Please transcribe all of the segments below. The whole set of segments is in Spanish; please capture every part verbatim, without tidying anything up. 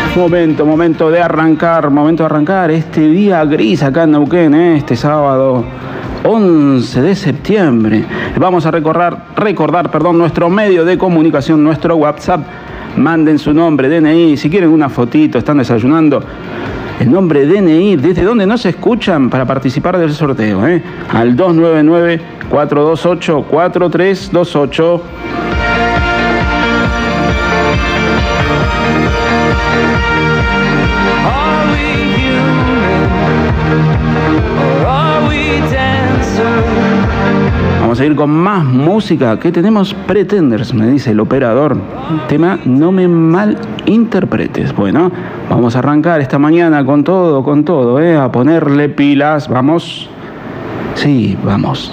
Momento, momento de arrancar, momento de arrancar este día gris acá en Neuquén, ¿eh? Este sábado once de septiembre. Vamos a recordar, recordar perdón, nuestro medio de comunicación, nuestro WhatsApp. Manden su nombre, D N I, si quieren una fotito, están desayunando. El nombre D N I, desde donde nos escuchan para participar del sorteo, ¿eh? Al dos nueve nueve, cuatro dos ocho, cuatro tres dos ocho. Vamos a ir con más música. ¿Qué tenemos? Pretenders, me dice el operador. Tema No me malinterpretes. Bueno, vamos a arrancar esta mañana con todo, con todo, ¿eh? A ponerle pilas. Vamos. Sí, vamos.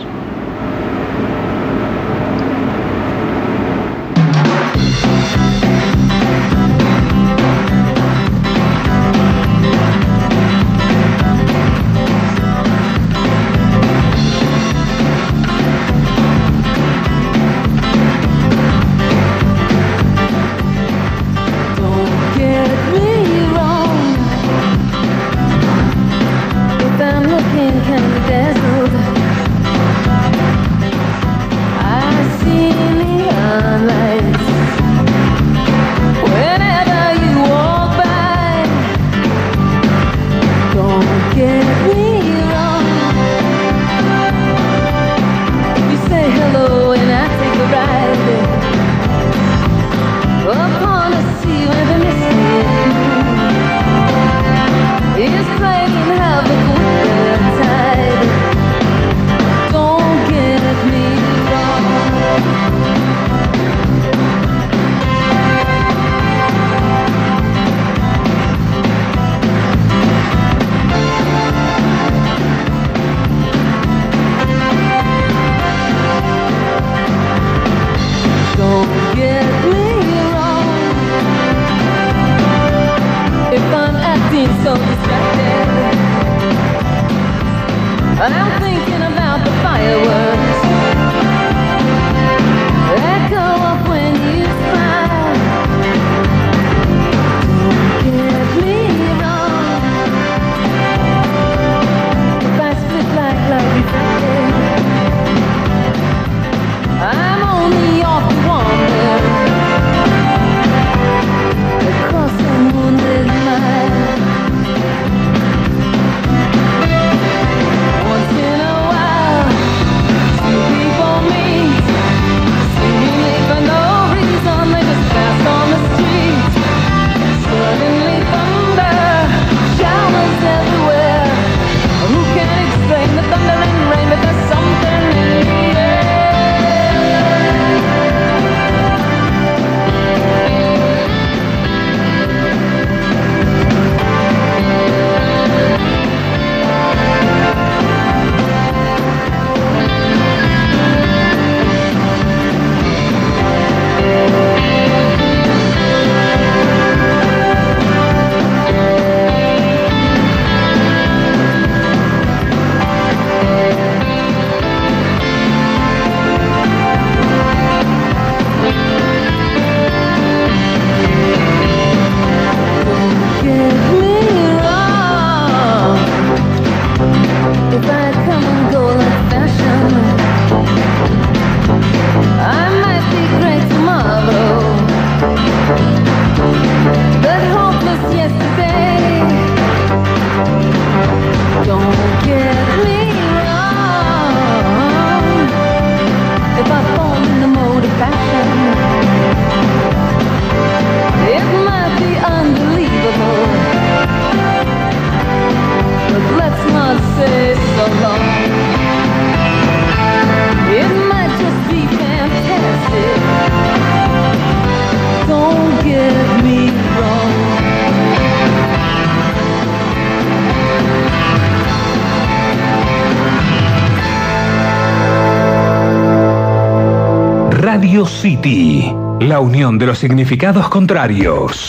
Radio City, la unión de los significados contrarios.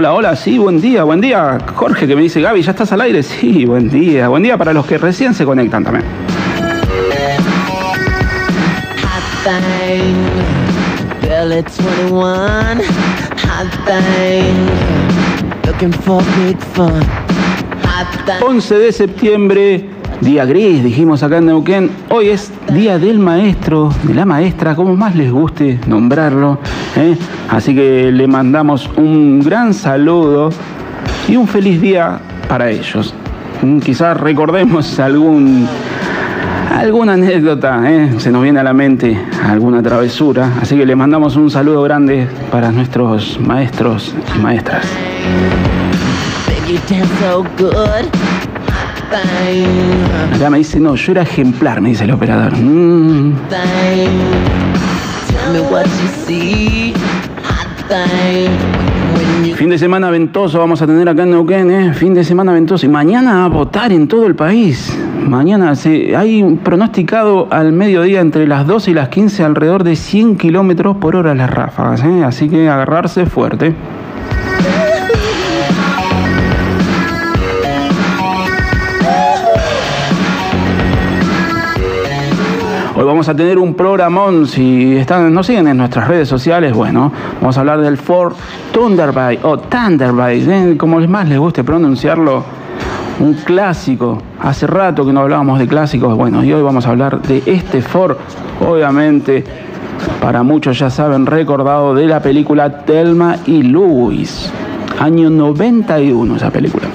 Hola, hola, sí, buen día, buen día. Jorge que me dice, Gaby, ¿ya estás al aire? Sí, buen día, buen día para los que recién se conectan también. once de septiembre, día gris, dijimos acá en Neuquén. Hoy es día del maestro, de la maestra, como más les guste nombrarlo, ¿eh? Así que le mandamos un gran saludo y un feliz día para ellos. Quizás recordemos algún, alguna anécdota, ¿eh? Se nos viene a la mente alguna travesura. Así que le mandamos un saludo grande para nuestros maestros y maestras. Acá me dice, no, yo era ejemplar, me dice el operador. Mm. Fin de semana ventoso vamos a tener acá en Neuquén, ¿eh? Fin de semana ventoso. Y mañana a votar en todo el país. Mañana se, hay pronosticado al mediodía entre las doce y las quince alrededor de cien kilómetros por hora las ráfagas, ¿eh? Así que agarrarse fuerte. Hoy vamos a tener un programón. Si están, nos siguen en nuestras redes sociales, bueno, vamos a hablar del Ford Thunderbird o Thunderbird, ¿eh? Como más les guste pronunciarlo, un clásico. Hace rato que no hablábamos de clásicos, bueno, y hoy vamos a hablar de este Ford, obviamente, para muchos ya saben, recordado de la película Thelma y Louise, año noventa y uno esa película.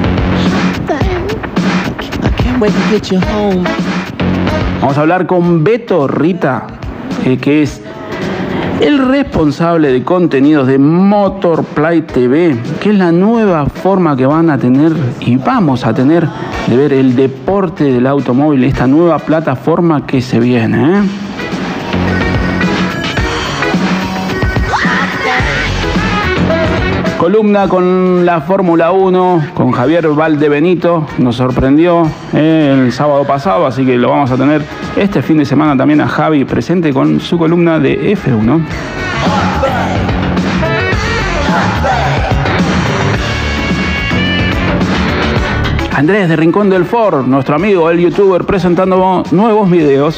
Vamos a hablar con Beto Rita, eh, que es el responsable de contenidos de Motorplay T V, que es la nueva forma que van a tener y vamos a tener de ver el deporte del automóvil, esta nueva plataforma que se viene, ¿eh? Columna con la Fórmula uno, con Javier Valdebenito, nos sorprendió eh, el sábado pasado, así que lo vamos a tener este fin de semana también a Javi presente con su columna de F uno. Andrés de Rincón del Ford, nuestro amigo, el youtuber, presentando nuevos videos.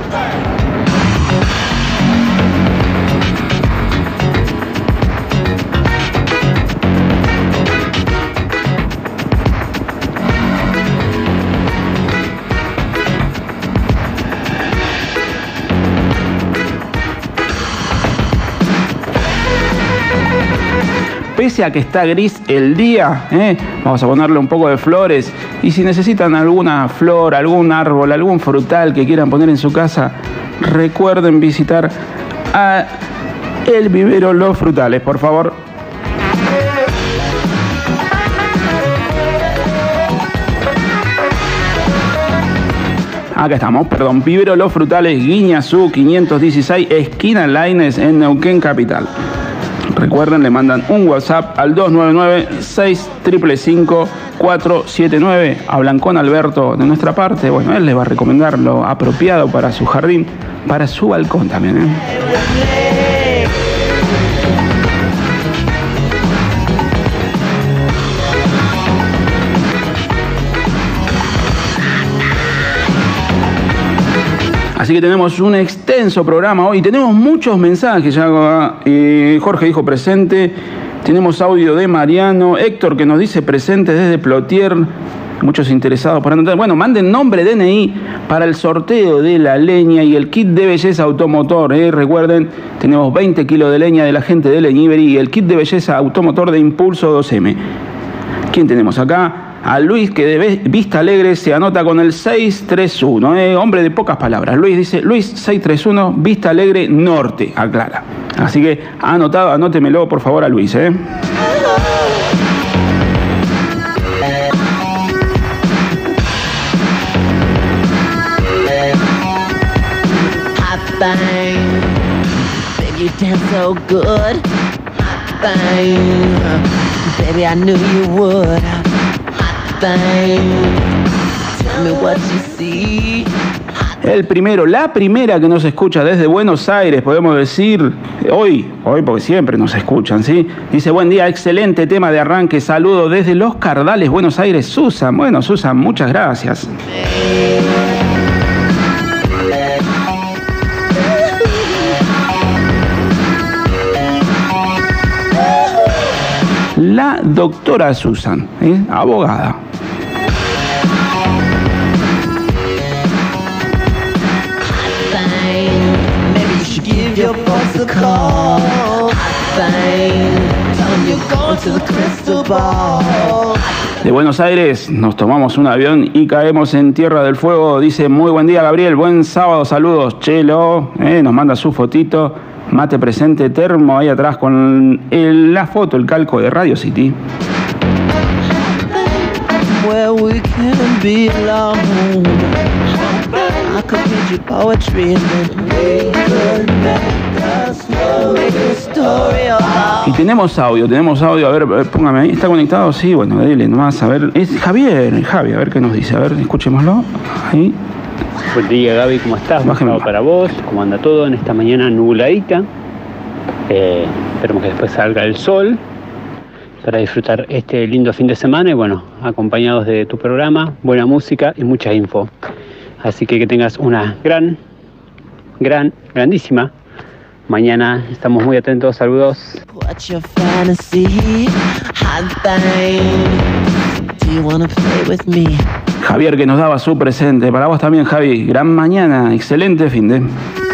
Pese a que está gris el día, ¿eh? Vamos a ponerle un poco de flores. Y si necesitan alguna flor, algún árbol, algún frutal que quieran poner en su casa, recuerden visitar a el vivero Los Frutales, por favor. Acá estamos, perdón, vivero Los Frutales, Guiñazú quinientos dieciséis, esquina Lainez, en Neuquén Capital. Recuerden, le mandan un WhatsApp al dos nueve nueve, seis cinco cinco, cuatro siete nueve. Hablan con Alberto de nuestra parte. Bueno, él les va a recomendar lo apropiado para su jardín, para su balcón también, ¿eh? Así que tenemos un extenso programa hoy. Tenemos muchos mensajes. Ya eh, Jorge dijo presente. Tenemos audio de Mariano. Héctor que nos dice presente desde Plotier. Muchos interesados por anotar. Bueno, manden nombre, D N I para el sorteo de la leña y el kit de belleza automotor. ¿eh? Recuerden, tenemos veinte kilos de leña de la gente de Leñivery y el kit de belleza automotor de Impulso dos M. ¿Quién tenemos acá? A Luis, que de Vista Alegre se anota con el seis tres uno, eh, hombre de pocas palabras. Luis dice, Luis seis tres uno, Vista Alegre Norte, aclara. Así que anotado, anótemelo por favor a Luis, ¿eh? Baby, I knew you would. Hot thing. Tell me what you see. Hot El primero, la primera que nos escucha desde Buenos Aires, podemos decir, hoy, hoy porque siempre nos escuchan, ¿sí? Dice, buen día, excelente tema de arranque, saludo desde Los Cardales, Buenos Aires, Susan. Bueno, Susan, muchas gracias. La doctora Susan, ¿eh? Abogada. De Buenos Aires nos tomamos un avión y caemos en Tierra del Fuego. Dice, muy buen día, Gabriel, buen sábado, saludos, Chelo, eh, nos manda su fotito, mate presente, termo ahí atrás con el, la foto, el calco de Radio City. Y tenemos audio, tenemos audio, a ver, póngame ahí, ¿está conectado? Sí, bueno, dile nomás, a ver, es Javier, Javi, a ver qué nos dice, a ver, escuchémoslo, ahí. Buen día, Gaby, ¿cómo estás? Bájame para vos, ¿cómo anda todo en esta mañana nubladita? Eh, esperemos que después salga el sol para disfrutar este lindo fin de semana y bueno, acompañados de tu programa, buena música y mucha info. Así que que tengas una gran, gran, grandísima mañana. Estamos muy atentos. Saludos. Javier, que nos daba su presente. Para vos también, Javi. Gran mañana. Excelente fin de...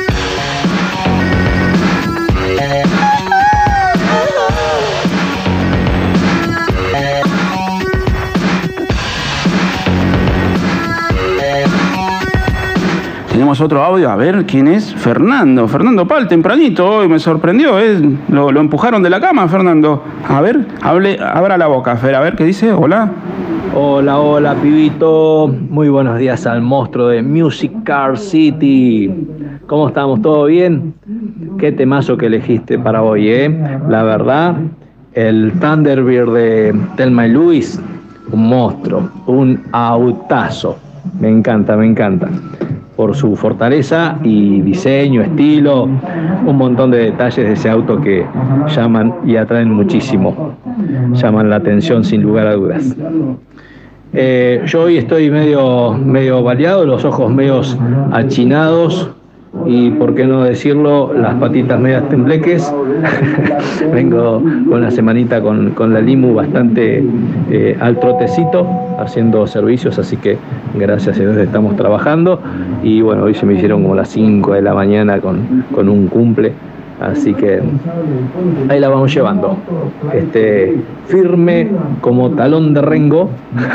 Tenemos otro audio, a ver, ¿quién es? Fernando, Fernando Pal, tempranito, hoy me sorprendió, ¿eh? Lo, lo empujaron de la cama, Fernando. A ver, hable, abra la boca, Fer, a ver, ¿qué dice? Hola. Hola, hola, pibito. Muy buenos días al monstruo de Music Car City. ¿Cómo estamos? ¿Todo bien? Qué temazo que elegiste para hoy, ¿eh? La verdad, el Thunderbird de Thelma y Louise, un monstruo, un autazo. Me encanta, me encanta. Por su fortaleza y diseño, estilo, un montón de detalles de ese auto que llaman y atraen muchísimo, llaman la atención sin lugar a dudas. Eh, yo hoy estoy medio, medio baleado, los ojos medio achinados y, por qué no decirlo, las patitas medias tembleques. Vengo con la semanita con, con la limu bastante eh, al trotecito, haciendo servicios, así que gracias a Dios estamos trabajando. Y bueno, hoy se me hicieron como las cinco de la mañana con, con un cumple, así que ahí la vamos llevando. Este, firme como talón de rengo.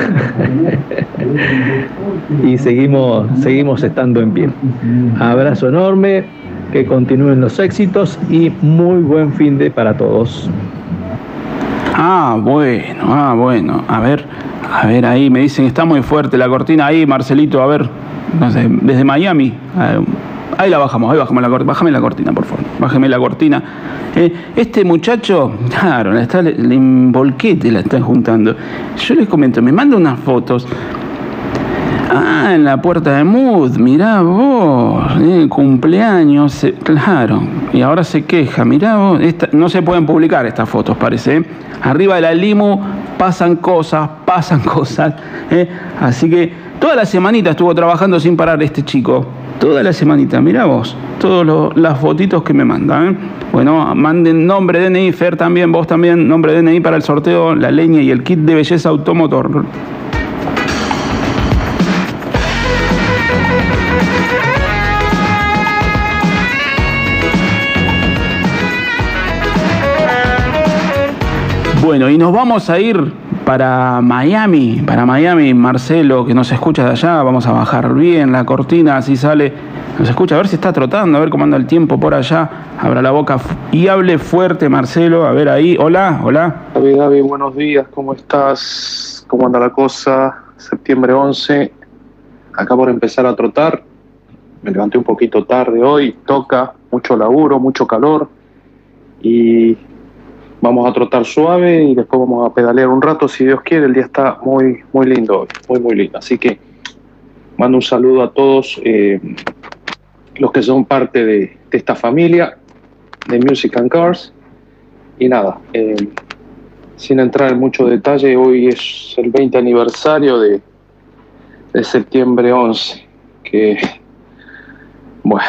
Y seguimos, seguimos estando en pie. Abrazo enorme, que continúen los éxitos y muy buen fin de para todos. Ah, bueno, ah, bueno. A ver, a ver, ahí me dicen, está muy fuerte la cortina ahí, Marcelito, a ver, no sé, desde Miami. Ahí la bajamos, ahí bajamos la cortina. Bájame la cortina, por favor. Bájame la cortina. Eh, este muchacho, claro, la está, en volquete la están juntando. Yo les comento, me manda unas fotos. Ah, en la puerta de Mood, mirá vos, eh, cumpleaños, se, claro, y ahora se queja, mirá vos, esta, no se pueden publicar estas fotos, parece, ¿eh? Arriba de la limu pasan cosas, pasan cosas, ¿eh? Así que toda la semanita estuvo trabajando sin parar este chico, toda la semanita, mirá vos, todas las fotitos que me mandan, ¿eh? Bueno, manden nombre, D N I, Fer también, vos también, nombre, D N I para el sorteo, la leña y el kit de belleza automotor. Bueno, y nos vamos a ir para Miami, para Miami, Marcelo, que nos escucha de allá, vamos a bajar bien la cortina, así sale, nos escucha, a ver si está trotando, a ver cómo anda el tiempo por allá, abra la boca y hable fuerte, Marcelo, a ver ahí, hola, hola. Gaby, Gaby, buenos días, ¿cómo estás? ¿Cómo anda la cosa? Septiembre once, acá por empezar a trotar, me levanté un poquito tarde hoy, toca, mucho laburo, mucho calor, y vamos a trotar suave y después vamos a pedalear un rato, si Dios quiere. El día está muy muy lindo hoy, muy muy lindo, así que Mando un saludo a todos eh, los que son parte de, de esta familia de Music and Cars. Y nada, eh, sin entrar en mucho detalle, hoy es el veinte aniversario de, de septiembre once, que, bueno,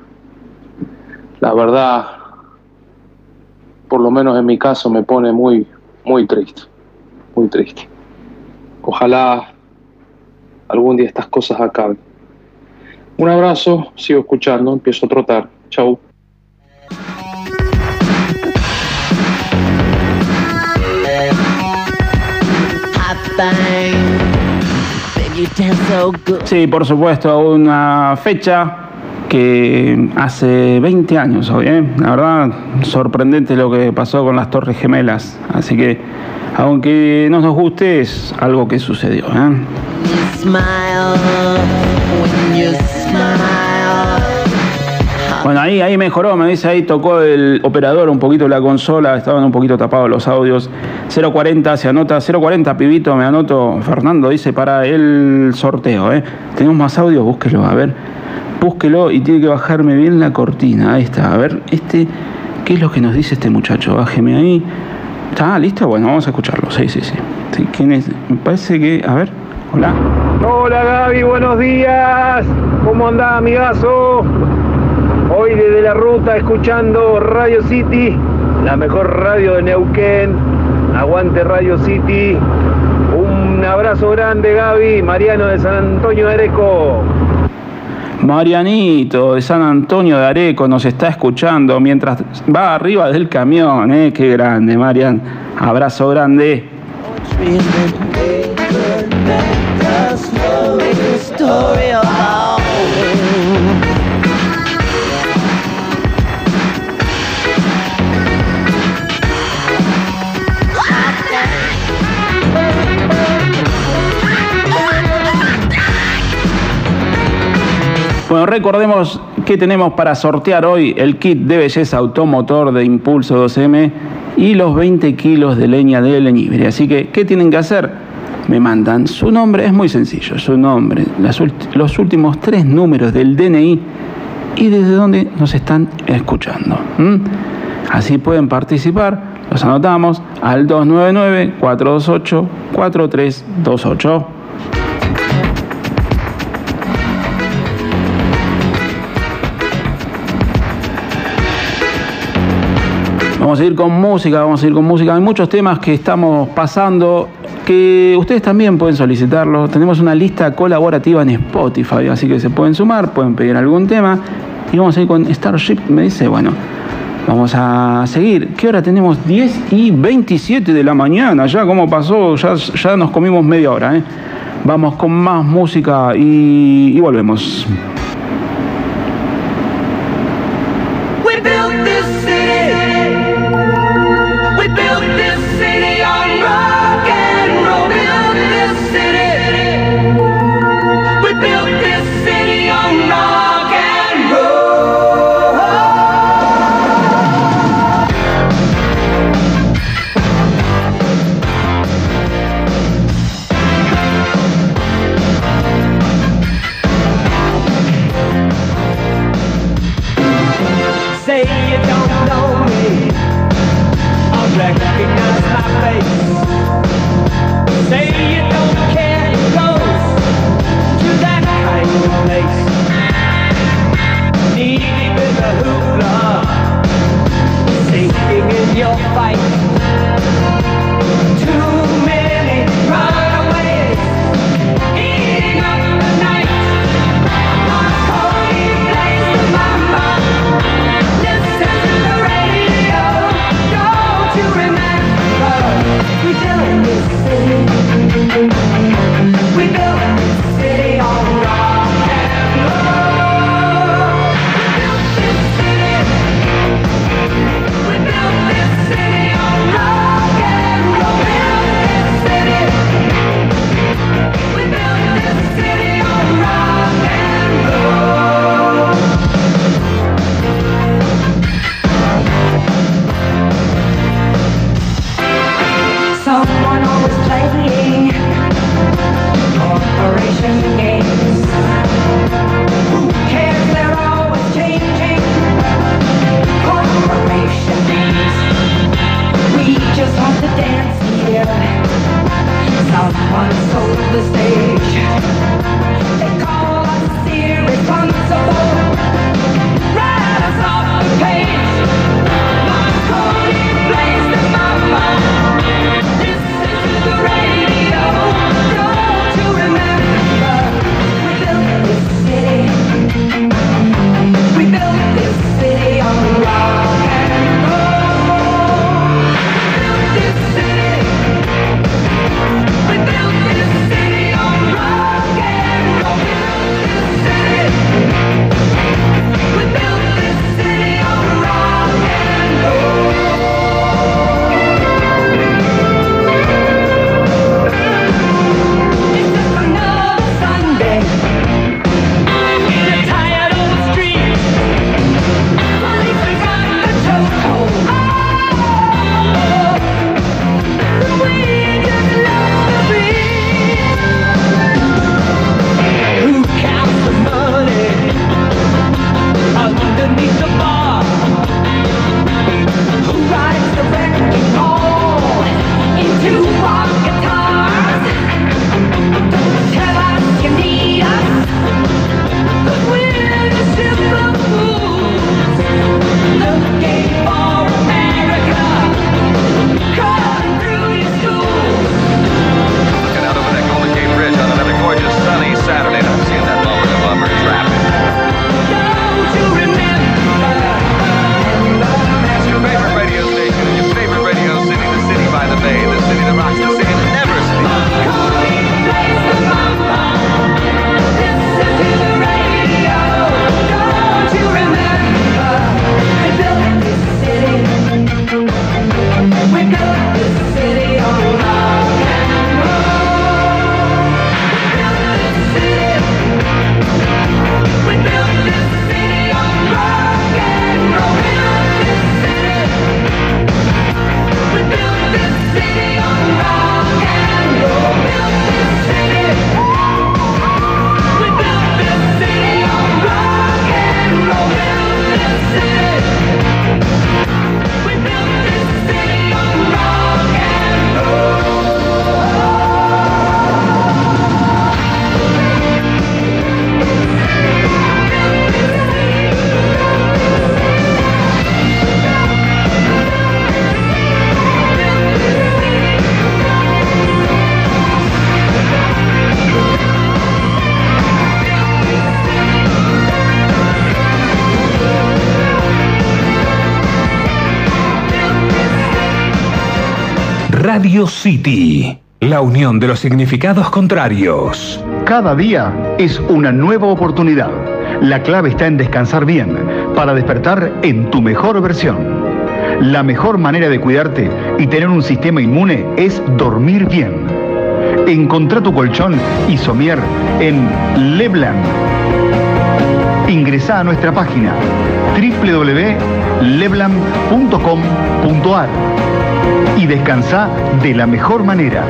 la verdad, por lo menos en mi caso, me pone muy, muy triste, muy triste. Ojalá algún día estas cosas acaben. Un abrazo, sigo escuchando, empiezo a trotar. Chau. Sí, por supuesto, una fecha que hace veinte años hoy, ¿eh? La verdad, sorprendente lo que pasó con las Torres Gemelas. Así que, aunque no nos guste, es algo que sucedió, ¿eh? Bueno, ahí, ahí mejoró, me dice, ahí tocó el operador un poquito la consola, estaban un poquito tapados los audios. cero cuarenta se anota, cero cuarenta pibito, me anoto, Fernando dice, para el sorteo, ¿eh? Tenemos más audios, búsquelo, a ver, búsquelo y tiene que bajarme bien la cortina, ahí está, a ver, este, ¿qué es lo que nos dice este muchacho? Bájeme ahí. ¿Está listo? Bueno, vamos a escucharlo, sí, sí, sí. sí ¿Quién es? Me parece que, a ver, hola. Hola Gaby, buenos días, ¿cómo andás, amigazo? Hoy desde la ruta escuchando Radio City, la mejor radio de Neuquén. Aguante Radio City. Un abrazo grande, Gaby. Mariano de San Antonio de Areco. Marianito de San Antonio de Areco nos está escuchando mientras va arriba del camión, ¿eh? Qué grande, Marian. Abrazo grande. Bueno, recordemos que tenemos para sortear hoy el kit de belleza automotor de Impulso dos eme y los veinte kilos de leña de Leñibre. Así que, ¿qué tienen que hacer? Me mandan su nombre, es muy sencillo, su nombre, las ulti- los últimos tres números del D N I y desde dónde nos están escuchando. ¿Mm? Así pueden participar, los anotamos al dos nueve nueve, cuatro dos ocho, cuatro tres dos ocho. Vamos a ir con música, vamos a ir con música. Hay muchos temas que estamos pasando que ustedes también pueden solicitarlos. Tenemos una lista colaborativa en Spotify, así que se pueden sumar, pueden pedir algún tema. Y vamos a ir con Starship, me dice, bueno, vamos a seguir. ¿Qué hora tenemos? diez y veintisiete de la mañana. Ya, ¿cómo pasó? Ya, ya nos comimos media hora, ¿eh? Vamos con más música y, y volvemos. This Radio City, la unión de los significados contrarios. Cada día es una nueva oportunidad. La clave está en descansar bien, para despertar en tu mejor versión. La mejor manera de cuidarte y tener un sistema inmune es dormir bien. Encontrá tu colchón Isomier en Lebland. Ingresá a nuestra página doble u doble u doble u punto lebland punto com punto a r y descansá de la mejor manera.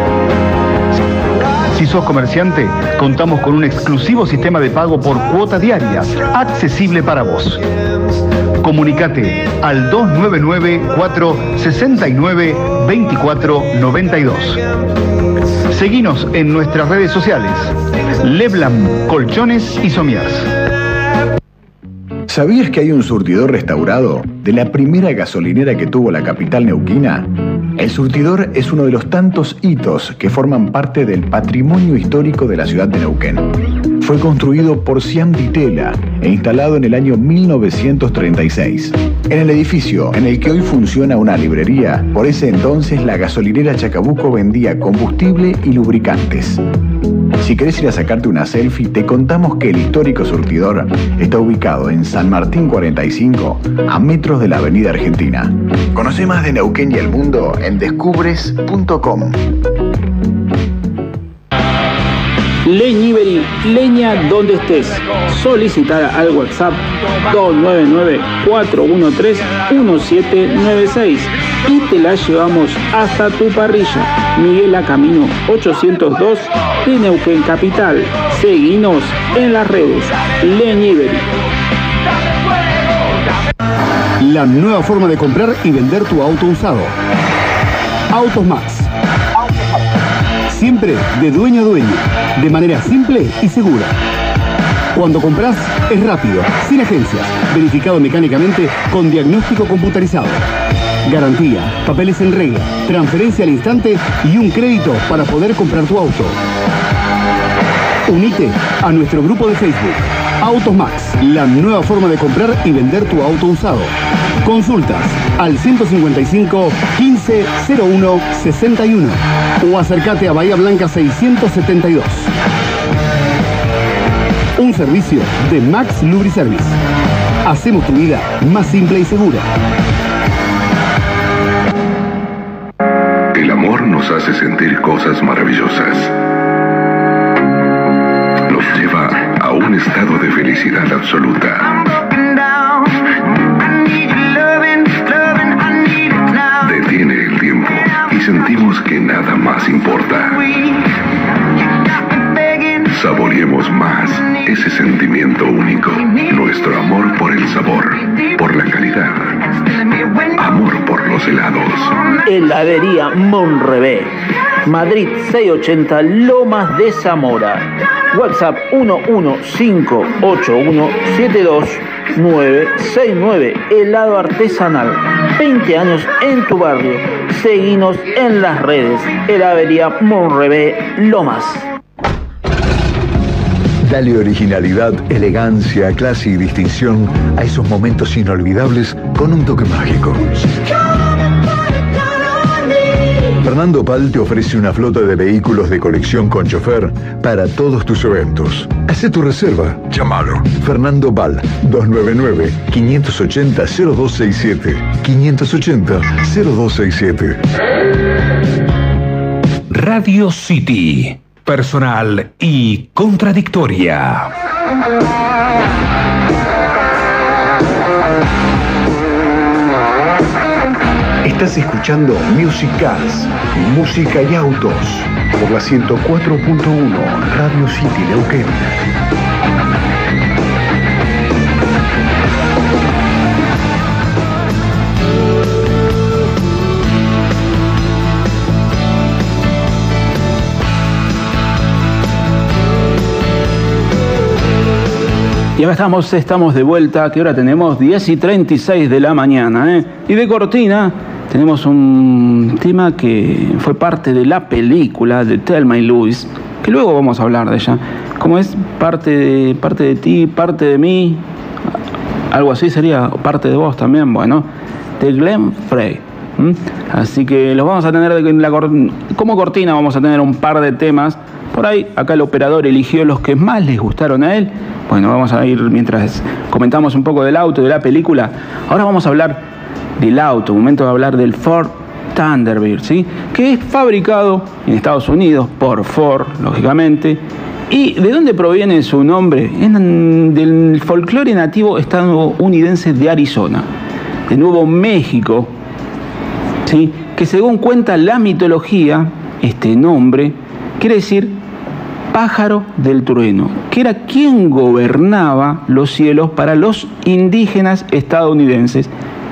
Si sos comerciante, contamos con un exclusivo sistema de pago por cuota diaria, accesible para vos. Comunicate al dos nueve nueve, cuatro seis nueve, dos cuatro nueve dos. Seguinos en nuestras redes sociales. Lebland Colchones y Somiers. ¿Sabías que hay un surtidor restaurado de la primera gasolinera que tuvo la capital neuquina? El surtidor es uno de los tantos hitos que forman parte del patrimonio histórico de la ciudad de Neuquén. Fue construido por Siam Ditela e instalado en el año mil novecientos treinta y seis. En el edificio en el que hoy funciona una librería, por ese entonces la gasolinera Chacabuco vendía combustible y lubricantes. Si querés ir a sacarte una selfie, te contamos que el histórico surtidor está ubicado en San Martín cuarenta y cinco, a metros de la Avenida Argentina. Conoce más de Neuquén y el mundo en descubres punto com. Leñivery, leña donde estés. Solicitar al WhatsApp dos nueve nueve, cuatro uno tres, uno siete nueve seis y te la llevamos hasta tu parrilla. Miguel A. Camino ochocientos dos de Neuquén Capital. Seguinos en las redes. Leñivery. La nueva forma de comprar y vender tu auto usado. Autos Max. Siempre de dueño a dueño, de manera simple y segura. Cuando compras es rápido, sin agencias, verificado mecánicamente con diagnóstico computarizado. Garantía, papeles en regla, transferencia al instante y un crédito para poder comprar tu auto. Unite a nuestro grupo de Facebook. Autos Max, la nueva forma de comprar y vender tu auto usado. Consultas al ciento cincuenta y cinco, quince, cero uno, sesenta y uno o acércate a Bahía Blanca seiscientos setenta y dos. Un servicio de Max Lubriservice. Hacemos tu vida más simple y segura. El amor nos hace sentir cosas maravillosas. Nos lleva a un estado de felicidad absoluta. Detiene el tiempo y sentimos que nada más importa. Saboreemos más ese sentimiento único. Nuestro amor por el sabor, por la calidad. Amor por los helados. Heladería Monrebé. Madrid seiscientos ochenta, Lomas de Zamora. WhatsApp uno uno cinco ocho uno siete dos nueve seis nueve. Helado artesanal. veinte años en tu barrio. Seguinos en las redes. Heladería Monrebé Lomas. Dale originalidad, elegancia, clase y distinción a esos momentos inolvidables con un toque mágico. Fernando Pal te ofrece una flota de vehículos de colección con chofer para todos tus eventos. Haz tu reserva, llámalo. Fernando Pal, dos nueve nueve, cinco ocho cero, cero dos seis siete. cinco ocho cero, cero dos seis siete. Radio City. Personal y contradictoria. Estás escuchando Music Cars, música y autos, por la ciento cuatro punto uno Radio City Neuquén. Y ahora estamos, estamos de vuelta, que ahora tenemos diez y treinta y seis de la mañana, ¿eh? Y de cortina tenemos un tema que fue parte de la película de Thelma y Louise, que luego vamos a hablar de ella. Como es parte de, parte de ti, parte de mí, algo así sería, parte de vos también, bueno, de Glenn Frey. ¿Mm? Así que los vamos a tener en la, como cortina, vamos a tener un par de temas. Por ahí, acá el operador eligió los que más les gustaron a él. Bueno, vamos a ir mientras comentamos un poco del auto, de la película. Ahora vamos a hablar del auto, momento de hablar del Ford Thunderbird, ¿sí? Que es fabricado en Estados Unidos por Ford, lógicamente. ¿Y de dónde proviene su nombre? Es del folclore nativo estadounidense de Arizona, de Nuevo México, ¿sí? Que según cuenta la mitología, este nombre quiere decir pájaro del trueno, que era quien gobernaba los cielos para los indígenas estadounidenses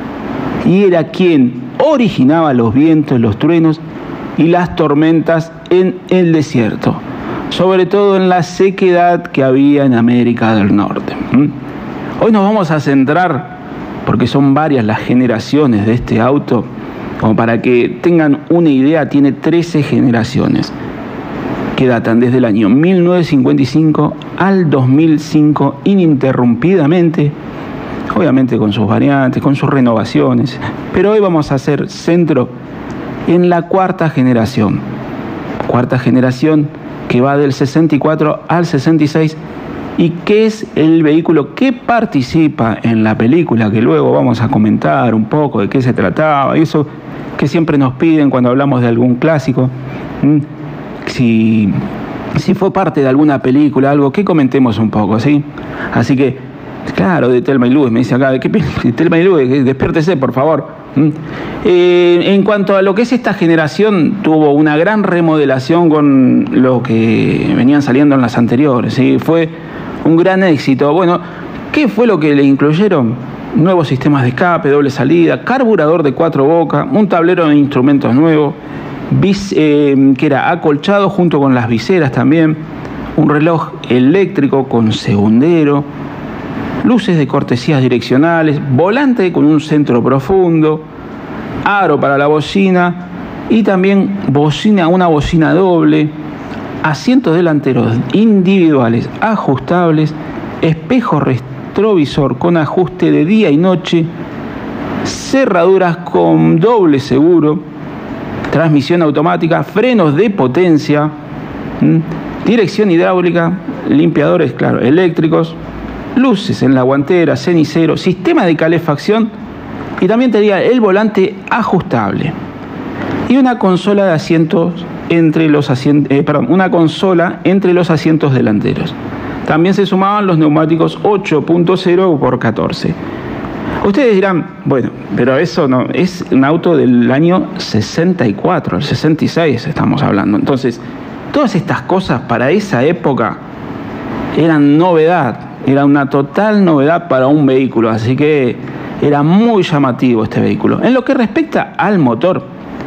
y era quien originaba los vientos, los truenos y las tormentas en el desierto, sobre todo en la sequedad que había en América del Norte. Hoy nos vamos a centrar, porque son varias las generaciones de este auto, como para que tengan una idea, tiene trece generaciones, que datan desde el año mil novecientos cincuenta y cinco al dos mil cinco ininterrumpidamente, obviamente con sus variantes, con sus renovaciones, pero hoy vamos a hacer centro en la cuarta generación, cuarta generación que va del sesenta y cuatro al sesenta y seis y que es el vehículo que participa en la película, que luego vamos a comentar un poco de qué se trataba, eso que siempre nos piden cuando hablamos de algún clásico. ¿Mm? Si, si fue parte de alguna película, algo que comentemos un poco, ¿sí? Así que, claro, de Thelma y Louise, me dice acá, ¿de qué película? De Thelma y Louise, despiértese, por favor. ¿Mm? Eh, en cuanto a lo que es esta generación, tuvo una gran remodelación con lo que venían saliendo en las anteriores, ¿sí? Fue un gran éxito. Bueno, ¿qué fue lo que le incluyeron? Nuevos sistemas de escape, doble salida, carburador de cuatro bocas, un tablero de instrumentos nuevo, Vis, eh, que era acolchado junto con las viseras también, un reloj eléctrico con segundero, luces de cortesías direccionales, volante con un centro profundo, aro para la bocina y también bocina, una bocina doble, asientos delanteros individuales ajustables, espejo retrovisor con ajuste de día y noche, cerraduras con doble seguro, transmisión automática, frenos de potencia, ¿m? dirección hidráulica, limpiadores, claro, eléctricos, luces en la guantera, cenicero, sistema de calefacción y también tenía el volante ajustable y una consola de asientos entre los asientos, eh, perdón, una consola entre los asientos delanteros. También se sumaban los neumáticos ocho punto cero por catorce. Ustedes dirán, bueno, pero eso no, es un auto del año sesenta y cuatro, el sesenta y seis estamos hablando. Entonces, todas estas cosas para esa época eran novedad, era una total novedad para un vehículo, así que era muy llamativo este vehículo. En lo que respecta al motor,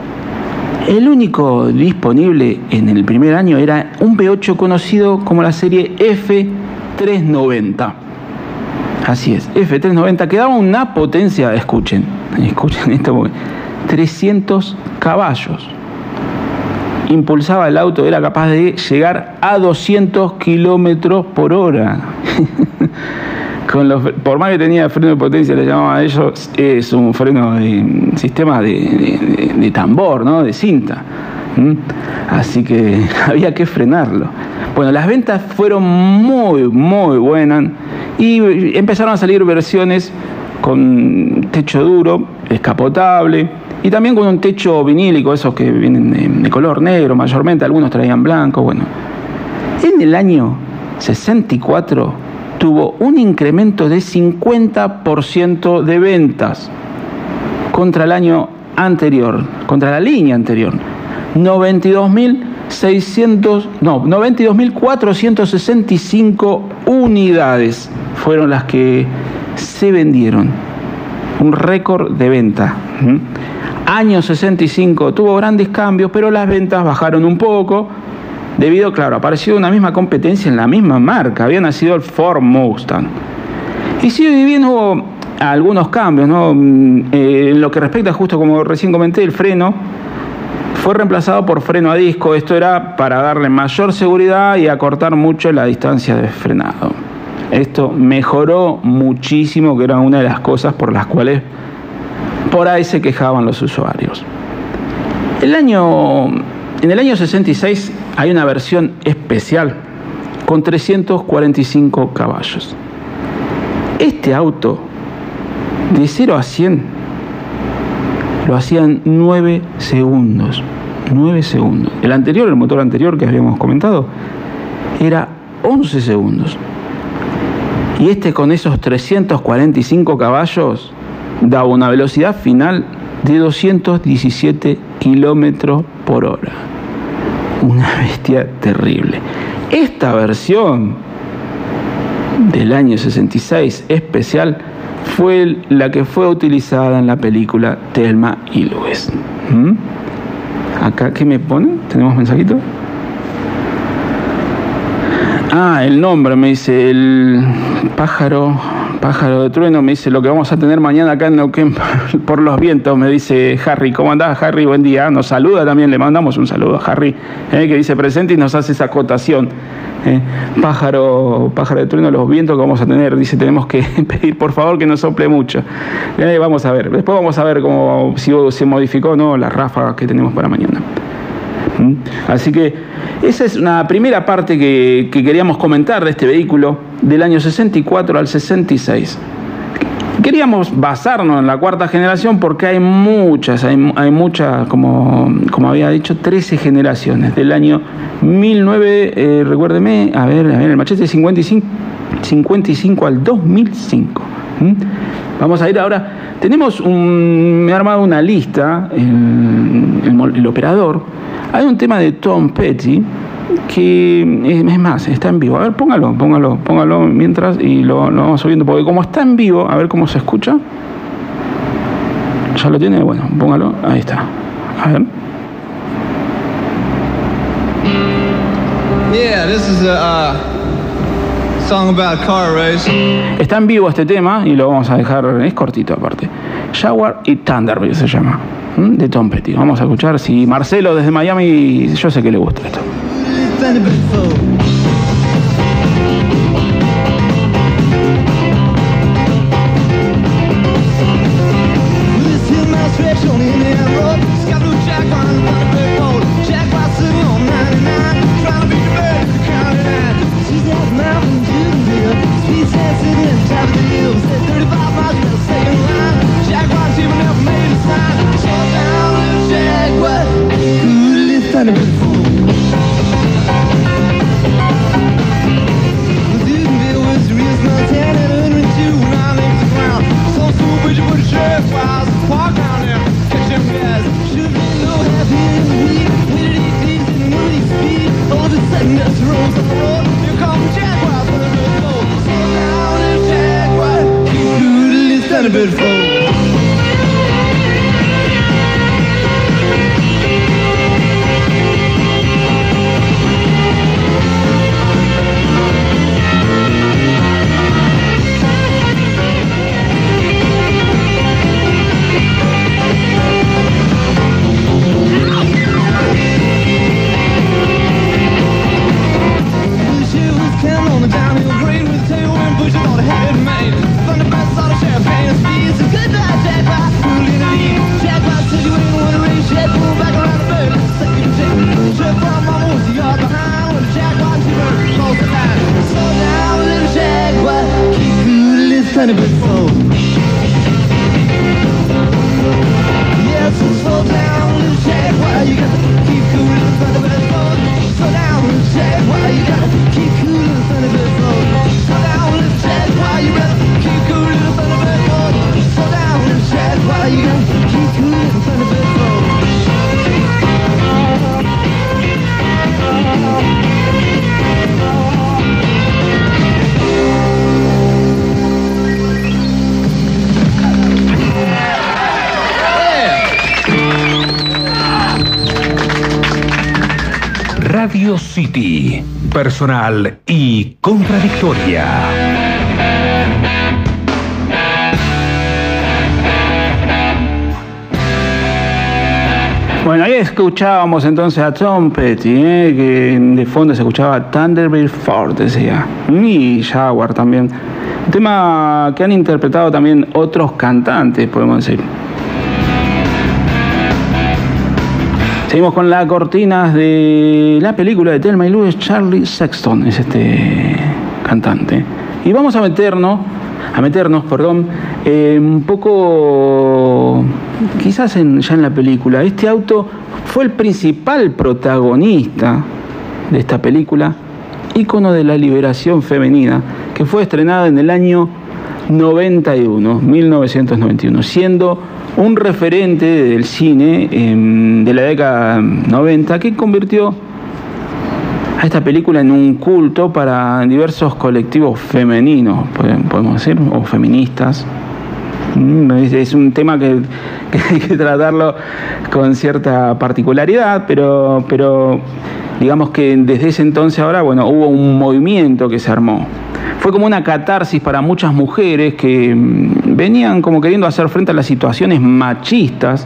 el único disponible en el primer año era un V ocho conocido como la serie F trescientos noventa. Así es, F trescientos noventa, que daba una potencia, escuchen, escuchen esto, trescientos caballos. Impulsaba el auto, era capaz de llegar a doscientos kilómetros por hora. Con los, por más que tenía freno de potencia, le llamaban a ellos, es un freno de sistema de, de, de tambor, ¿no? De cinta. ¿Mm? Así que había que frenarlo. Bueno, las ventas fueron muy, muy buenas y empezaron a salir versiones con techo duro, escapotable y también con un techo vinílico, esos que vienen de, de color negro mayormente, algunos traían blanco. Bueno, en el año sesenta y cuatro tuvo un incremento de cincuenta por ciento de ventas contra el año anterior, contra la línea anterior. noventa y dos mil seiscientos, no, noventa y dos mil cuatrocientos sesenta y cinco unidades fueron las que se vendieron. Un récord de venta. ¿Mm? Año sesenta y cinco tuvo grandes cambios, pero las ventas bajaron un poco. Debido, claro, apareció una misma competencia en la misma marca. Había nacido el Ford Mustang. Y sí, bien hubo algunos cambios, ¿no? Eh, en lo que respecta, justo como recién comenté, el freno fue reemplazado por freno a disco. Esto era para darle mayor seguridad y acortar mucho la distancia de frenado. Esto mejoró muchísimo, que era una de las cosas por las cuales Por ahí se quejaban los usuarios. El año, en el año sesenta y seis hay una versión especial con trescientos cuarenta y cinco caballos. Este auto, de cero a cien, lo hacía en nueve segundos. nueve segundos. El anterior, el motor anterior que habíamos comentado, era once segundos. Y este, con esos trescientos cuarenta y cinco caballos, daba una velocidad final de doscientos diecisiete kilómetros por hora. Una bestia terrible. Esta versión del año sesenta y seis especial fue la que fue utilizada en la película Thelma y Louise. ¿Mm? Acá, ¿qué me ponen? ¿Tenemos mensajito? Ah, el nombre, me dice el pájaro, pájaro de trueno, me dice lo que vamos a tener mañana acá en Neuquén por los vientos, me dice Harry. ¿Cómo andás, Harry? Buen día. Nos saluda también, le mandamos un saludo a Harry, eh, que dice presente y nos hace esa acotación. Eh, pájaro, pájaro de trueno, los vientos que vamos a tener, dice, tenemos que pedir por favor que no sople mucho. Eh, vamos a ver, después vamos a ver cómo, si se modificó o no las ráfagas que tenemos para mañana. ¿Mm? Así que esa es una primera parte que, que queríamos comentar de este vehículo del año sesenta y cuatro al sesenta y seis. Queríamos basarnos en la cuarta generación porque hay muchas, hay, hay muchas, como, como había dicho, trece generaciones. Del año mil nueve, eh, recuérdeme, a ver, a ver, el machete cincuenta y cinco, cincuenta y cinco al dos mil cinco. ¿Mm? Vamos a ir ahora, tenemos un, me ha armado una lista, el, el, el operador. Hay un tema de Tom Petty que es más, está en vivo. A ver, póngalo, póngalo, póngalo mientras y lo, lo vamos subiendo, porque como está en vivo, a ver cómo se escucha. ¿Ya lo tiene? Bueno, póngalo, ahí está. A ver. Yeah, this is a uh, song about car race. Está en vivo este tema y lo vamos a dejar, es cortito aparte. Jaguar y Thunderbird se llama, de Tom Petty. Vamos a escuchar. Si Marcelo desde Miami, yo sé que le gusta esto. Radio City, personal y contradictoria. Bueno, ahí escuchábamos entonces a Tom Petty, ¿eh? Que de fondo se escuchaba Thunderbird Ford, decía, y Jaguar también. Un tema que han interpretado también otros cantantes, podemos decir. Seguimos con las cortinas de la película de Thelma y Louise. Charlie Sexton es este cantante. Y vamos a meternos, a meternos, perdón, eh, un poco, quizás en, ya en la película. Este auto fue el principal protagonista de esta película, ícono de la liberación femenina, que fue estrenada en el año noventa y uno, mil novecientos noventa y uno, siendo un referente del cine eh, de la década noventa, que convirtió a esta película en un culto para diversos colectivos femeninos, podemos decir, o feministas. Es un tema que, que hay que tratarlo con cierta particularidad, pero, pero digamos que desde ese entonces ahora, bueno, hubo un movimiento que se armó. Fue como una catarsis para muchas mujeres que venían como queriendo hacer frente a las situaciones machistas,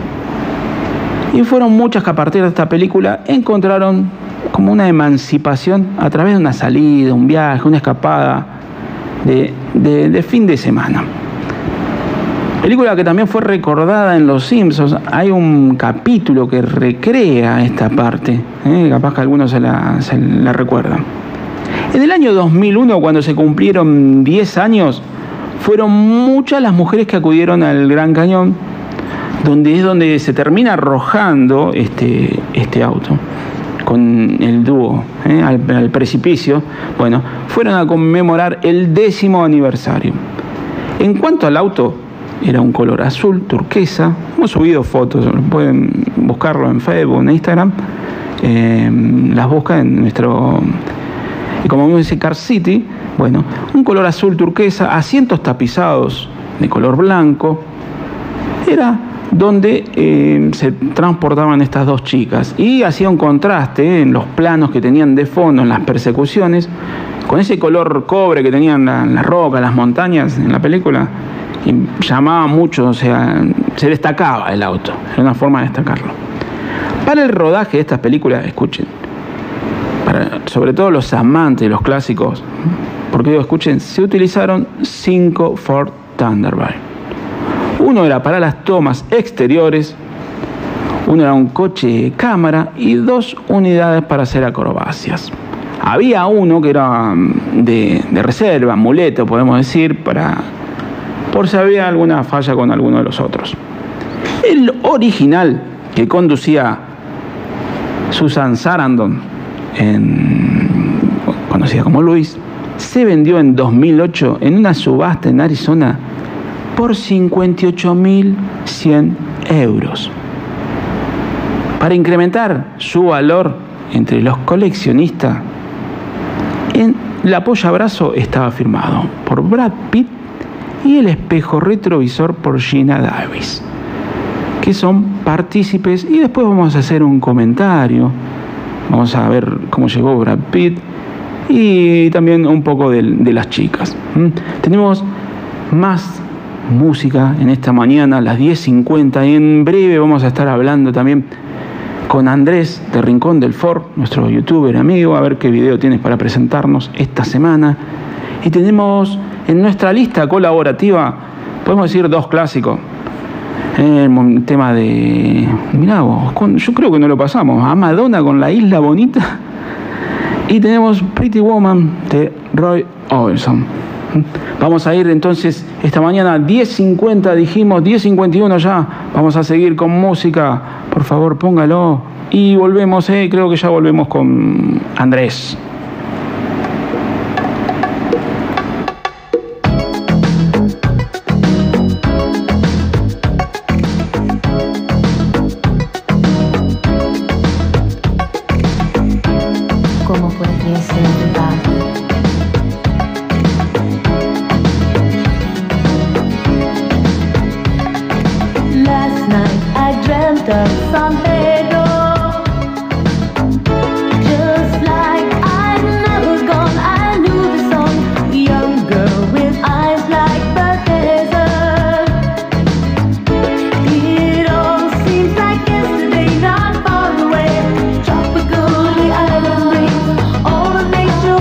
y fueron muchas que a partir de esta película encontraron como una emancipación a través de una salida, un viaje, una escapada de, de, de fin de semana. Película que también fue recordada en Los Simpsons. Hay un capítulo que recrea esta parte, ¿eh? Capaz que algunos se la, se la recuerdan. En el año dos mil uno, cuando se cumplieron diez años, fueron muchas las mujeres que acudieron al Gran Cañón, donde es donde se termina arrojando este, este auto con el dúo ¿eh? al, al precipicio. Bueno, fueron a conmemorar el décimo aniversario. En cuanto al auto, era un color azul turquesa. Hemos subido fotos, pueden buscarlo en Facebook, en Instagram. Eh, las buscan en nuestro... Y como vemos dice Car City, bueno, un color azul turquesa, asientos tapizados de color blanco. Era donde eh, se transportaban estas dos chicas. Y hacía un contraste eh, en los planos que tenían de fondo, en las persecuciones, con ese color cobre que tenían la, la roca, las montañas en la película. Y llamaba mucho, o sea, se destacaba el auto. Era una forma de destacarlo. Para el rodaje de estas películas, escuchen, para, sobre todo los amantes de los clásicos, porque digo, escuchen, se utilizaron cinco Ford Thunderbird. Uno era para las tomas exteriores, uno era un coche de cámara y dos unidades para hacer acrobacias. Había uno que era de, de reserva, amuleto, podemos decir, para por si había alguna falla con alguno de los otros. El original, que conducía Susan Sarandon, en, conocida como Luis, se vendió en dos mil ocho en una subasta en Arizona por cincuenta y ocho mil cien euros. Para incrementar su valor entre los coleccionistas, en el apoyabrazo estaba firmado por Brad Pitt y el espejo retrovisor por Gina Davis, que son partícipes. Y después vamos a hacer un comentario, vamos a ver cómo llegó Brad Pitt y también un poco de, de las chicas. ¿Mm? Tenemos más música en esta mañana a las diez cincuenta y en breve vamos a estar hablando también con Andrés de Rincón del Ford, nuestro youtuber amigo, a ver qué video tienes para presentarnos esta semana. Y tenemos en nuestra lista colaborativa, podemos decir, dos clásicos. El tema de... Mirá vos, con, yo creo que no lo pasamos. A Madonna con La Isla Bonita. Y tenemos Pretty Woman de Roy Orbison. Vamos a ir entonces esta mañana diez cincuenta, dijimos, diez cincuenta y uno ya. Vamos a seguir con música. Por favor, póngalo. Y volvemos, eh, creo que ya volvemos con Andrés. All the nature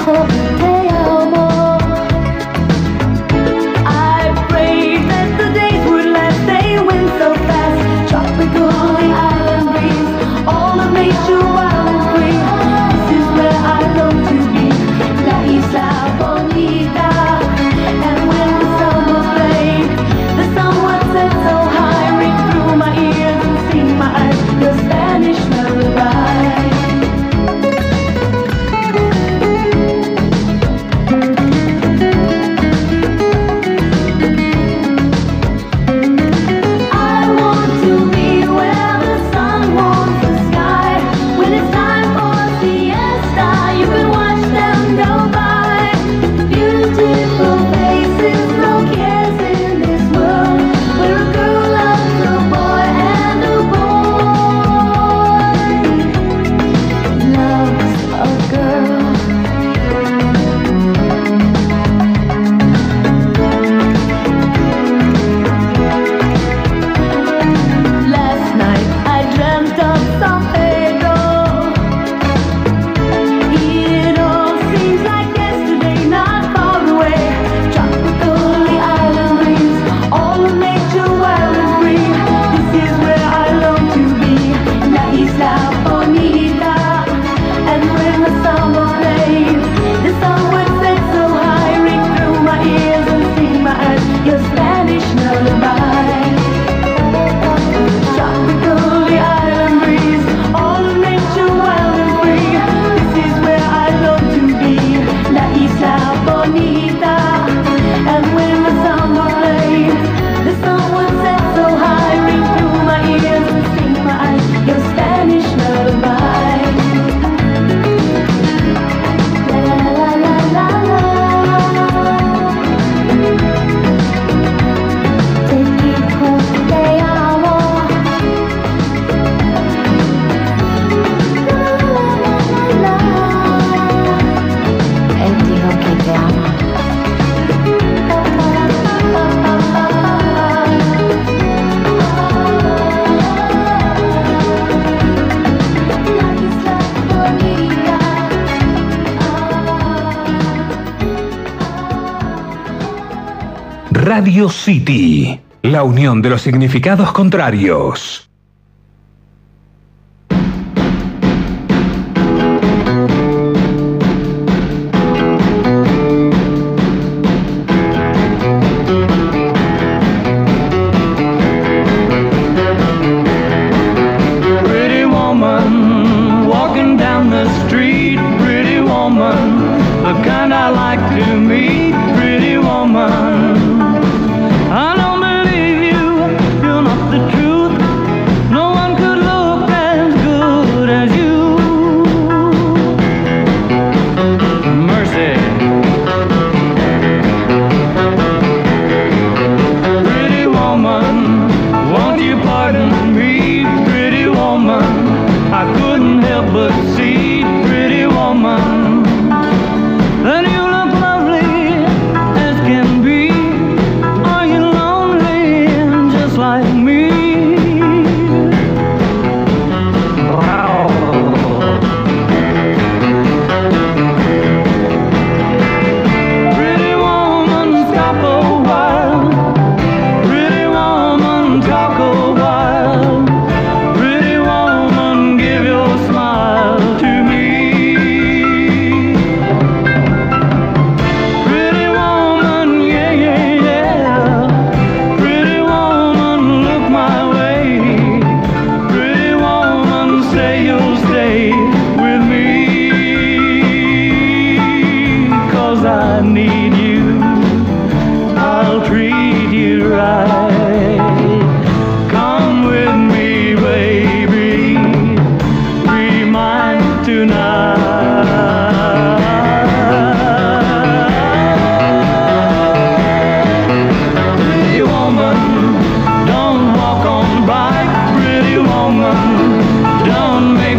Radio City, la unión de los significados contrarios.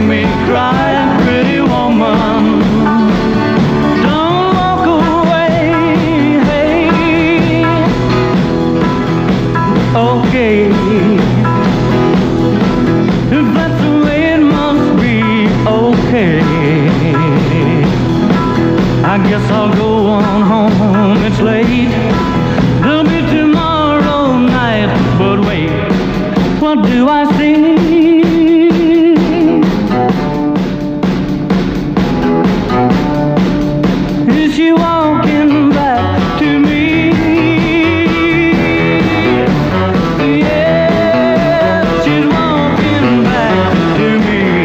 Cry, pretty woman. Don't walk away. guess I'll go on home, it's late. There'll be tomorrow night, but wait, what do I see? Is she walking back to me? Yeah, she's walking back to me.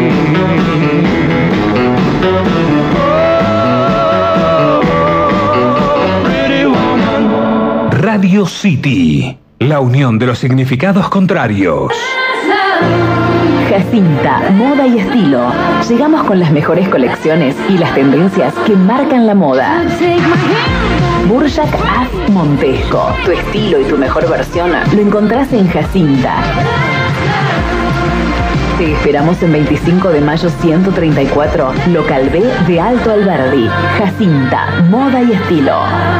Oh, pretty woman. Radio City, la unión de los significados contrarios. Jacinta, moda y estilo. Llegamos con las mejores colecciones y las tendencias que marcan la moda. Burjak Af Montesco. Tu estilo y tu mejor versión lo encontrás en Jacinta. Te esperamos en veinticinco de mayo ciento treinta y cuatro, Local B de Alto Alberdi. Jacinta, moda y estilo.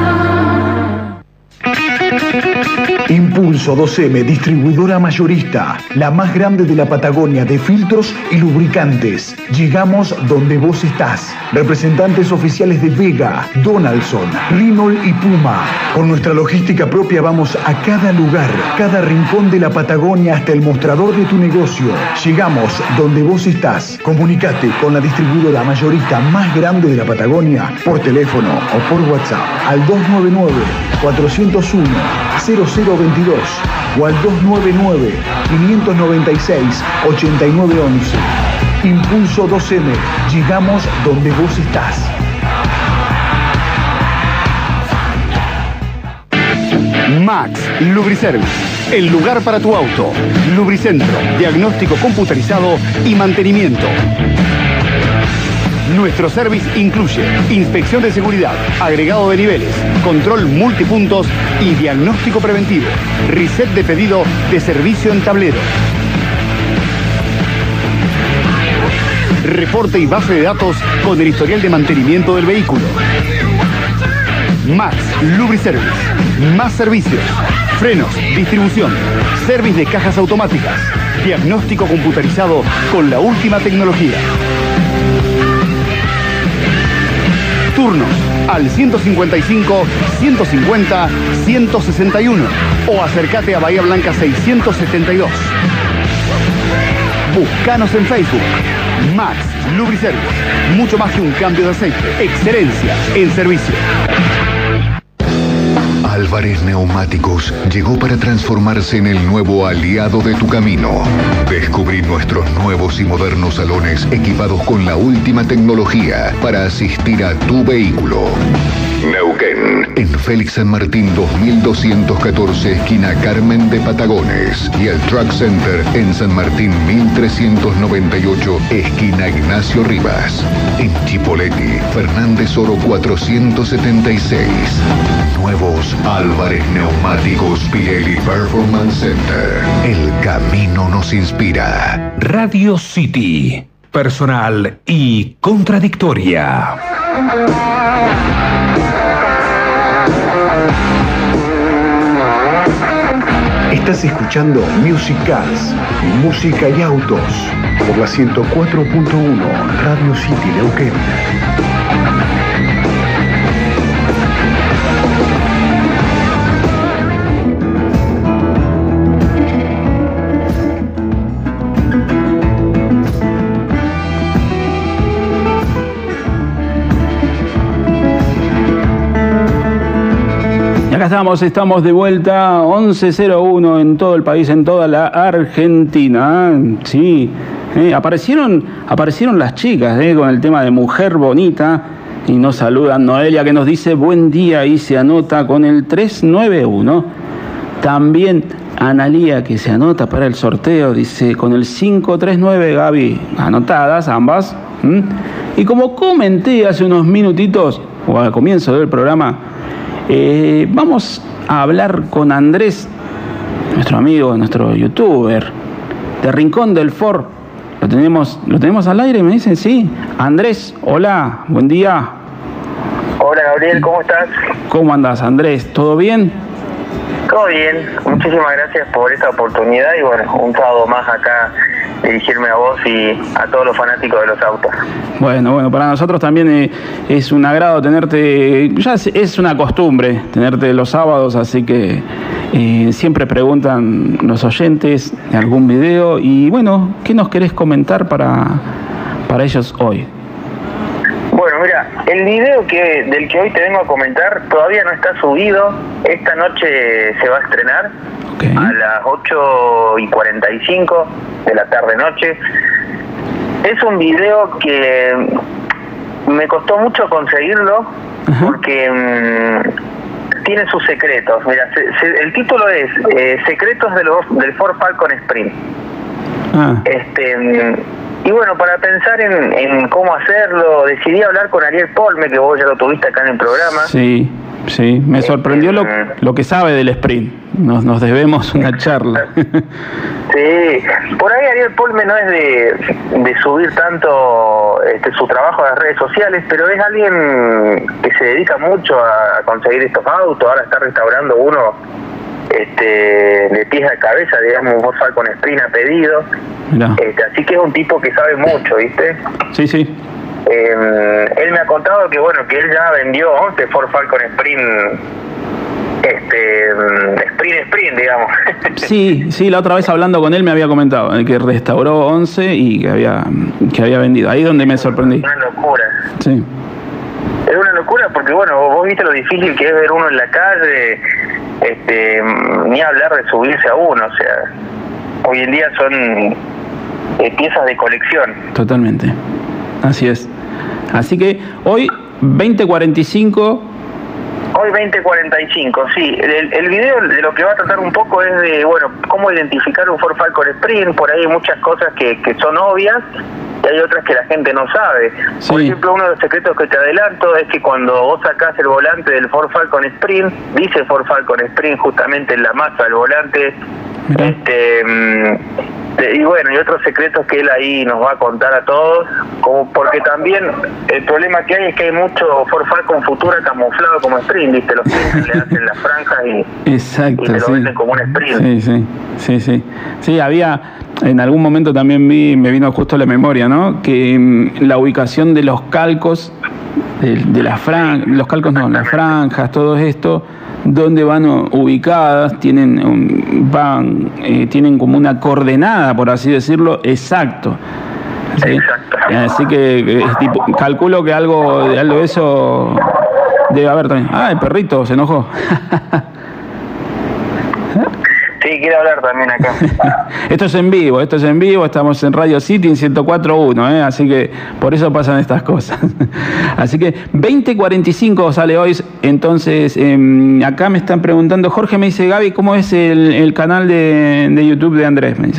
Impulso dos eme, distribuidora mayorista, la más grande de la Patagonia de filtros y lubricantes. Llegamos donde vos estás. Representantes oficiales de Vega, Donaldson, Renault y Puma. Con nuestra logística propia vamos a cada lugar, cada rincón de la Patagonia hasta el mostrador de tu negocio. Llegamos donde vos estás. Comunicate con la distribuidora mayorista más grande de la Patagonia por teléfono o por WhatsApp al dos nueve nueve, cuatro cero uno, cero cero veintidós o al dos nueve nueve, cinco nueve seis, ocho nueve once. Impulso dos eme. Llegamos donde vos estás. Max Lubriservice, el lugar para tu auto. Lubricentro, diagnóstico computarizado y mantenimiento. Nuestro service incluye inspección de seguridad, agregado de niveles, control multipuntos y diagnóstico preventivo. Reset de pedido de servicio en tablero. Reporte y base de datos con el historial de mantenimiento del vehículo. Max Lubriservice. Más servicios. Frenos, distribución, service de cajas automáticas, diagnóstico computarizado con la última tecnología. Turnos al ciento cincuenta y cinco, ciento cincuenta, ciento sesenta y uno o acércate a Bahía Blanca seiscientos setenta y dos. Búscanos en Facebook. Max Lubriservice. Mucho más que un cambio de aceite. Excelencia en servicio. Álvarez Neumáticos llegó para transformarse en el nuevo aliado de tu camino. Descubrí nuestros nuevos y modernos salones equipados con la última tecnología para asistir a tu vehículo. Neuquén, en Félix San Martín dos mil doscientos catorce, esquina Carmen de Patagones, y el Truck Center en San Martín mil trescientos noventa y ocho, esquina Ignacio Rivas. En Chipoleti, Fernández Oro cuatrocientos setenta y seis. Nuevos Álvarez Neumáticos Pirelli Performance Center. El camino nos inspira. Radio City, personal y contradictoria. Estás escuchando Music Cars, música y autos, por la ciento cuatro punto uno Radio City Neuquén. Acá estamos, estamos de vuelta, once cero uno en todo el país, en toda la Argentina. Sí, eh, aparecieron, aparecieron las chicas eh, con el tema de Mujer Bonita y nos saludan. Noelia, que nos dice buen día y se anota con el tres nueve uno. También Analía, que se anota para el sorteo, dice con el cinco tres nueve. Gaby, anotadas ambas. ¿Mm? Y como comenté hace unos minutitos, o al comienzo del programa, Eh, vamos a hablar con Andrés, nuestro amigo, nuestro youtuber de Rincón del Ford. Lo tenemos, lo tenemos al aire, me dicen, sí. Andrés, hola, buen día. Hola Gabriel, ¿cómo estás? ¿Cómo andas, Andrés? ¿Todo bien? Todo bien, muchísimas gracias por esta oportunidad y bueno, un sábado más acá dirigirme a vos y a todos los fanáticos de los autos. Bueno, bueno, para nosotros también eh, es un agrado tenerte, ya es, es una costumbre tenerte los sábados, así que eh, siempre preguntan los oyentes de algún video y bueno, ¿qué nos querés comentar para, para ellos hoy? Bueno, mira, el video que del que hoy te vengo a comentar todavía no está subido. Esta noche se va a estrenar okay. a las ocho y cuarenta y cinco de la tarde-noche. Es un video que me costó mucho conseguirlo uh-huh. porque mmm, tiene sus secretos. Mira, se, se, el título es eh, Secretos de los, del Ford Falcon Sprint. Ah. Este... Mmm, Y bueno, para pensar en, en cómo hacerlo, decidí hablar con Ariel Polme, que vos ya lo tuviste acá en el programa. Sí, sí, me sorprendió lo, lo que sabe del sprint. Nos, nos debemos una charla. Sí, por ahí Ariel Polme no es de, de subir tanto este, su trabajo a las redes sociales, pero es alguien que se dedica mucho a conseguir estos autos. Ahora está restaurando uno este de pies a cabeza, digamos, un Ford Falcon Sprint a pedido. Este, así que es un tipo que sabe mucho, ¿viste? Sí, sí. Eh, él me ha contado que, bueno, que él ya vendió once Ford Falcon Sprint, este, Sprint Sprint, digamos. Sí, sí, la otra vez hablando con él me había comentado que restauró once y que había, que había vendido. Ahí donde me sorprendí. Una locura. Sí. Es una locura porque, bueno, vos viste lo difícil que es ver uno en la calle, este, ni hablar de subirse a uno, o sea, hoy en día son eh, piezas de colección. Totalmente, así es. Así que hoy veinte cuarenta y cinco. Hoy veinte cuarenta y cinco, sí. El, el video de lo que va a tratar un poco es de, bueno, cómo identificar un Ford Falcon Sprint. Por ahí hay muchas cosas que, que son obvias y hay otras que la gente no sabe. Sí. Por ejemplo, uno de los secretos que te adelanto es que cuando vos sacás el volante del Ford Falcon Sprint, dice Ford Falcon Sprint justamente en la masa del volante. Mira. Este y bueno, y otros secretos que él ahí nos va a contar a todos, como porque también el problema que hay es que hay mucho Ford Falcon Futura camuflado como Sprint, ¿viste? Los clientes le hacen las franjas y, exacto, y te lo sí. venden como un Sprint. Sí, sí, sí, sí. Sí, había, en algún momento también vi, me vino justo a la memoria, ¿no? Que mmm, la ubicación de los calcos, de, de las franjas, los calcos no, las franjas, todo esto, donde van ubicadas, tienen un, van eh, tienen como una coordenada, por así decirlo, exacto. ¿Sí? Exacto. Así que es tipo, calculo que algo, algo de eso debe haber también. Ah, el perrito se enojó. Sí, quiero hablar también acá. Esto es en vivo, esto es en vivo, estamos en Radio City en ciento cuatro punto uno, ¿eh? Así que por eso pasan estas cosas. Así que veinte cuarenta y cinco sale hoy, entonces eh, acá me están preguntando, Jorge me dice, Gaby, ¿cómo es el, el canal de, de YouTube de Andrés? Me dice.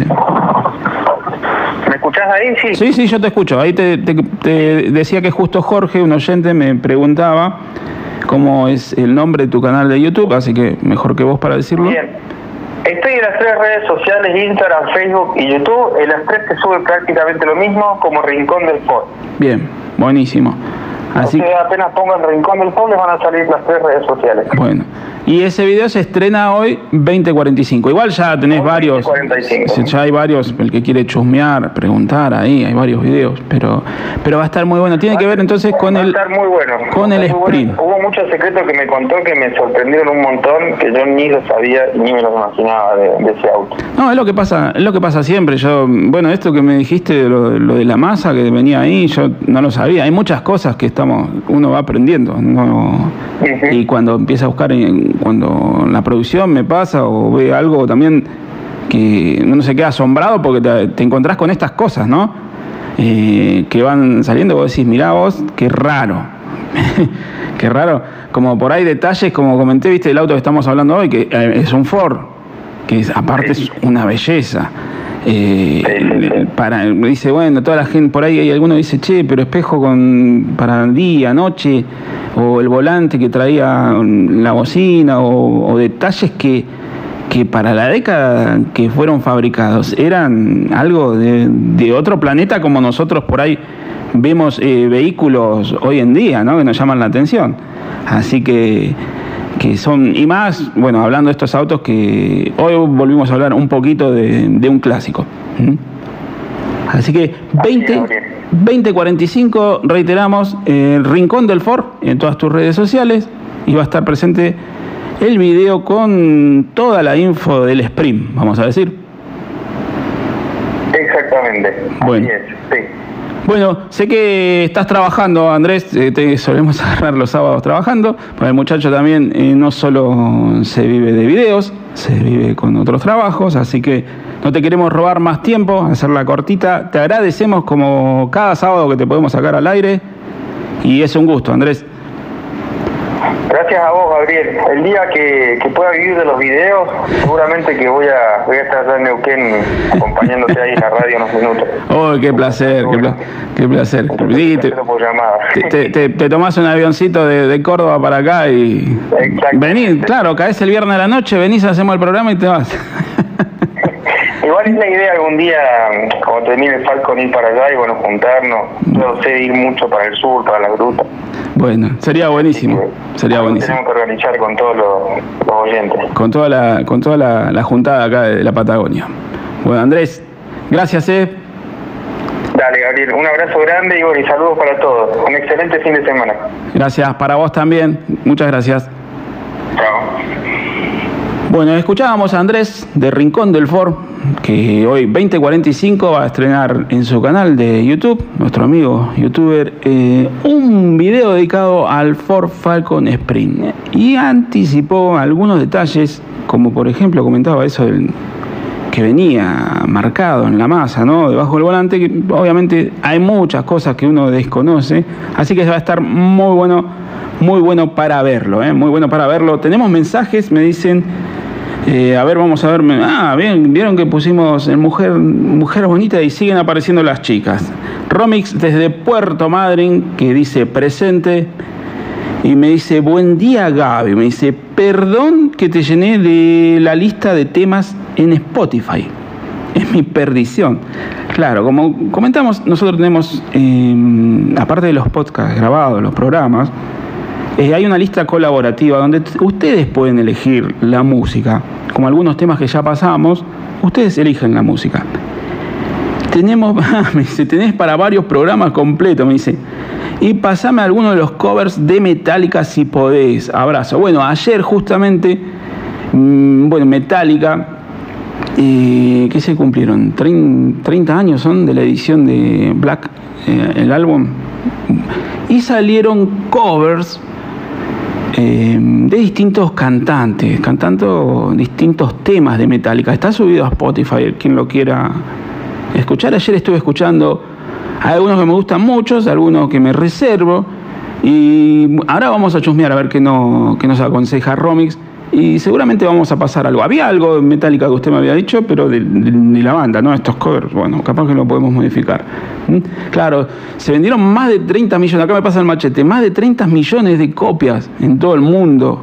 ¿Me escuchás ahí? Sí. Sí, sí, yo te escucho. Ahí te, te, te decía que justo Jorge, un oyente, me preguntaba cómo es el nombre de tu canal de YouTube, así que mejor que vos para decirlo. Bien. Estoy en las tres redes sociales, Instagram, Facebook y YouTube. En las tres te sube prácticamente lo mismo, como Rincón del Ford. Bien, buenísimo. Así que apenas pongan Rincón del Ford les van a salir las tres redes sociales. Bueno, y ese video se estrena hoy veinte cuarenta y cinco. Igual ya tenés hoy varios, cuarenta y cinco. Ya hay varios, el que quiere chusmear, preguntar, ahí hay varios videos, pero pero va a estar muy bueno. Tiene que ver entonces con va el a estar muy bueno. con el sprint. Bueno. Hubo muchos secretos que me contó que me sorprendieron un montón, que yo ni lo sabía ni me lo imaginaba de, de ese auto. No, es lo que pasa, es lo que pasa siempre. Yo, bueno, esto que me dijiste, lo, lo de la masa que venía ahí, yo no lo sabía. Hay muchas cosas que estamos, uno va aprendiendo, ¿no? Uh-huh. Y cuando empieza a buscar, en, cuando la producción me pasa o ve algo también que uno se queda asombrado porque te, te encontrás con estas cosas, ¿no? Eh, que van saliendo, vos decís, mirá vos, qué raro. Qué raro. Como por ahí detalles, como comenté, viste, el auto que estamos hablando hoy, que eh, es un Ford, que es, aparte es una belleza. Eh, para, dice, bueno, toda la gente, por ahí hay alguno que dice, che, pero espejo con para día, noche, o el volante que traía la bocina, o, o detalles que, que para la década que fueron fabricados eran algo de, de otro planeta, como nosotros por ahí vemos eh, vehículos hoy en día, ¿no? Que nos llaman la atención. Así que que son, y más, bueno, hablando de estos autos, que hoy volvimos a hablar un poquito de, de un clásico. ¿Mm? Así que veinte cuarenta y cinco, reiteramos, el Rincón del Ford en todas tus redes sociales, y va a estar presente el video con toda la info del sprint, vamos a decir. Exactamente. Bueno. Así es, sí. Bueno, sé que estás trabajando, Andrés, eh, te solemos agarrar los sábados trabajando, porque el muchacho también eh, no solo se vive de videos, se vive con otros trabajos, así que no te queremos robar más tiempo, hacerla cortita. Te agradecemos como cada sábado que te podemos sacar al aire, y es un gusto, Andrés. Gracias a vos, Gabriel. El día que, que pueda vivir de los videos, seguramente que voy a, voy a estar allá en Neuquén acompañándote ahí en la radio unos minutos. Oh, qué placer, qué, pla qué placer. Sí, te, te, te, te, te tomás un avioncito de, de Córdoba para acá y venís, claro, caes el viernes a la noche, venís, hacemos el programa y te vas. Igual es la idea algún día, cuando termine Falcon, ir para allá y bueno, juntarnos. Yo sé ir mucho para el sur, para la gruta. Bueno, sería buenísimo, sería buenísimo. Tenemos que organizar con todos los, los oyentes. Con toda la, con toda la, la juntada acá de la Patagonia. Bueno, Andrés, gracias, eh. Dale, Gabriel, un abrazo grande y, bueno, y saludos para todos. Un excelente fin de semana. Gracias, para vos también. Muchas gracias. Chao. Bueno, escuchábamos a Andrés de Rincón del Ford, que hoy veinte cuarenta y cinco va a estrenar en su canal de YouTube, nuestro amigo youtuber, eh, un video dedicado al Ford Falcon Sprint. Y anticipó algunos detalles, como por ejemplo comentaba eso del que venía marcado en la masa, ¿no?, debajo del volante, que obviamente hay muchas cosas que uno desconoce, así que va a estar muy bueno, muy bueno para verlo, ¿eh? Muy bueno para verlo. Tenemos mensajes, me dicen, eh, a ver, vamos a ver, ah, bien, vieron que pusimos en mujer, mujer bonita y siguen apareciendo las chicas. Romix desde Puerto Madryn, que dice presente, y me dice, buen día, Gaby, me dice, perdón que te llené de la lista de temas en Spotify, es mi perdición. Claro, como comentamos, nosotros tenemos, eh, aparte de los podcasts grabados, los programas, eh, hay una lista colaborativa donde ustedes pueden elegir la música. Como algunos temas que ya pasamos, ustedes eligen la música. Tenemos, me dice, tenés para varios programas completos, me dice. Y pasame alguno de los covers de Metallica si podés. Abrazo. Bueno, ayer justamente, mmm, bueno, Metallica, eh, ¿qué se cumplieron? treinta años son de la edición de Black, eh, el álbum. Y salieron covers eh, de distintos cantantes, cantando distintos temas de Metallica. Está subido a Spotify, quien lo quiera escuchar. Ayer estuve escuchando algunos que me gustan mucho, algunos que me reservo, y ahora vamos a chusmear a ver qué, no, qué nos aconseja Romix, y seguramente vamos a pasar algo. Había algo de Metallica que usted me había dicho, pero de, de, de la banda, ¿no? Estos covers, bueno, capaz que lo podemos modificar. ¿Mm? Claro, se vendieron más de treinta millones, acá me pasa el machete, más de treinta millones de copias en todo el mundo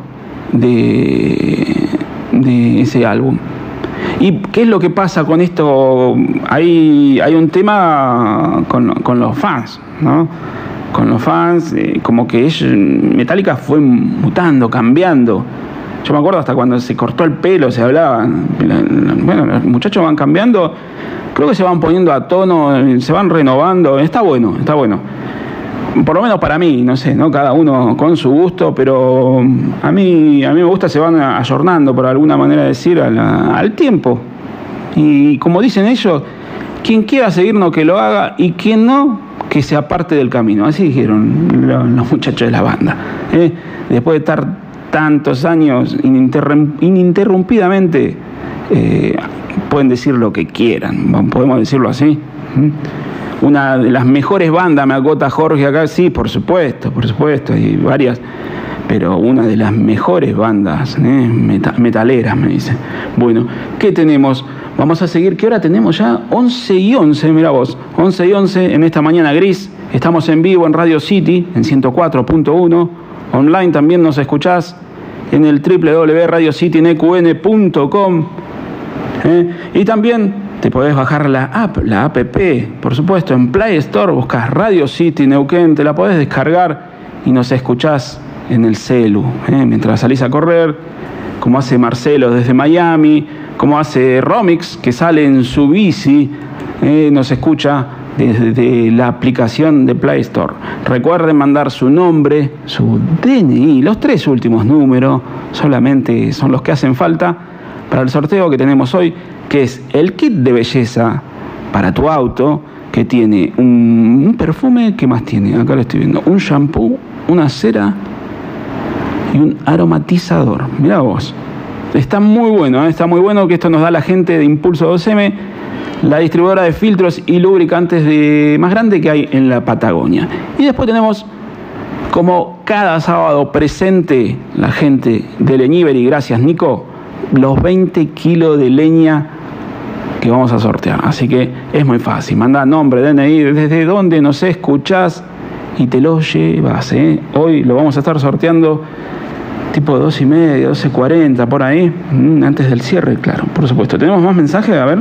de, de ese álbum. ¿Y qué es lo que pasa con esto? Hay, hay un tema con, con los fans, ¿no? Con los fans, eh, como que ellos, Metallica fue mutando, cambiando. Yo me acuerdo hasta cuando se cortó el pelo, se hablaba. Bueno, los muchachos van cambiando, creo que se van poniendo a tono, se van renovando. Está bueno, está bueno. Por lo menos para mí, no sé, ¿no? Cada uno con su gusto, pero a mí, a mí me gusta, se van ayornando, por alguna manera de decir, a la, al tiempo. Y como dicen ellos, quien quiera seguirnos que lo haga, y quien no, que se aparte del camino. Así dijeron los, los muchachos de la banda. ¿eh? Después de estar tantos años ininterrum- ininterrumpidamente, eh, pueden decir lo que quieran, podemos decirlo así. ¿Mm? Una de las mejores bandas, me acota Jorge acá, sí, por supuesto, por supuesto, hay varias, pero una de las mejores bandas, ¿eh? Meta, metaleras, me dice. Bueno, ¿qué tenemos? Vamos a seguir, ¿qué hora tenemos ya? once y once, mira vos, once y once en esta mañana gris. Estamos en vivo en Radio City, en ciento cuatro punto uno, online también nos escuchás en el doble u doble u doble u punto radio city n q n punto com, ¿eh? Y también te podés bajar la app, la app, por supuesto, en Play Store, buscas Radio City Neuquén, te la podés descargar y nos escuchás en el celu, ¿eh? Mientras salís a correr, como hace Marcelo desde Miami, como hace Romix, que sale en su bici eh, nos escucha desde la aplicación de Play Store. Recuerden mandar su nombre, su D N I, los tres últimos números, solamente son los que hacen falta para el sorteo que tenemos hoy, que es el kit de belleza para tu auto, que tiene un, un perfume, ¿qué más tiene? Acá lo estoy viendo, un shampoo, una cera y un aromatizador. Mirá vos, está muy bueno, ¿eh? Está muy bueno, que esto nos da la gente de Impulso dos eme, la distribuidora de filtros y lubricantes de, más grande que hay en la Patagonia. Y después tenemos, como cada sábado, presente la gente de Leñivery, gracias Nico, los veinte kilos de leña que vamos a sortear. Así que es muy fácil, manda nombre, D N I, desde donde nos escuchás y te lo llevas, ¿eh? Hoy lo vamos a estar sorteando tipo doce y media, doce cuarenta, por ahí, antes del cierre, claro, por supuesto. ¿Tenemos más mensajes? A ver.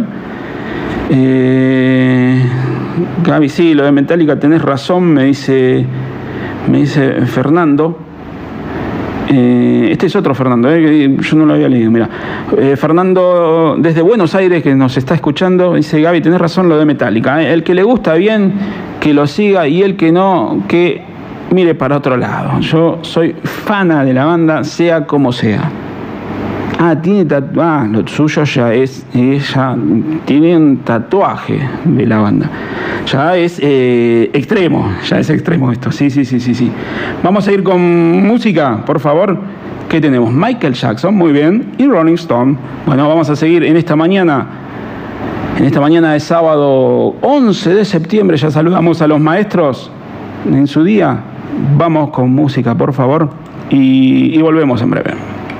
Eh, Gaby, sí, lo de Metallica tenés razón, me dice, me dice Fernando. Eh, este es otro Fernando, eh, yo no lo había leído. Mira, eh, Fernando desde Buenos Aires, que nos está escuchando, dice: Gaby, tenés razón lo de Metallica. Eh. El que le gusta bien, que lo siga, y el que no, que mire para otro lado. Yo soy fana de la banda, sea como sea. Ah, tiene tatu- ah, lo suyo ya es, ella tiene un tatuaje de la banda. Ya es eh, extremo, ya es extremo esto. Sí, sí, sí, sí, sí. Vamos a ir con música, por favor. ¿Qué tenemos? Michael Jackson, muy bien, y Rolling Stone. Bueno, vamos a seguir en esta mañana. En esta mañana de sábado once de septiembre, ya saludamos a los maestros en su día. Vamos con música, por favor, y, y volvemos en breve.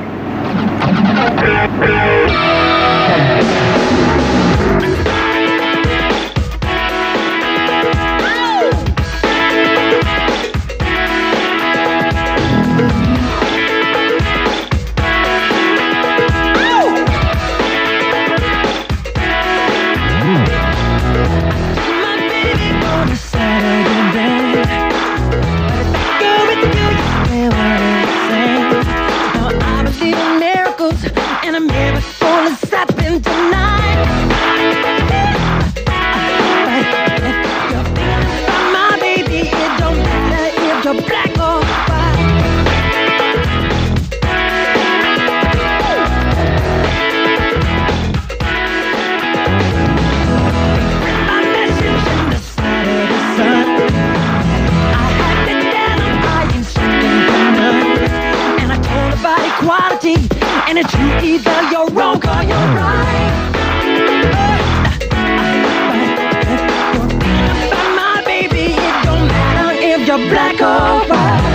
And it's you, either you're wrong or you're right. But my baby, it don't matter if you're black or white.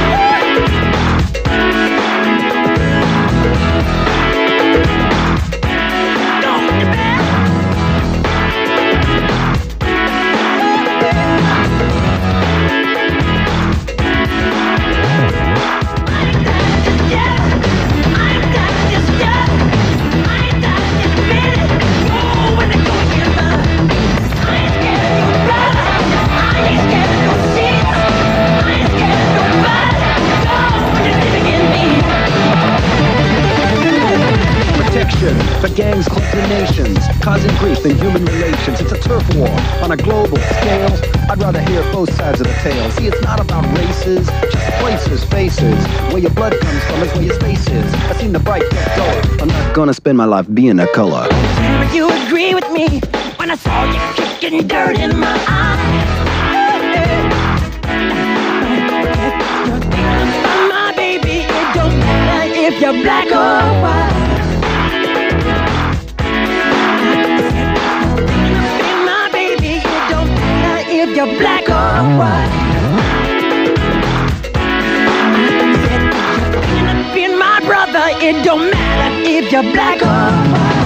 For gangs, clubs, and nations, causing grief in human relations. It's a turf war on a global scale. I'd rather hear both sides of the tale. See, it's not about races, just places, faces. Where your blood comes from is where your space is. I've seen the bright get duller. I'm not gonna spend my life being a color. Would you agree with me when I saw you kicking dirt in my eye? My baby, it don't matter if you're black or white. If you're black or white, being my brother, it don't matter if you're black or white.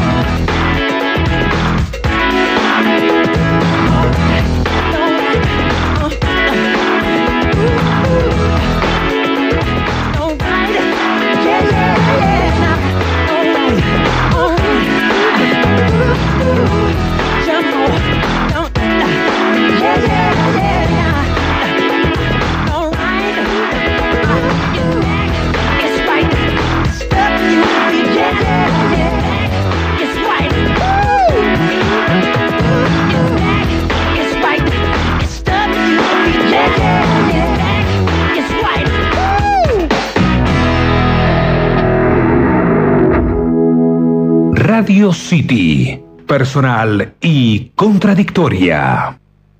All right, yeah, yeah, yeah. All right, all right. Jump on, don't. Yeah, yeah, yeah. All right. It's right. Stop you. Yeah, yeah, yeah. Radio City. Personal y contradictoria.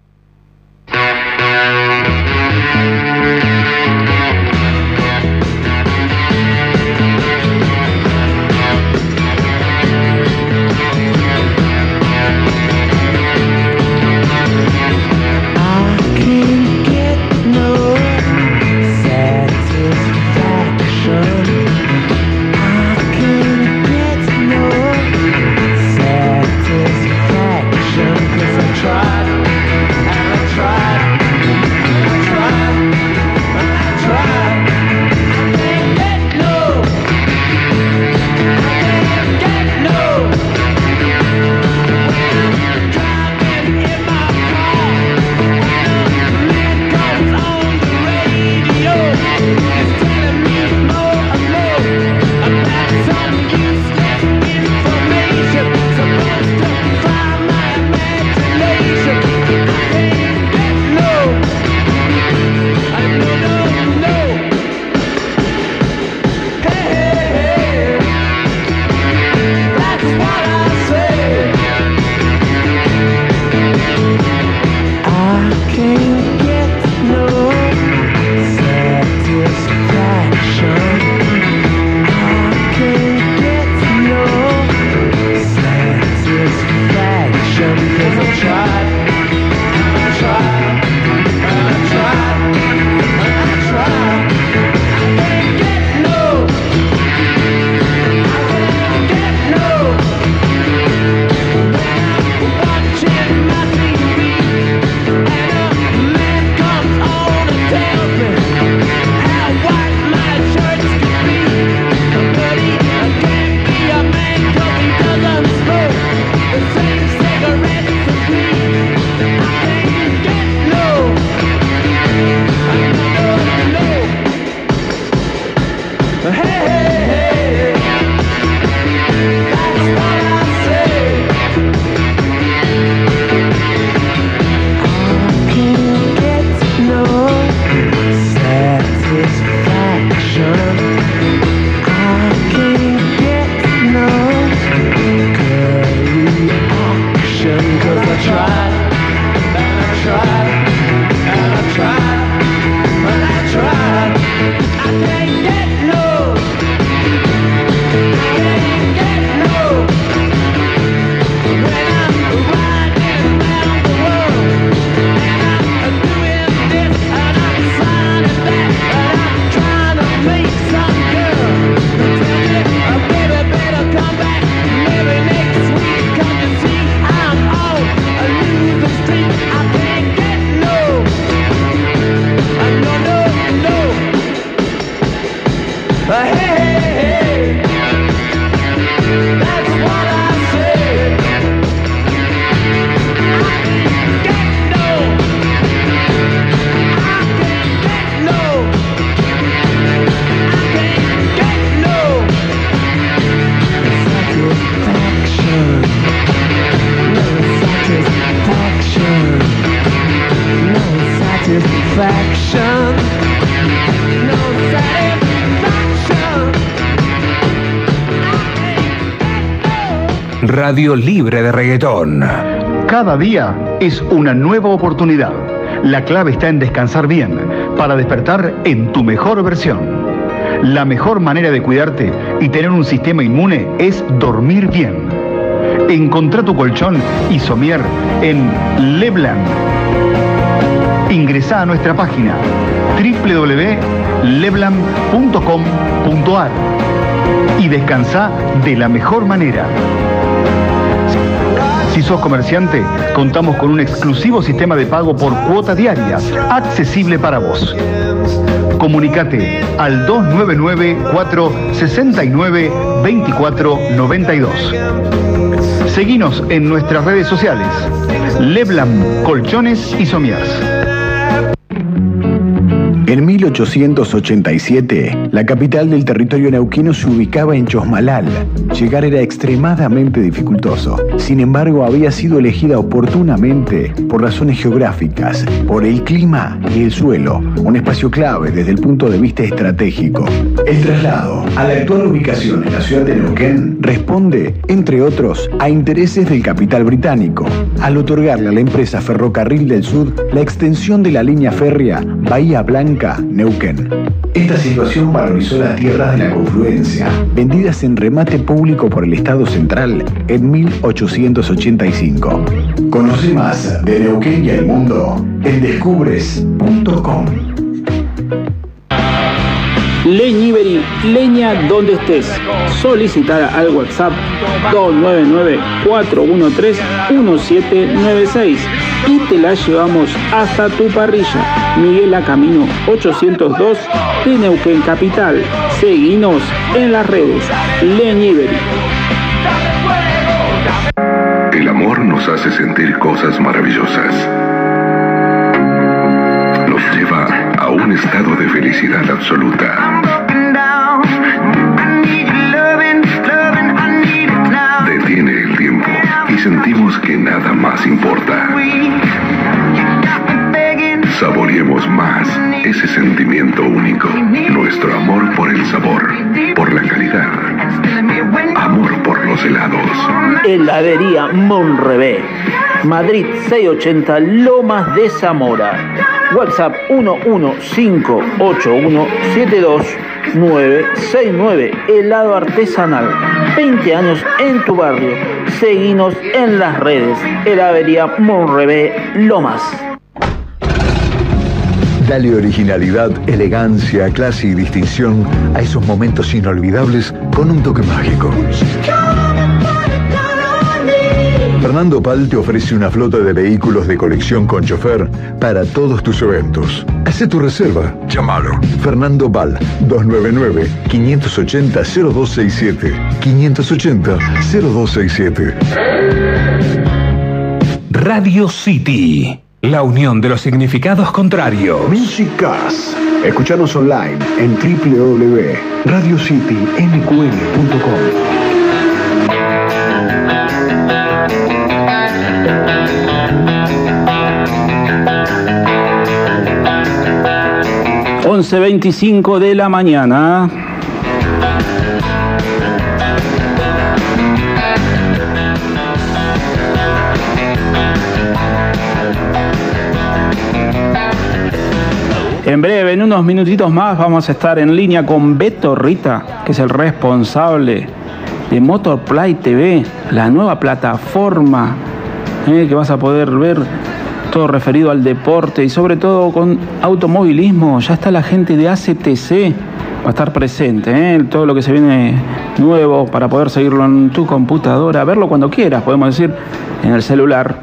Radio libre de reggaetón. Cada día es una nueva oportunidad. La clave está en descansar bien, para despertar en tu mejor versión. La mejor manera de cuidarte y tener un sistema inmune es dormir bien. Encontrá tu colchón Isomier en Lebland. Ingresá a nuestra página doble u doble u doble u punto lebland punto com punto a r y descansá de la mejor manera. Si sos comerciante, contamos con un exclusivo sistema de pago por cuota diaria, accesible para vos. Comunicate al dos nueve nueve, cuatro seis nueve, dos cuatro nueve dos. Seguinos en nuestras redes sociales. Lebland Colchones y Somiers. En mil ochocientos ochenta y siete, la capital del territorio neuquino se ubicaba en Chosmalal. Llegar era extremadamente dificultoso. Sin embargo, había sido elegida oportunamente por razones geográficas, por el clima y el suelo, un espacio clave desde el punto de vista estratégico. El traslado a la actual ubicación en la ciudad de Neuquén responde, entre otros, a intereses del capital británico, al otorgarle a la empresa Ferrocarril del Sud la extensión de la línea férrea Bahía Blanca-Neuquén. Esta situación valorizó las tierras de la confluencia, vendidas en remate público por el Estado Central en mil ochocientos ochenta y cinco. Conoce más de Neuquén y el mundo en descubres punto com. Leñivery, leña donde estés. Solicitada al WhatsApp dos nueve nueve, cuatro uno tres, uno siete nueve seis y te la llevamos hasta tu parrilla. Miguel A. Camino ochocientos dos de Neuquén Capital. Seguinos en las redes. Leñivery. El amor nos hace sentir cosas maravillosas. Nos lleva a un estado de felicidad absoluta. Detiene el tiempo y sentimos que nada más importa. Saboreemos más ese sentimiento único. Nuestro amor por el sabor, por la calidad. Amor por los helados. Heladería Monrebé. Madrid seiscientos ochenta Lomas de Zamora. WhatsApp uno uno cinco ocho uno siete dos nueve seis nueve. Helado artesanal. veinte años en tu barrio. Seguinos en las redes. Heladería Monrebé Lomas. Dale originalidad, elegancia, clase y distinción a esos momentos inolvidables con un toque mágico. Fernando Pal te ofrece una flota de vehículos de colección con chofer para todos tus eventos. Haz tu reserva. Llámalo. Fernando Pal, dos nueve nueve, cinco ocho cero, cero dos seis siete. cinco ocho cero, cero dos seis siete. Radio City. La unión de los significados contrarios. Music Cars. Escuchanos online en doble u doble u doble u punto radio city n q n punto com. once veinticinco de la mañana. En breve, en unos minutitos más, vamos a estar en línea con Beto Rita, que es el responsable de Motorplay T V, la nueva plataforma eh, que vas a poder ver todo referido al deporte y sobre todo con automovilismo. Ya está la gente de A C T C, va a estar presente, eh, todo lo que se viene nuevo para poder seguirlo en tu computadora, verlo cuando quieras, podemos decir, en el celular.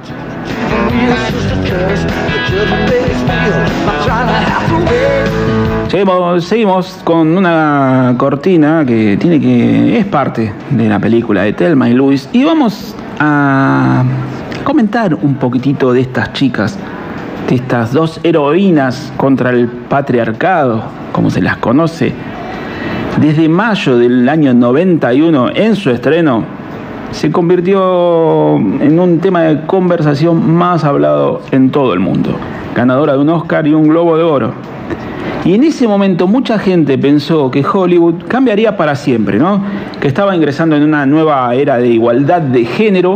Seguimos, seguimos con una cortina que tiene que es parte de la película de Thelma y Louise y vamos a comentar un poquitito de estas chicas, de estas dos heroínas contra el patriarcado, como se las conoce. Desde mayo del año noventa y uno, en su estreno, se convirtió en un tema de conversación más hablado en todo el mundo. Ganadora de un Oscar y un Globo de Oro. Y en ese momento mucha gente pensó que Hollywood cambiaría para siempre, ¿no? Que estaba ingresando en una nueva era de igualdad de género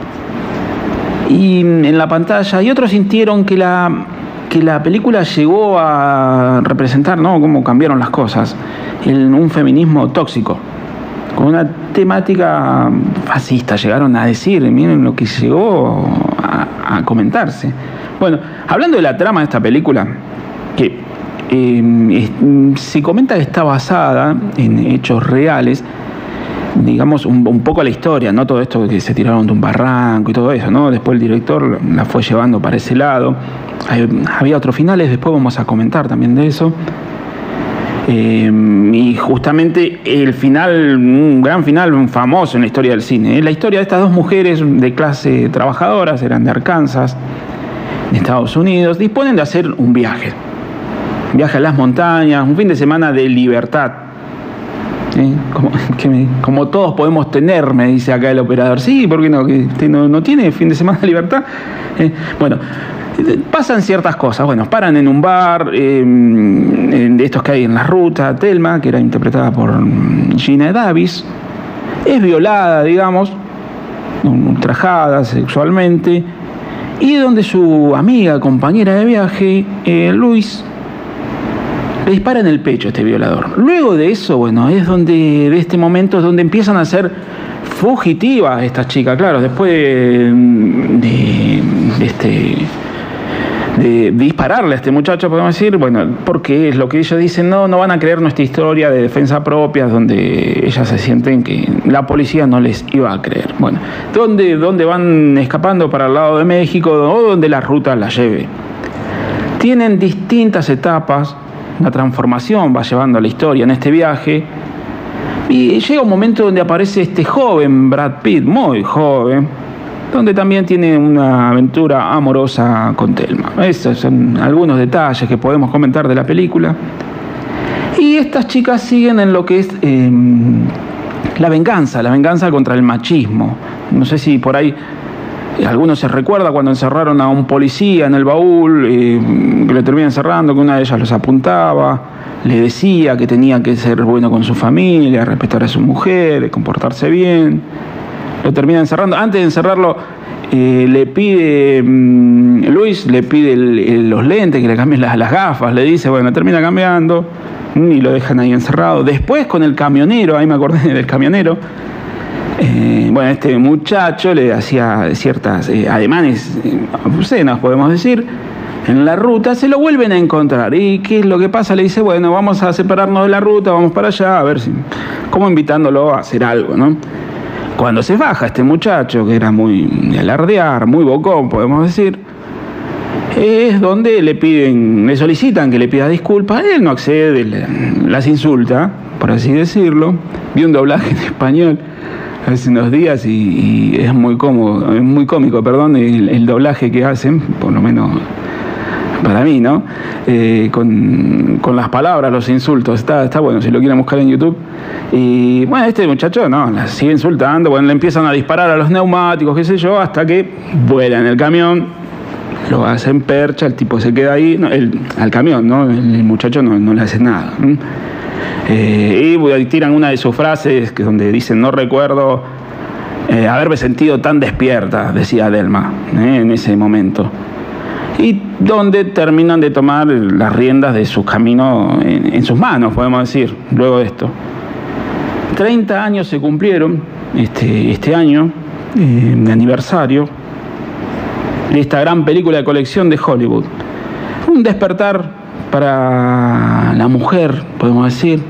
y en la pantalla, y otros sintieron que la, que la película llegó a representar, ¿no?, cómo cambiaron las cosas, en un feminismo tóxico, con una temática fascista, llegaron a decir, miren lo que llegó a, a comentarse. Bueno, hablando de la trama de esta película, que eh, es, se comenta que está basada en hechos reales, digamos, un, un poco la historia, ¿no? Todo esto que se tiraron de un barranco y todo eso, ¿no? Después el director la fue llevando para ese lado. Hay, había otros finales, después vamos a comentar también de eso. Eh, y justamente el final, un gran final famoso en la historia del cine, ¿eh? La historia de estas dos mujeres de clase trabajadoras, eran de Arkansas, de Estados Unidos, disponen de hacer un viaje. viaje a las montañas, un fin de semana de libertad. ¿Eh? Como, que me, como todos podemos tener, me dice acá el operador. Sí, ¿por qué no? ¿Que usted no, no tiene fin de semana de libertad? ¿Eh? Bueno, pasan ciertas cosas. Bueno, paran en un bar, eh, de estos que hay en la ruta. Thelma, que era interpretada por Gina Davis, es violada, digamos, ultrajada sexualmente, y donde su amiga, compañera de viaje, eh, Luis, le dispara en el pecho a este violador. Luego de eso, bueno, es donde, de este momento es donde empiezan a ser fugitivas estas chicas, claro, después de, de, de este de dispararle a este muchacho, podemos decir, bueno, porque es lo que ellos dicen, no, no van a creer nuestra historia de defensa propia, donde ellas se sienten que la policía no les iba a creer. Bueno, ¿dónde, dónde van escapando para el lado de México o donde la ruta la lleve? Tienen distintas etapas, una transformación va llevando a la historia en este viaje, y llega un momento donde aparece este joven Brad Pitt, muy joven, donde también tiene una aventura amorosa con Thelma. Esos son algunos detalles que podemos comentar de la película. Y estas chicas siguen en lo que es eh, la venganza, la venganza contra el machismo. No sé si por ahí algunos se recuerda cuando encerraron a un policía en el baúl, eh, que lo termina encerrando, que una de ellas los apuntaba, le decía que tenía que ser bueno con su familia, respetar a su mujer, comportarse bien. Lo termina encerrando. Antes de encerrarlo, eh, le pide, mmm, Luis le pide el, el, los lentes, que le cambien las, las gafas, le dice, bueno, termina cambiando, y lo dejan ahí encerrado. Después con el camionero, ahí me acordé del camionero, eh, bueno, este muchacho le hacía ciertas eh, ademanes eh, obscenas, podemos decir, en la ruta, se lo vuelven a encontrar. ¿Y qué es lo que pasa? Le dice, bueno, vamos a separarnos de la ruta, vamos para allá, a ver si, como invitándolo a hacer algo, ¿no? Cuando se baja este muchacho, que era muy de alardear, muy bocón, podemos decir, es donde le piden, le solicitan que le pida disculpas. Él no accede, le, las insulta, por así decirlo. Vi un doblaje en español hace unos días y, y es muy cómodo, es muy cómico, perdón, el, el doblaje que hacen, por lo menos para mí, ¿no? Eh, con, con las palabras, los insultos, está, está bueno, si lo quieren buscar en YouTube. Y bueno, este muchacho, no, la sigue insultando, bueno, le empiezan a disparar a los neumáticos, qué sé yo, hasta que vuela en el camión, lo hacen percha, el tipo se queda ahí, no, el, al camión, ¿no? El, el muchacho no, no le hace nada. Eh, y tiran una de sus frases, que donde dicen, no recuerdo eh, haberme sentido tan despierta, decía Thelma, eh, en ese momento. Y donde terminan de tomar las riendas de su camino en, en sus manos, podemos decir, luego de esto. treinta años se cumplieron este, este año, eh, de aniversario, de esta gran película de colección de Hollywood. Un despertar para la mujer, podemos decir,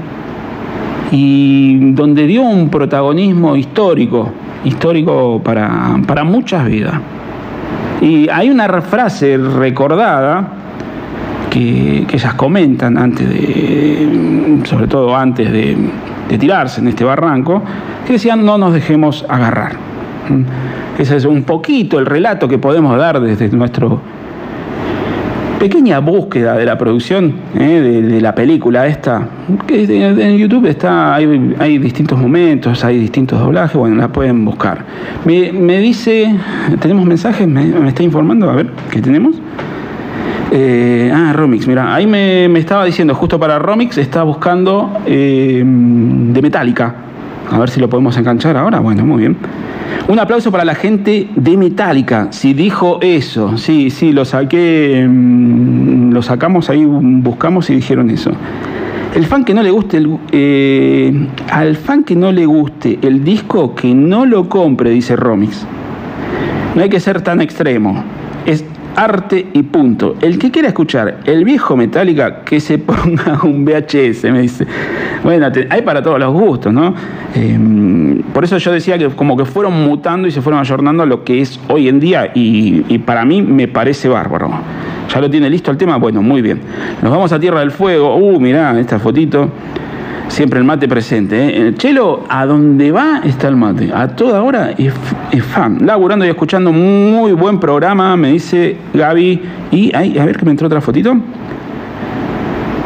y donde dio un protagonismo histórico, histórico para, para muchas vidas. Y hay una frase recordada que, que ellas comentan antes de, sobre todo antes de, de tirarse en este barranco, que decían, no nos dejemos agarrar. Ese es un poquito el relato que podemos dar desde nuestra pequeña búsqueda de la producción, eh, de, de la película esta, que en YouTube está, hay, hay distintos momentos, hay distintos doblajes, bueno, la pueden buscar. Me, me dice, ¿tenemos mensajes? ¿Me, me está informando? A ver, ¿qué tenemos? Eh, ah, Romix, mira, ahí me, me estaba diciendo, justo para Romix, está buscando eh, de Metallica. A ver si lo podemos enganchar ahora. Bueno, muy bien. Un aplauso para la gente de Metallica. Si dijo eso, sí, sí, lo saqué, lo sacamos ahí, buscamos y dijeron eso. El fan que no le guste, el, eh, al fan que no le guste el disco, que no lo compre, dice Romix. No hay que ser tan extremo. Es arte y punto. El que quiera escuchar el viejo Metallica, que se ponga un V H S, me dice. Bueno, te, hay para todos los gustos, ¿no? Eh, por eso yo decía que como que fueron mutando y se fueron ayornando a lo que es hoy en día, y, y para mí me parece bárbaro. ¿Ya lo tiene listo el tema? Bueno, muy bien. Nos vamos a Tierra del Fuego. Uh, mirá, esta fotito. Siempre el mate presente, ¿eh? Chelo, a donde va está el mate. A toda hora es, es fan. Laburando y escuchando muy buen programa, me dice Gaby. Y ahí, a ver que me entró otra fotito.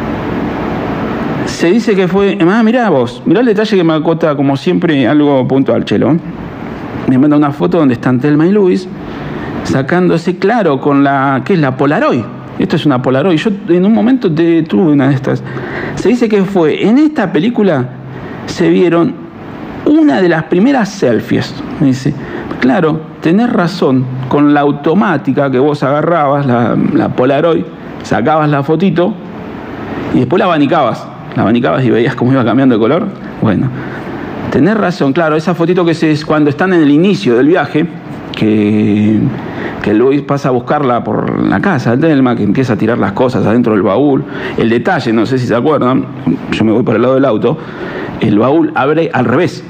Se dice que fue... Ah, mirá vos, mirá el detalle que me acota, como siempre, algo puntual, Chelo. Me manda una foto donde están Thelma y Luis sacándose, claro, con la... ¿Qué es la Polaroid? Esto es una Polaroid. Yo en un momento te, tuve una de estas. Se dice que fue... En esta película se vieron una de las primeras selfies. Me dice, claro, tenés razón. Con la automática que vos agarrabas, la, la Polaroid, sacabas la fotito y después la abanicabas. La abanicabas y veías cómo iba cambiando de color. Bueno, tenés razón, claro, esa fotito que es cuando están en el inicio del viaje, que, que Luis pasa a buscarla por la casa de Thelma, que empieza a tirar las cosas adentro del baúl. El detalle, no sé si se acuerdan, yo me voy por el lado del auto, el baúl abre al revés.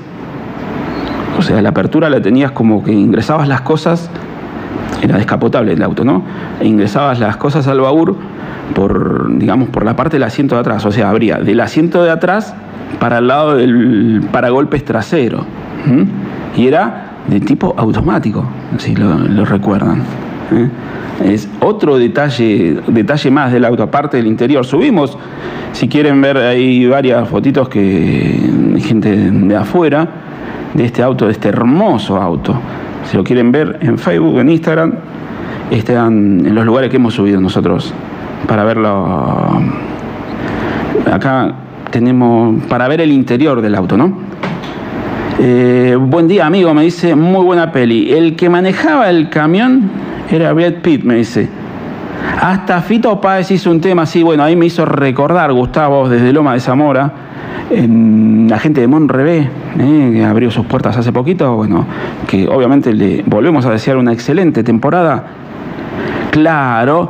O sea, la apertura la tenías como que ingresabas las cosas, era descapotable el auto, ¿no? E ingresabas las cosas al baúl por, digamos, por la parte del asiento de atrás. O sea, abría del asiento de atrás para el lado del paragolpes trasero. ¿Mm? Y era de tipo automático, si lo, lo recuerdan. ¿Eh? Es otro detalle, detalle más del auto, aparte del interior. Subimos, si quieren ver, hay varias fotitos que gente de afuera de este auto, de este hermoso auto. Si lo quieren ver en Facebook, en Instagram, están en los lugares que hemos subido nosotros para verlo. Acá tenemos para ver el interior del auto, ¿no? Eh, buen día, amigo, me dice, muy buena peli. El que manejaba el camión era Brad Pitt, me dice. Hasta Fito Páez hizo un tema así, bueno, ahí me hizo recordar, Gustavo, desde Loma de Zamora, en la gente de Monrevé, eh, que abrió sus puertas hace poquito, bueno, que obviamente le volvemos a desear una excelente temporada. Claro,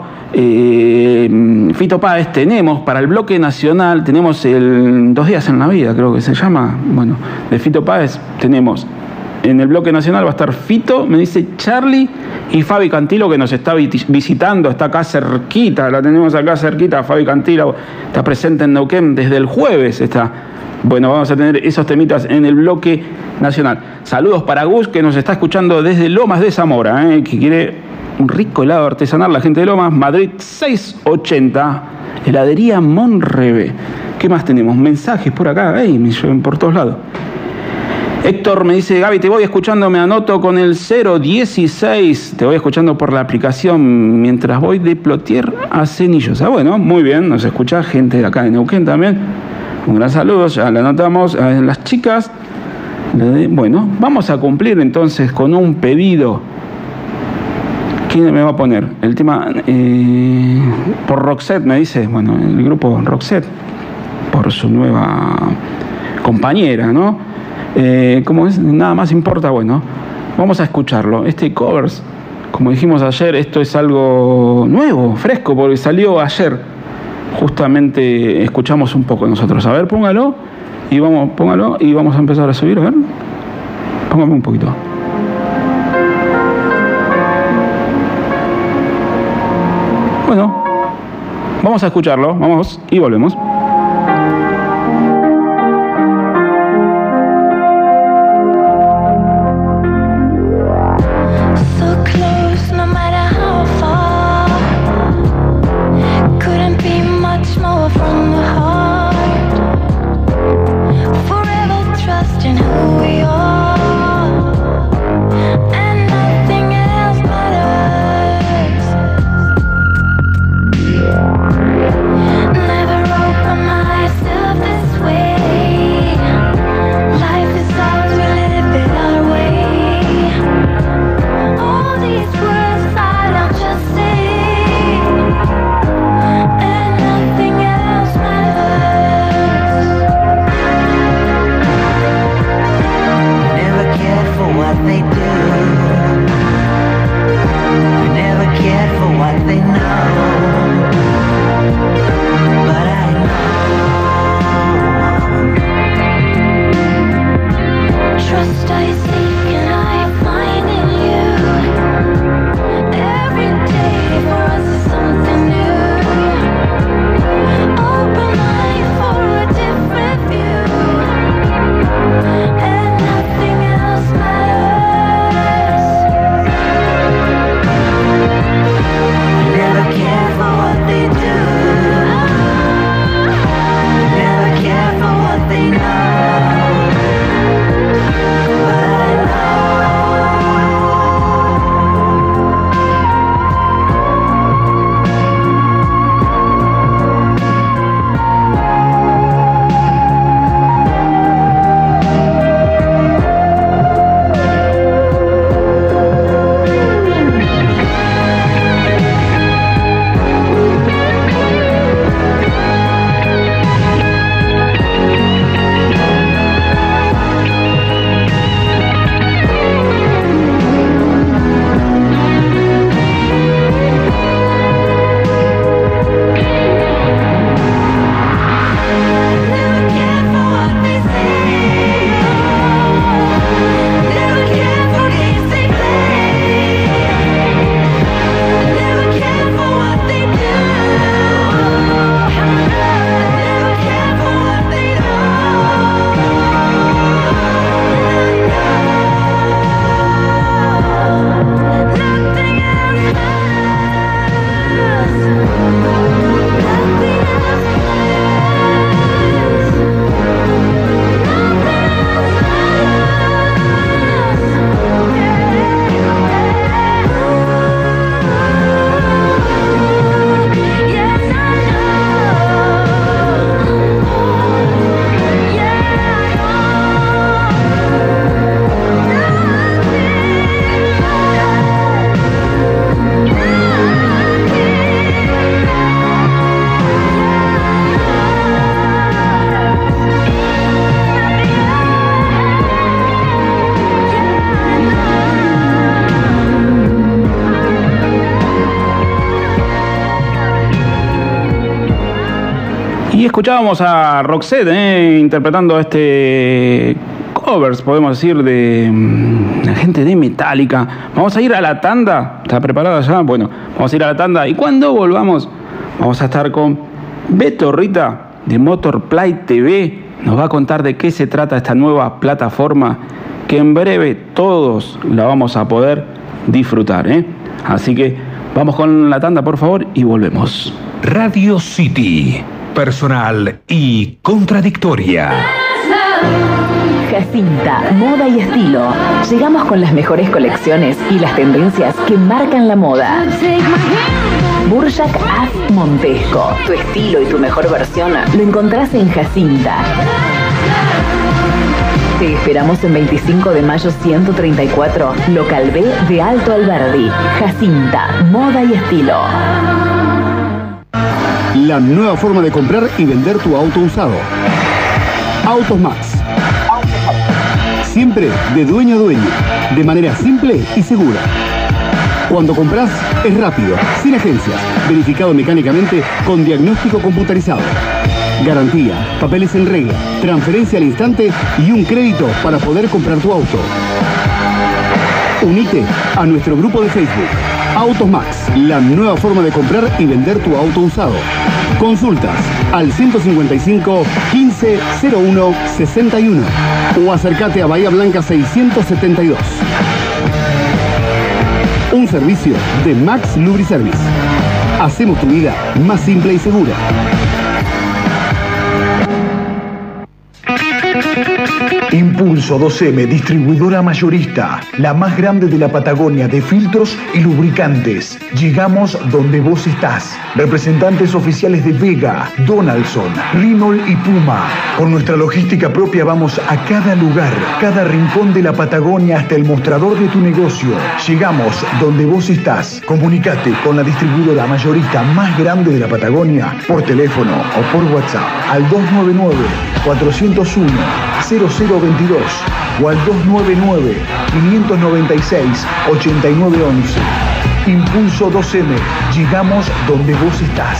eh, Fito Páez tenemos para el bloque nacional, tenemos el Dos Días en la Vida, creo que se llama, bueno, de Fito Páez tenemos. En el bloque nacional va a estar Fito, me dice Charlie y Fabi Cantilo, que nos está visitando, está acá cerquita, la tenemos acá cerquita, Fabi Cantilo está presente en Neuquén desde el jueves, está. Bueno, vamos a tener esos temitas en el bloque nacional. Saludos para Gus, que nos está escuchando desde Lomas de Zamora, ¿eh? Que quiere un rico helado artesanal, la gente de Lomas, Madrid seiscientos ochenta, heladería Monrevé. ¿Qué más tenemos? Mensajes por acá, ¡ey! Me llevan por todos lados. Héctor me dice, Gaby, te voy escuchando, me anoto con el cero dieciséis, te voy escuchando por la aplicación mientras voy de Plotier a Cenillos. Ah, bueno, muy bien, nos escucha gente de acá de Neuquén también. Un gran saludo, ya le anotamos a las chicas. Bueno, vamos a cumplir entonces con un pedido. ¿Quién me va a poner? El tema eh, por Roxette, me dice, bueno, el grupo Roxette, por su nueva compañera, ¿no? Eh, como es, nada más importa, bueno, vamos a escucharlo. Este covers, como dijimos ayer, esto es algo nuevo, fresco, porque salió ayer. Justamente escuchamos un poco nosotros. A ver, póngalo y vamos, póngalo y vamos a empezar a subir, a ver. Póngame un poquito. Bueno, vamos a escucharlo, vamos y volvemos. Never open escuchábamos a Roxette eh, interpretando este covers, podemos decir, de mm, la gente de Metallica. Vamos a ir a la tanda. ¿Está preparada ya? Bueno, vamos a ir a la tanda. Y cuando volvamos, vamos a estar con Beto Rita de Motorplay T V. Nos va a contar de qué se trata esta nueva plataforma que en breve todos la vamos a poder disfrutar, ¿eh? Así que vamos con la tanda, por favor, y volvemos. Radio City, personal y contradictoria. Jacinta, moda y estilo. Llegamos con las mejores colecciones y las tendencias que marcan la moda. Burjak Af Montesco. Tu estilo y tu mejor versión lo encontrás en Jacinta. Te esperamos en veinticinco de mayo ciento treinta y cuatro, local B de Alto Alberdi. Jacinta, moda y estilo. La nueva forma de comprar y vender tu auto usado. Autos Max. Siempre de dueño a dueño, de manera simple y segura. Cuando compras es rápido, sin agencias, verificado mecánicamente con diagnóstico computarizado. Garantía, papeles en regla, transferencia al instante y un crédito para poder comprar tu auto. Unite a nuestro grupo de Facebook, Autos Max, la nueva forma de comprar y vender tu auto usado. Consultas al ciento cincuenta y cinco, quince, cero uno, sesenta y uno o acércate a Bahía Blanca seiscientos setenta y dos. Un servicio de Max Lubriservice. Hacemos tu vida más simple y segura. Impulso dos eme, distribuidora mayorista, la más grande de la Patagonia de filtros y lubricantes. Llegamos donde vos estás. Representantes oficiales de Vega, Donaldson, Renault y Puma. Con nuestra logística propia vamos a cada lugar, cada rincón de la Patagonia hasta el mostrador de tu negocio. Llegamos donde vos estás. Comunicate con la distribuidora mayorista más grande de la Patagonia por teléfono o por WhatsApp al dos nueve nueve, cuatro cero uno, cero cero veintidós o al dos nueve nueve, cinco nueve seis, ocho nueve once. Impulso dos eme. Llegamos donde vos estás.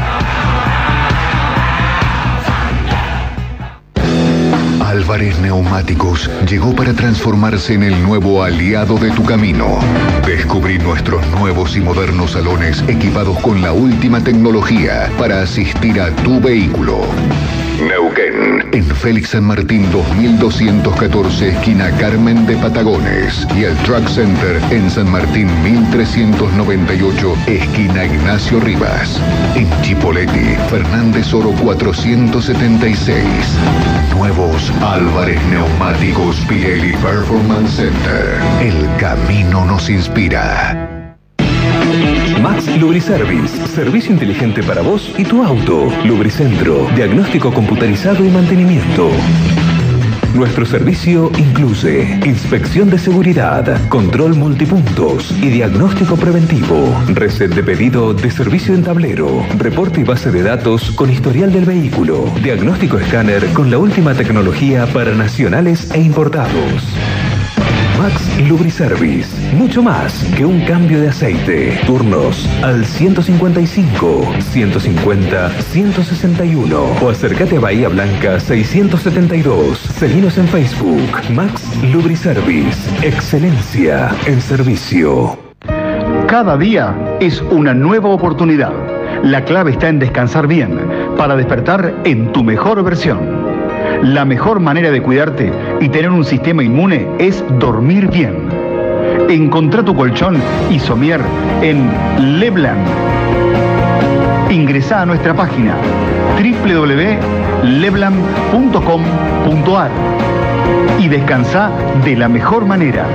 Álvarez Neumáticos llegó para transformarse en el nuevo aliado de tu camino. Descubrí nuestros nuevos y modernos salones equipados con la última tecnología para asistir a tu vehículo. Neuquén, en Félix San Martín dos mil doscientos catorce, esquina Carmen de Patagones, y el Truck Center en San Martín mil trescientos noventa y ocho, esquina Ignacio Rivas. En Chipoleti, Fernández Oro cuatrocientos setenta y seis. Nuevos Álvarez Neumáticos Pirelli Performance Center. El camino nos inspira. Max Lubriservice, servicio inteligente para vos y tu auto. Lubricentro, diagnóstico computarizado y mantenimiento. Nuestro servicio incluye inspección de seguridad, control multipuntos y diagnóstico preventivo. Reset de pedido de servicio en tablero, reporte y base de datos con historial del vehículo, diagnóstico escáner con la última tecnología para nacionales e importados. Max Lubriservice, mucho más que un cambio de aceite. Turnos al ciento cincuenta y cinco, ciento cincuenta, ciento sesenta y uno o acércate a Bahía Blanca seiscientos setenta y dos. Seguinos en Facebook. Max Lubriservice, excelencia en servicio. Cada día es una nueva oportunidad. La clave está en descansar bien para despertar en tu mejor versión. La mejor manera de cuidarte y tener un sistema inmune es dormir bien. Encontrá tu colchón Isomier en Leblanc. Ingresá a nuestra página doble u doble u doble u punto leblanc punto com punto a r y descansá de la mejor manera.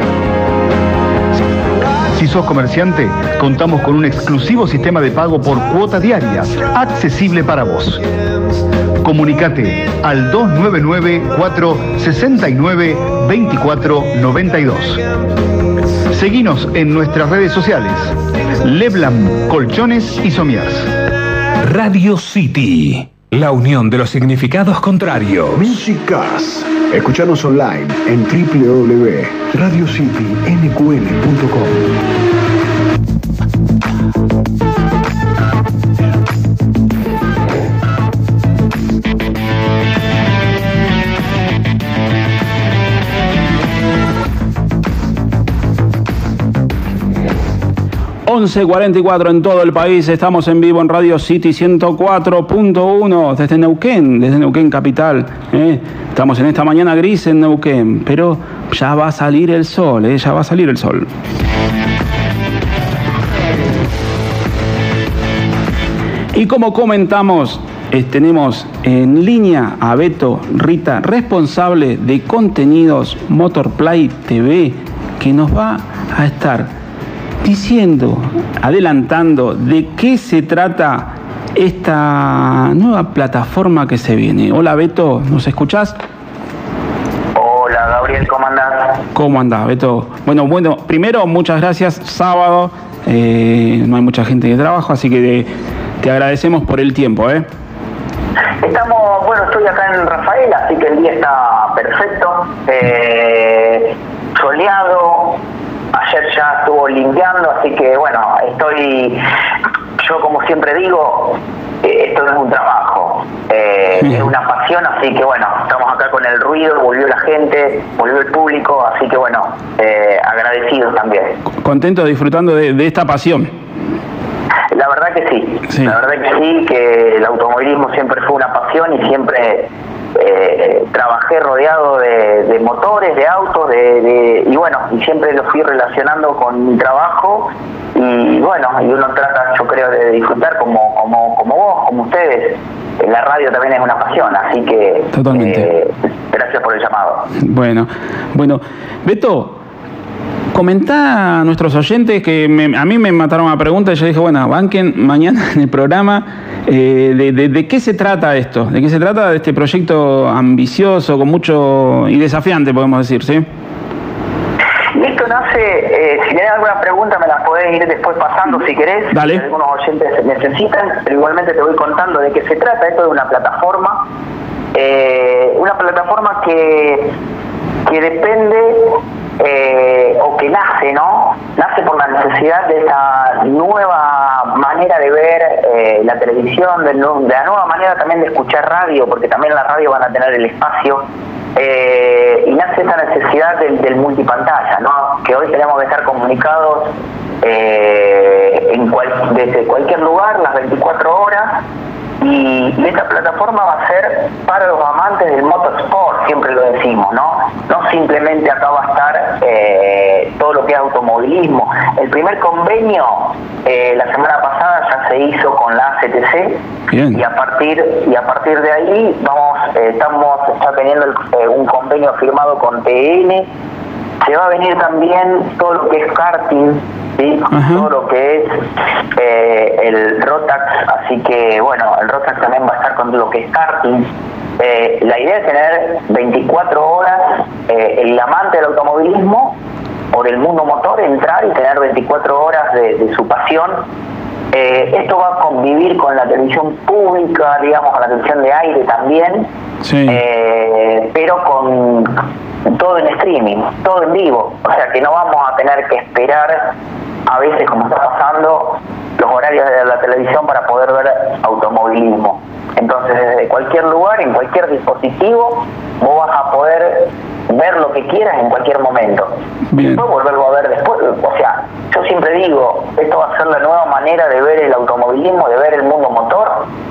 Si sos comerciante, contamos con un exclusivo sistema de pago por cuota diaria, accesible para vos. Comunicate al dos nueve nueve, cuatro seis nueve, dos cuatro nueve dos. Seguinos en nuestras redes sociales. Leblanc Colchones y Somiers. Radio City, la unión de los significados contrarios. Music Cars. Escuchanos online en doble u doble u doble u punto radio city n q l punto com. once cuarenta y cuatro en todo el país. Estamos en vivo en Radio City ciento cuatro punto uno desde Neuquén, desde Neuquén capital. ¿eh? Estamos en esta mañana gris en Neuquén, pero ya va a salir el sol, ¿eh? ya va a salir el sol. Y como comentamos, eh, tenemos en línea a Beto Rita, responsable de contenidos Motorplay T V, que nos va a estar diciendo, adelantando de qué se trata esta nueva plataforma que se viene. Hola Beto, ¿nos escuchás? Hola Gabriel, ¿cómo andás? ¿Cómo andás, Beto? Bueno, bueno, primero muchas gracias, sábado, eh, no hay mucha gente de trabajo, así que te, te agradecemos por el tiempo, ¿eh? Estamos, bueno, estoy acá en Rafael, así que el día está perfecto, eh, soleado. Ayer ya estuvo limpiando, así que bueno, estoy, yo como siempre digo, eh, esto no es un trabajo, eh, es una pasión, así que bueno, estamos acá con el ruido, volvió la gente, volvió el público, así que bueno, eh, agradecidos también. Contento, disfrutando de, de esta pasión. La verdad que sí, sí, la verdad que sí, que el automovilismo siempre fue una pasión y siempre... Eh, trabajé rodeado de, de motores, de autos, de, de, y bueno, y siempre lo fui relacionando con mi trabajo y bueno, y uno trata, yo creo, de disfrutar como como como vos, como ustedes. La radio también es una pasión, así que totalmente. Eh, gracias por el llamado. Bueno, bueno, Beto, comentá a nuestros oyentes que me, a mí me mataron a pregunta y yo dije, bueno, banquen mañana en el programa eh, de, de, de qué se trata esto, de qué se trata de este proyecto ambicioso, con mucho y desafiante, podemos decir, ¿sí? Esto nace, eh, si tenés alguna pregunta me las podés ir después pasando si querés. Dale. Si algunos oyentes necesitan, pero igualmente te voy contando de qué se trata. Esto es una plataforma, eh, una plataforma que, que depende... Eh, o que nace, ¿no? Nace por la necesidad de esta nueva manera de ver eh, la televisión, de, de la nueva manera también de escuchar radio, porque también la radio van a tener el espacio, eh, y nace esta necesidad del, del multipantalla, ¿no? Que hoy tenemos que estar comunicados eh, en cual, desde cualquier lugar, las veinticuatro horas. Y, y esta plataforma va a ser para los amantes del motorsport, siempre lo decimos, ¿no? No simplemente acá va a estar eh, todo lo que es automovilismo. El primer convenio eh, la semana pasada ya se hizo con la A C T C. Bien. y a partir y a partir de ahí vamos eh, estamos ya teniendo el, eh, un convenio firmado con T N. Se va a venir también todo lo que es karting, ¿sí? Todo lo que es eh, el Rotax, así que bueno, el Rotax también va a estar con lo que es karting. Eh, la idea es tener veinticuatro horas, eh, el amante del automovilismo o del mundo motor, entrar y tener veinticuatro horas de, de su pasión. Eh, esto va a convivir con la televisión pública, digamos, con la televisión de aire también, sí. eh, pero con todo en streaming, todo en vivo, o sea que no vamos a tener que esperar a veces, como está pasando, los horarios de la televisión para poder ver automovilismo. Entonces, desde cualquier lugar, en cualquier dispositivo, vos vas a poder ver lo que quieras en cualquier momento. Bien. Y después volverlo a ver después. O sea, yo siempre digo, esto va a ser la nueva manera de ver el automovilismo, de ver el mundo motor,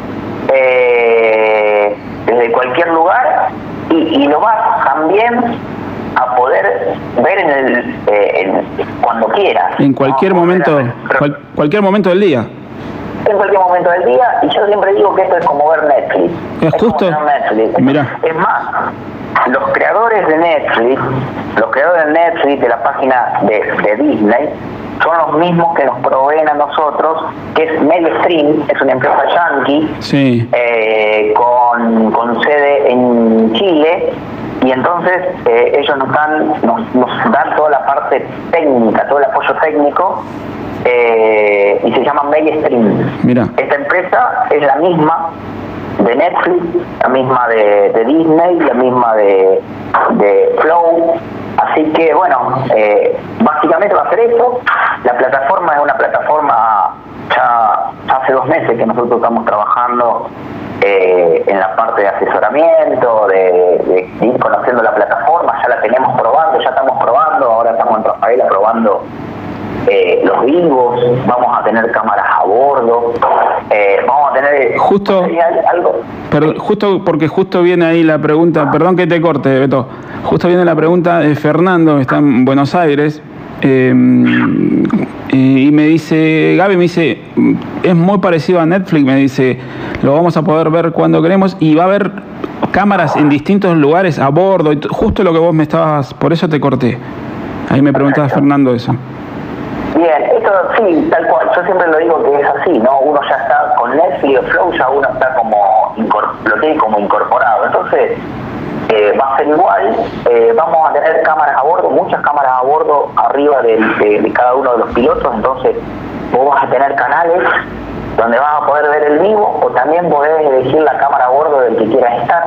eh, desde cualquier lugar, y, y lo vas también a poder ver en el eh, en, cuando quieras. En cualquier ¿no? momento, cual, cualquier momento del día. En cualquier momento del día, y yo siempre digo que esto es como ver Netflix. Es, es justo. Como ver Netflix. Mirá. Es más, los creadores de Netflix, los creadores de Netflix, de la página de, de Disney, son los mismos que nos proveen a nosotros, que es MediaStream, es una empresa yankee, sí. eh, con, con sede en Chile, y entonces eh, ellos nos dan, nos, nos dan toda la parte técnica, todo el apoyo técnico, eh, y se llama MediaStream. Mira. Esta empresa es la misma de Netflix, la misma de, de Disney, la misma de, de Flow. Así que bueno, eh, básicamente va a ser eso. La plataforma es una plataforma, ya, ya hace dos meses que nosotros estamos trabajando eh, en la parte de asesoramiento, de, de ir conociendo la plataforma. Ya la tenemos probando, ya estamos probando, ahora estamos en Rafaela probando eh, los vivos, vamos a tener cámaras a bordo, eh, vamos a tener justo algo. Perdón, justo porque justo viene ahí la pregunta, perdón que te corte, Beto, justo viene la pregunta de Fernando, que está en Buenos Aires. Eh, y me dice, Gaby me dice, es muy parecido a Netflix, me dice, lo vamos a poder ver cuando queremos y va a haber cámaras en distintos lugares a bordo, y justo lo que vos me estabas, por eso te corté. Ahí me preguntaba Fernando eso. Bien, esto sí, tal cual, yo siempre lo digo que es así, ¿no? Uno ya está con Netflix o Flow, ya uno está como, lo tiene como incorporado, entonces Eh, va a ser igual, eh, vamos a tener cámaras a bordo, muchas cámaras a bordo arriba de, de, de cada uno de los pilotos, entonces vos vas a tener canales donde vas a poder ver el vivo o también podés elegir la cámara a bordo del que quieras estar.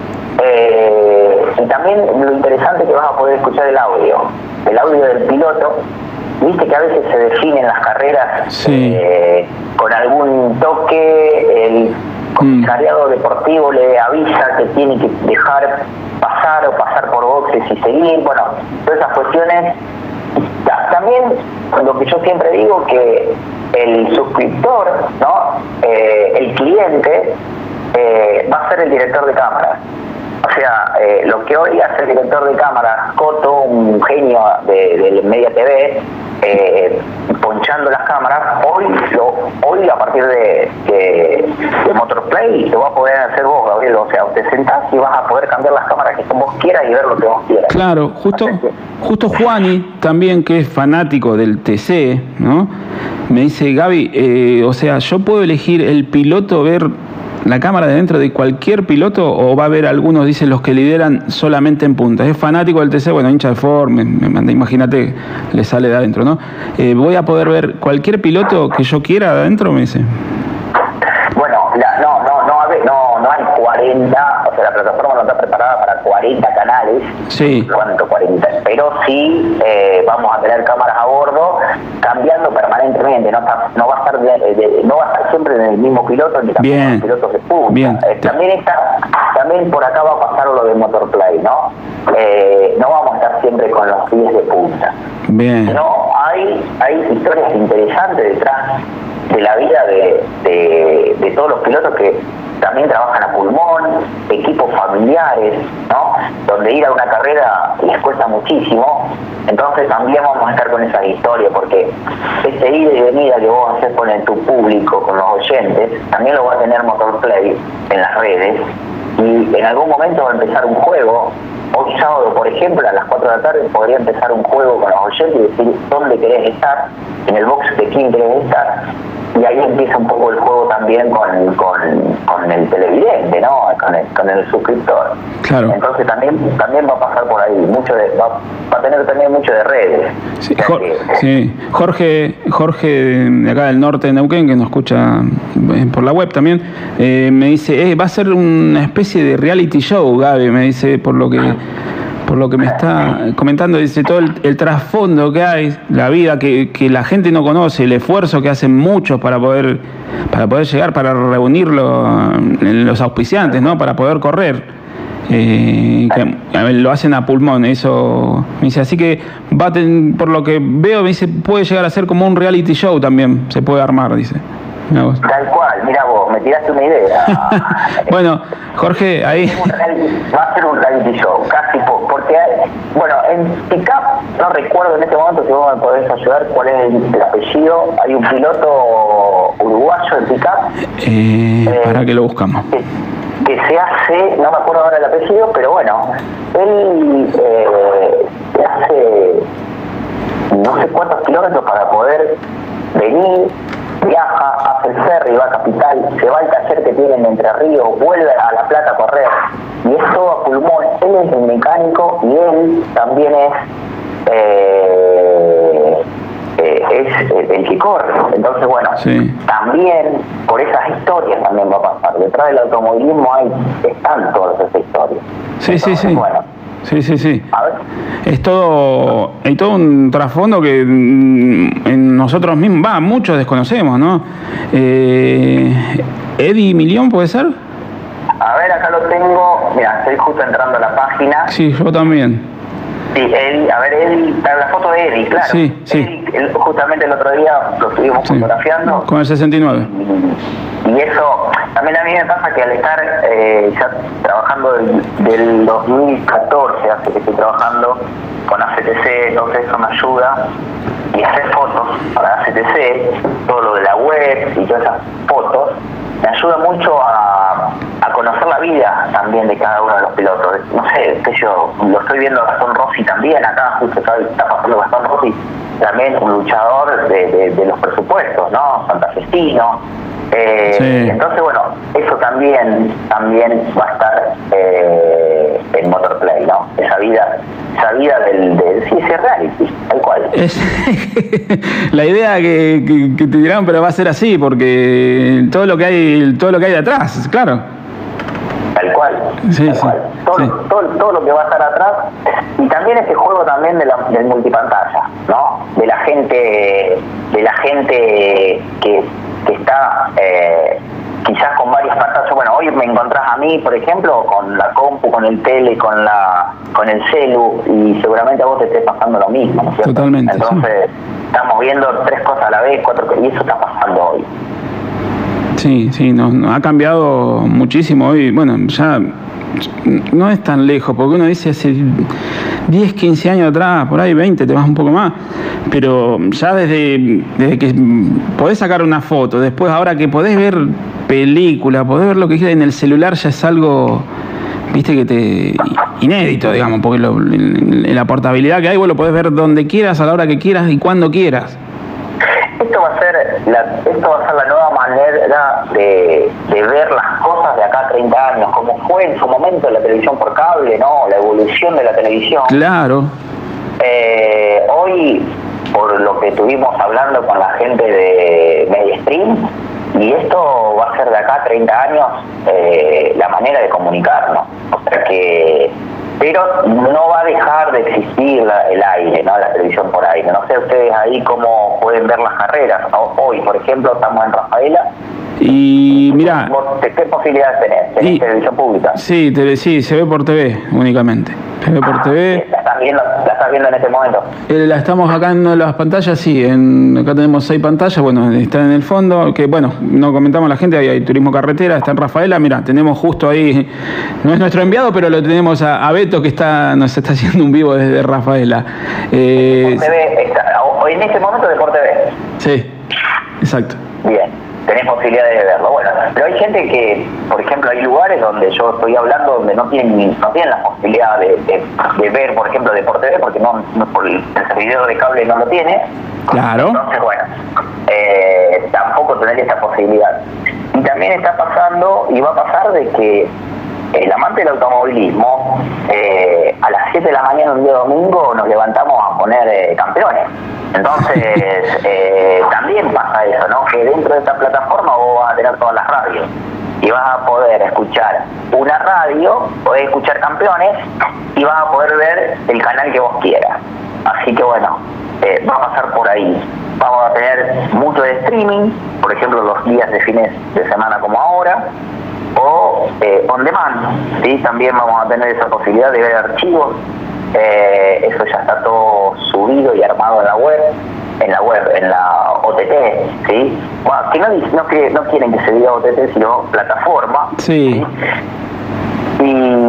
Eh, y también lo interesante es que vas a poder escuchar el audio, el audio del piloto. Viste que a veces se definen las carreras sí. eh, con algún toque, el comisariado deportivo le avisa que tiene que dejar pasar o pasar por boxes y seguir, bueno, todas esas cuestiones. También lo que yo siempre digo, que el suscriptor, ¿no? Eh, el cliente eh, va a ser el director de cámara. O sea, eh, lo que hoy hace el director de cámara, Coto, un genio de, de Media T V, eh, ponchando las cámaras, hoy lo, hoy a partir de, de, de Motorplay lo va a poder hacer vos, Gabriel. O sea, te sentás y vas a poder cambiar las cámaras que vos quieras y ver lo que vos quieras. Claro, justo, justo Juani, también que es fanático del T C, ¿no? Me dice, Gaby, eh, o sea, yo puedo elegir el piloto, ver la cámara de dentro de cualquier piloto, o va a haber algunos, dicen, los que lideran solamente en punta. Es fanático del T C, bueno, hincha de Ford, me, me manda, imagínate, le sale de adentro, ¿no? Eh, voy a poder ver cualquier piloto que yo quiera de adentro, me dice. Bueno, la, no, no, no, a ver, no, no hay cuarenta, o sea, la plataforma no está preparada para cuarenta canales. Sí. ¿Cuánto? cuarenta. Pero sí eh, vamos a tener cámaras a bordo, cambiando permanentemente, no, está, no va a estar de, de, no va a estar siempre en el mismo piloto, ni tampoco en los pilotos de punta. Bien. Eh, también está, también por acá va a pasar lo de Motorplay, ¿no? Eh, no vamos a estar siempre con los pies de punta. Bien. No, hay, hay historias interesantes detrás de la vida de, de, de todos los pilotos que también trabajan a pulmón, equipos familiares, ¿no? Donde ir a una carrera les cuesta muchísimo. Entonces también vamos a estar con esas historias, porque ese ida y venida que vos haces con el, tu público, con los oyentes, también lo va a tener Motorplay en las redes. Y en algún momento va a empezar un juego. Hoy sábado, por ejemplo, a las cuatro de la tarde podría empezar un juego con los oyentes y decir dónde querés estar, en el box de quién querés estar. Y ahí empieza un poco el juego también con, con, con el televidente, ¿no? Con el, con el suscriptor. Claro. Entonces también también va a pasar por ahí, mucho de, va, va a tener también mucho de redes. Sí, Jorge, sí. Jorge, Jorge de acá del norte de Neuquén, que nos escucha por la web también, eh, me dice, eh, va a ser una especie de reality show, Gaby, me dice, por lo que... por lo que me está comentando, dice todo el, el trasfondo que hay, la vida que, que la gente no conoce, el esfuerzo que hacen muchos para poder para poder llegar, para reunirlo en los auspiciantes, ¿no? Para poder correr. Eh, que, a ver, lo hacen a pulmón, eso me dice, así que va a ten, por lo que veo, me dice, puede llegar a ser como un reality show también, se puede armar, dice. Mirá vos. Tal cual, mira vos, me tiraste una idea. Bueno, Jorge, ahí... Va a ser un reality show, casi, por, porque, hay, bueno, en Pickup, no recuerdo en este momento, si vos me podés ayudar, cuál es el, el apellido. Hay un piloto uruguayo en Pickup. Eh, eh, para que lo buscamos. Que, que se hace, no me acuerdo ahora el apellido, pero bueno, él eh, se hace no sé cuántos kilómetros para poder venir, viaja, hace el ferry, va a Capital, se va al taller que tienen Entre Ríos, vuelve a La Plata a correr, y es todo a pulmón. Él es el mecánico y él también es eh, eh, es el, el que corre. Entonces, bueno, sí. También por esas historias también va a pasar. Detrás del automovilismo hay están todas esas historias. Sí, Entonces, sí, sí. Bueno, Sí, sí, sí. A ver. Es todo, hay todo un trasfondo que en nosotros mismos, va, muchos desconocemos, ¿no? Eh, Eddie Milión, ¿puede ser? A ver, acá lo tengo. Mira, estoy justo entrando a la página. Sí, yo también. Sí, Eddie, a ver, Eddie, la foto de Eddie, claro. Sí, sí. Eddie, el, justamente el otro día lo estuvimos sí. fotografiando. Con el sesenta y nueve. Y, y eso, también a mí me pasa que al estar eh, ya trabajando del, del dos mil catorce, hace que estoy trabajando con A C T C, entonces eso me ayuda. Y hacer fotos para A C T C, todo lo de la web y todas esas fotos, me ayuda mucho a, a conocer la vida también de cada uno de los pilotos. No sé, qué yo, lo estoy viendo a Gastón Rossi también, acá justo está, está pasando Gastón Rossi, también un luchador de, de, de los presupuestos, ¿no? Santafesino. Eh, sí. Entonces, bueno, eso también también va a estar eh, en Motorplay, ¿no? Esa vida, esa vida del, del sí, ese reality, tal cual. Es la idea que, que, que te dirán, pero va a ser así, porque todo lo que hay, todo lo que hay detrás, claro. Tal cual. Sí, tal sí, cual. Todo, sí. Todo, todo lo que va a estar atrás, y también este juego también de la, del multipantalla, ¿no? De la gente, de la gente que que está eh, quizás con varias pantallas. Bueno, hoy me encontrás a mí, por ejemplo, con la compu, con el tele, con la con el celu, y seguramente a vos te esté pasando lo mismo, ¿no es cierto? Totalmente. Entonces, sí. Estamos viendo tres cosas a la vez, cuatro, y eso está pasando hoy. Sí, sí, nos, nos ha cambiado muchísimo hoy. Bueno, ya no es tan lejos, porque uno dice hace diez, quince años atrás, por ahí veinte, te vas un poco más, pero ya desde, desde que podés sacar una foto, después ahora que podés ver película, podés ver lo que quieras en el celular, ya es algo, viste, que te inédito, digamos, porque lo, la portabilidad que hay, vos lo podés ver donde quieras, a la hora que quieras y cuando quieras. Esto va a ser la, esto va a ser la nueva manera de, de ver las cosas de acá a treinta años, como fue en su momento la televisión por cable, ¿no? La evolución de la televisión. Claro. Eh, hoy, por lo que estuvimos hablando con la gente de MediaStream, y esto va a ser de acá a treinta años eh, la manera de comunicarnos. O sea que... Pero no va a dejar de existir la, el aire, ¿no? La televisión por aire. No sé ustedes ahí cómo pueden ver las carreras, ¿no? Hoy, por ejemplo, estamos en Rafaela. Y mira, ¿qué posibilidades tenés? ¿Tenés y, televisión pública? Sí, te, sí, se ve por T V únicamente. Se ve por ah, T V. ¿La estás viendo, la estás viendo en este momento? Eh, la estamos acá en las pantallas, sí. En, acá tenemos seis pantallas, bueno, está en el fondo. Que bueno, no comentamos a la gente, hay, hay turismo carretera, está en Rafaela. Mira, tenemos justo ahí, no es nuestro enviado, pero lo tenemos a, a Beto, que está nos está haciendo un vivo desde Rafaela. Eh, T V está, hoy en este momento de por T V. Sí, exacto. Bien. Tenés posibilidades de verlo. Bueno, pero hay gente que, por ejemplo, hay lugares donde yo estoy hablando donde no tienen no tienen la posibilidad de, de, de ver, por ejemplo, de por T V, porque no, no por el servidor de cable no lo tiene. Claro. Entonces, bueno, eh, tampoco tener esa posibilidad. Y también está pasando, y va a pasar, de que el amante del automovilismo, eh, a las siete de la mañana un día domingo nos levantamos a poner eh, campeones. Entonces, eh, también pasa eso, ¿no? Que dentro de esta plataforma vos vas a tener todas las radios y vas a poder escuchar una radio, podés escuchar campeones y vas a poder ver el canal que vos quieras. Así que bueno, eh, va a pasar por ahí. Vamos a tener mucho de streaming, por ejemplo, los días de fines de semana como ahora, o eh, on demand, ¿sí? También vamos a tener esa posibilidad de ver archivos. Eh, eso ya está todo subido y armado en la web, en la web, en la O T T, ¿sí? Bueno, que no, no, que, no quieren que se diga O T T, sino plataforma. Sí. ¿sí?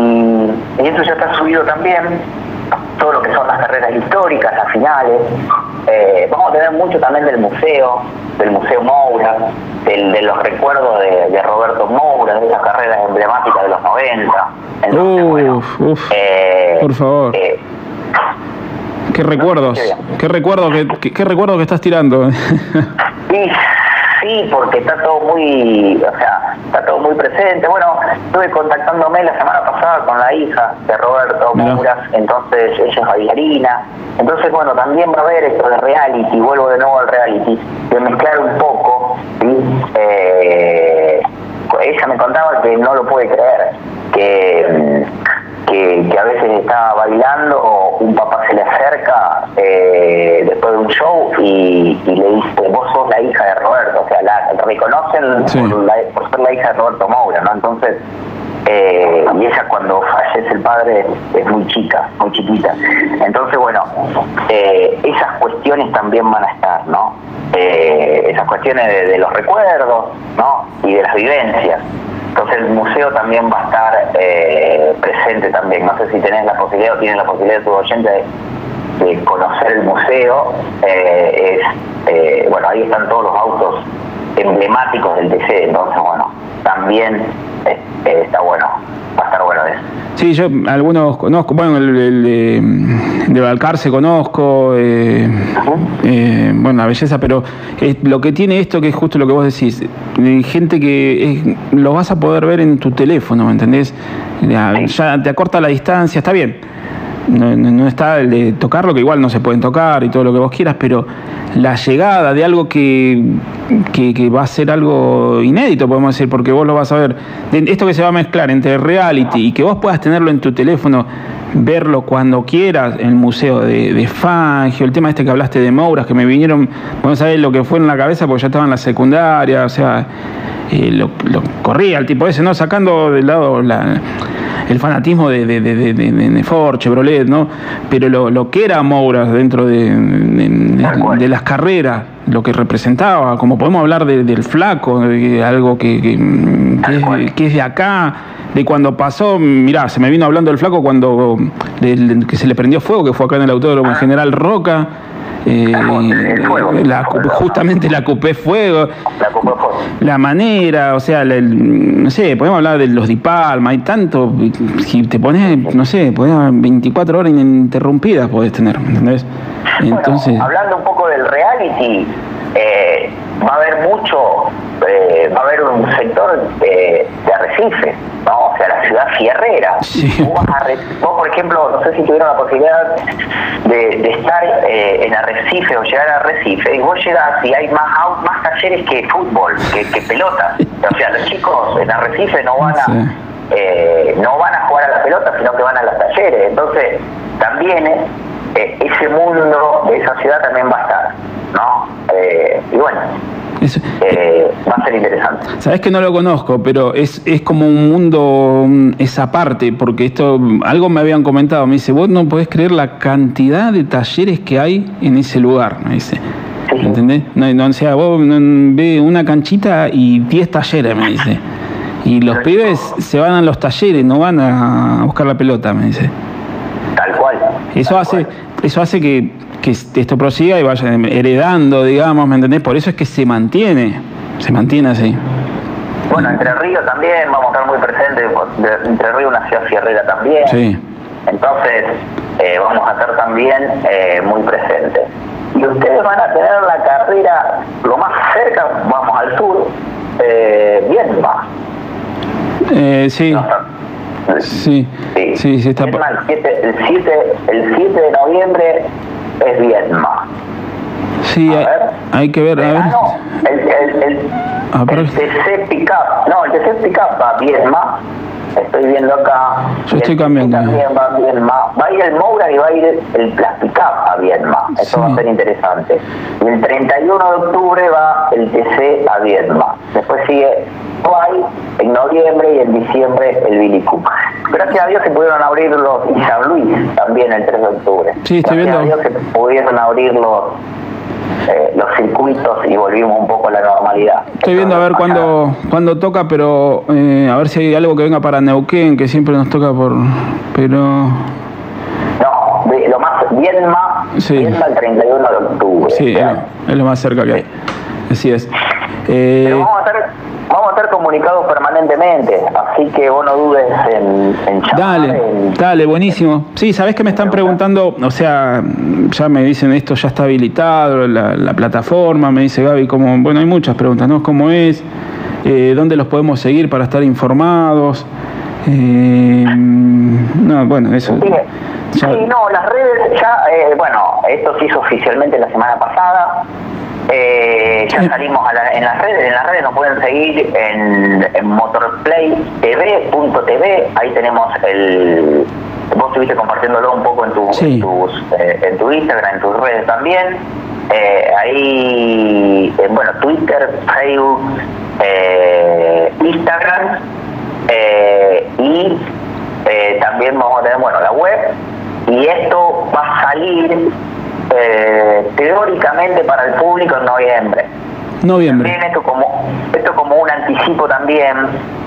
Y, y eso ya está subido también, todo lo que son las carreras históricas, las finales. Eh, vamos a tener mucho también del museo, del Museo Moura, del, de los recuerdos de, de Roberto Moura, de esas carreras emblemáticas de los noventa. Entonces, uf, bueno, uf, eh, por favor. Eh, qué recuerdos, no, qué recuerdo que, qué, qué recuerdo que estás tirando. sí, sí, porque está todo muy, o sea, está todo muy presente. Bueno, estuve contactándome la semana pasada con la hija de Roberto Mouras, entonces ella es bailarina. Entonces, bueno, también va a haber esto de reality, vuelvo de nuevo al reality, de mezclar un poco, ¿sí? Eh, ella me contaba que no lo puede creer, que, que, que a veces está bailando, un papá se le acerca eh, después de un show y, y le dice, vos sos la hija de Roberto, o sea, la, reconocen Sí. por, la, por ser la hija de Roberto Moura, ¿no? Entonces, eh, y ella cuando fallece el padre es muy chica, muy chiquita. Entonces, bueno, eh, esas cuestiones también van a estar, ¿no? Eh, esas cuestiones de, de los recuerdos, ¿no? Y de las vivencias. Entonces el museo también va a estar eh, presente también. No sé si tenés la posibilidad o tienes la posibilidad de tu oyente de, de conocer el museo. Eh, es eh, bueno, ahí están todos los autos emblemáticos del T C, entonces bueno, también eh, eh, está bueno, va a estar bueno eso. Sí, yo algunos conozco, bueno, el, el de, de Balcarce conozco, eh, eh, bueno, la belleza, pero eh, lo que tiene esto, que es justo lo que vos decís, eh, gente que es, lo vas a poder ver en tu teléfono, ¿me entendés? Ya, ya te acorta la distancia, está bien. No, no, no está el de tocarlo, que igual no se pueden tocar y todo lo que vos quieras, pero la llegada de algo que, que, que va a ser algo inédito, podemos decir, porque vos lo vas a ver, de esto que se va a mezclar entre reality y que vos puedas tenerlo en tu teléfono, verlo cuando quieras, el museo de, de Fangio, el tema este que hablaste de Mouras, que me vinieron, vos sabés lo que fue en la cabeza porque ya estaba en la secundaria, o sea, eh, lo, lo corría el tipo ese, ¿no? Sacando del lado la... el fanatismo de, de, de, de, de, de Ford, Chevrolet, ¿no? Pero lo, lo que era Mouras dentro de, de, de, de las carreras, lo que representaba, como podemos hablar de, del Flaco, de algo que, que, que, es, que es de acá, de cuando pasó, mirá, se me vino hablando del Flaco cuando de, de, que se le prendió fuego, que fue acá en el autódromo en General Roca. Eh, la, justamente la Coupé Fuego, la manera, o sea, la, el, no sé, podemos hablar de los Di Palma, hay tanto, si te pones, no sé, podés, veinticuatro horas ininterrumpidas podés tener, ¿entendés? Entonces, bueno, hablando un poco del reality, eh, va a haber mucho, eh, va a haber un sector de, de Arrecife, ¿no? O sea, la ciudad fierrera. Sí. Vos, vas a, vos, por ejemplo, no sé si tuvieron la posibilidad de, de estar eh, en Arrecife o llegar a Arrecife, y vos llegás y hay más, más talleres que fútbol, que, que pelota. O sea, los chicos en Arrecife no van a... Sí. Eh, no van a jugar a la pelota, sino que van a los talleres. Entonces, también eh, ese mundo de esa ciudad también va a estar, ¿no? Eh, y bueno, Eso, eh, va a ser interesante. Sabés que no lo conozco, pero es, es como un mundo, esa parte, porque esto, algo me habían comentado, me dice, vos no podés creer la cantidad de talleres que hay en ese lugar, me dice. Sí. ¿Entendés? No, no, o sea, vos no, ve una canchita y diez talleres, me dice. Y los Pero pibes chico, se van a los talleres, no van a buscar la pelota, me dice. Tal cual. Eso tal hace, cual. eso hace que, que esto prosiga y vaya heredando, digamos, ¿me entendés? Por eso es que se mantiene, se mantiene así. Bueno, Entre Ríos también, vamos a estar muy presentes, Entre Ríos una ciudad fierrera también. Sí. Entonces, eh, vamos a estar también eh, muy presentes. Y ustedes van a tener la carrera lo más cerca, vamos al sur, eh, Viedma. Eh, sí. No, sí. Sí, sí, sí está. Viedma, el siete de noviembre es Viedma. Sí, hay, hay que ver, a ver. Ah, no, el, el, el, ah, el T C Pickup, no, el T C Pickup va a Viedma. Estoy viendo acá. Yo estoy cambiando. También va a Viedma. Va a ir el Moura y va a ir el Plasticap a Viedma. Eso sí. Va a ser interesante. Y el treinta y uno de octubre va el T C a Viedma. Después sigue Guay en noviembre y en diciembre el Billy Cook. Gracias a Dios se pudieron abrir los y San Luis también el tres de octubre. Sí, estoy Gracias viendo. a Dios se pudieron abrir los Eh, los circuitos y volvimos un poco a la normalidad. Estoy viendo a ver cuándo cuándo toca, pero eh, a ver si hay algo que venga para Neuquén, que siempre nos toca por... pero... No, lo más... Viedma, sí. Viedma el treinta y uno de octubre. Sí, es lo, es lo más cerca que hay. Así es. Eh, Pero vamos a estar... Vamos a estar comunicados permanentemente, así que vos no dudes en, en llamar. Dale, en... dale, buenísimo. Sí, ¿sabés que me están preguntando? O sea, ya me dicen esto ya está habilitado, la, la plataforma, me dice Gaby, como, bueno, hay muchas preguntas, ¿no? ¿Cómo es? Eh, ¿Dónde los podemos seguir para estar informados? Eh, no, bueno, eso. Sí, ya... sí, no, las redes ya, eh, bueno, esto se hizo oficialmente la semana pasada. Eh, ya salimos a la, en las redes, en las redes nos pueden seguir en, en motorplay t v punto t v, ahí tenemos el, vos estuviste compartiéndolo un poco en tu, sí. en, tus, eh, en tu Instagram, en tus redes también, Eh, ahí, eh, bueno, Twitter, Facebook, eh, Instagram, eh, y eh, también vamos a tener, bueno, la web, y esto va a salir eh, teóricamente para el público en noviembre. Noviembre. También esto como, esto como un anticipo también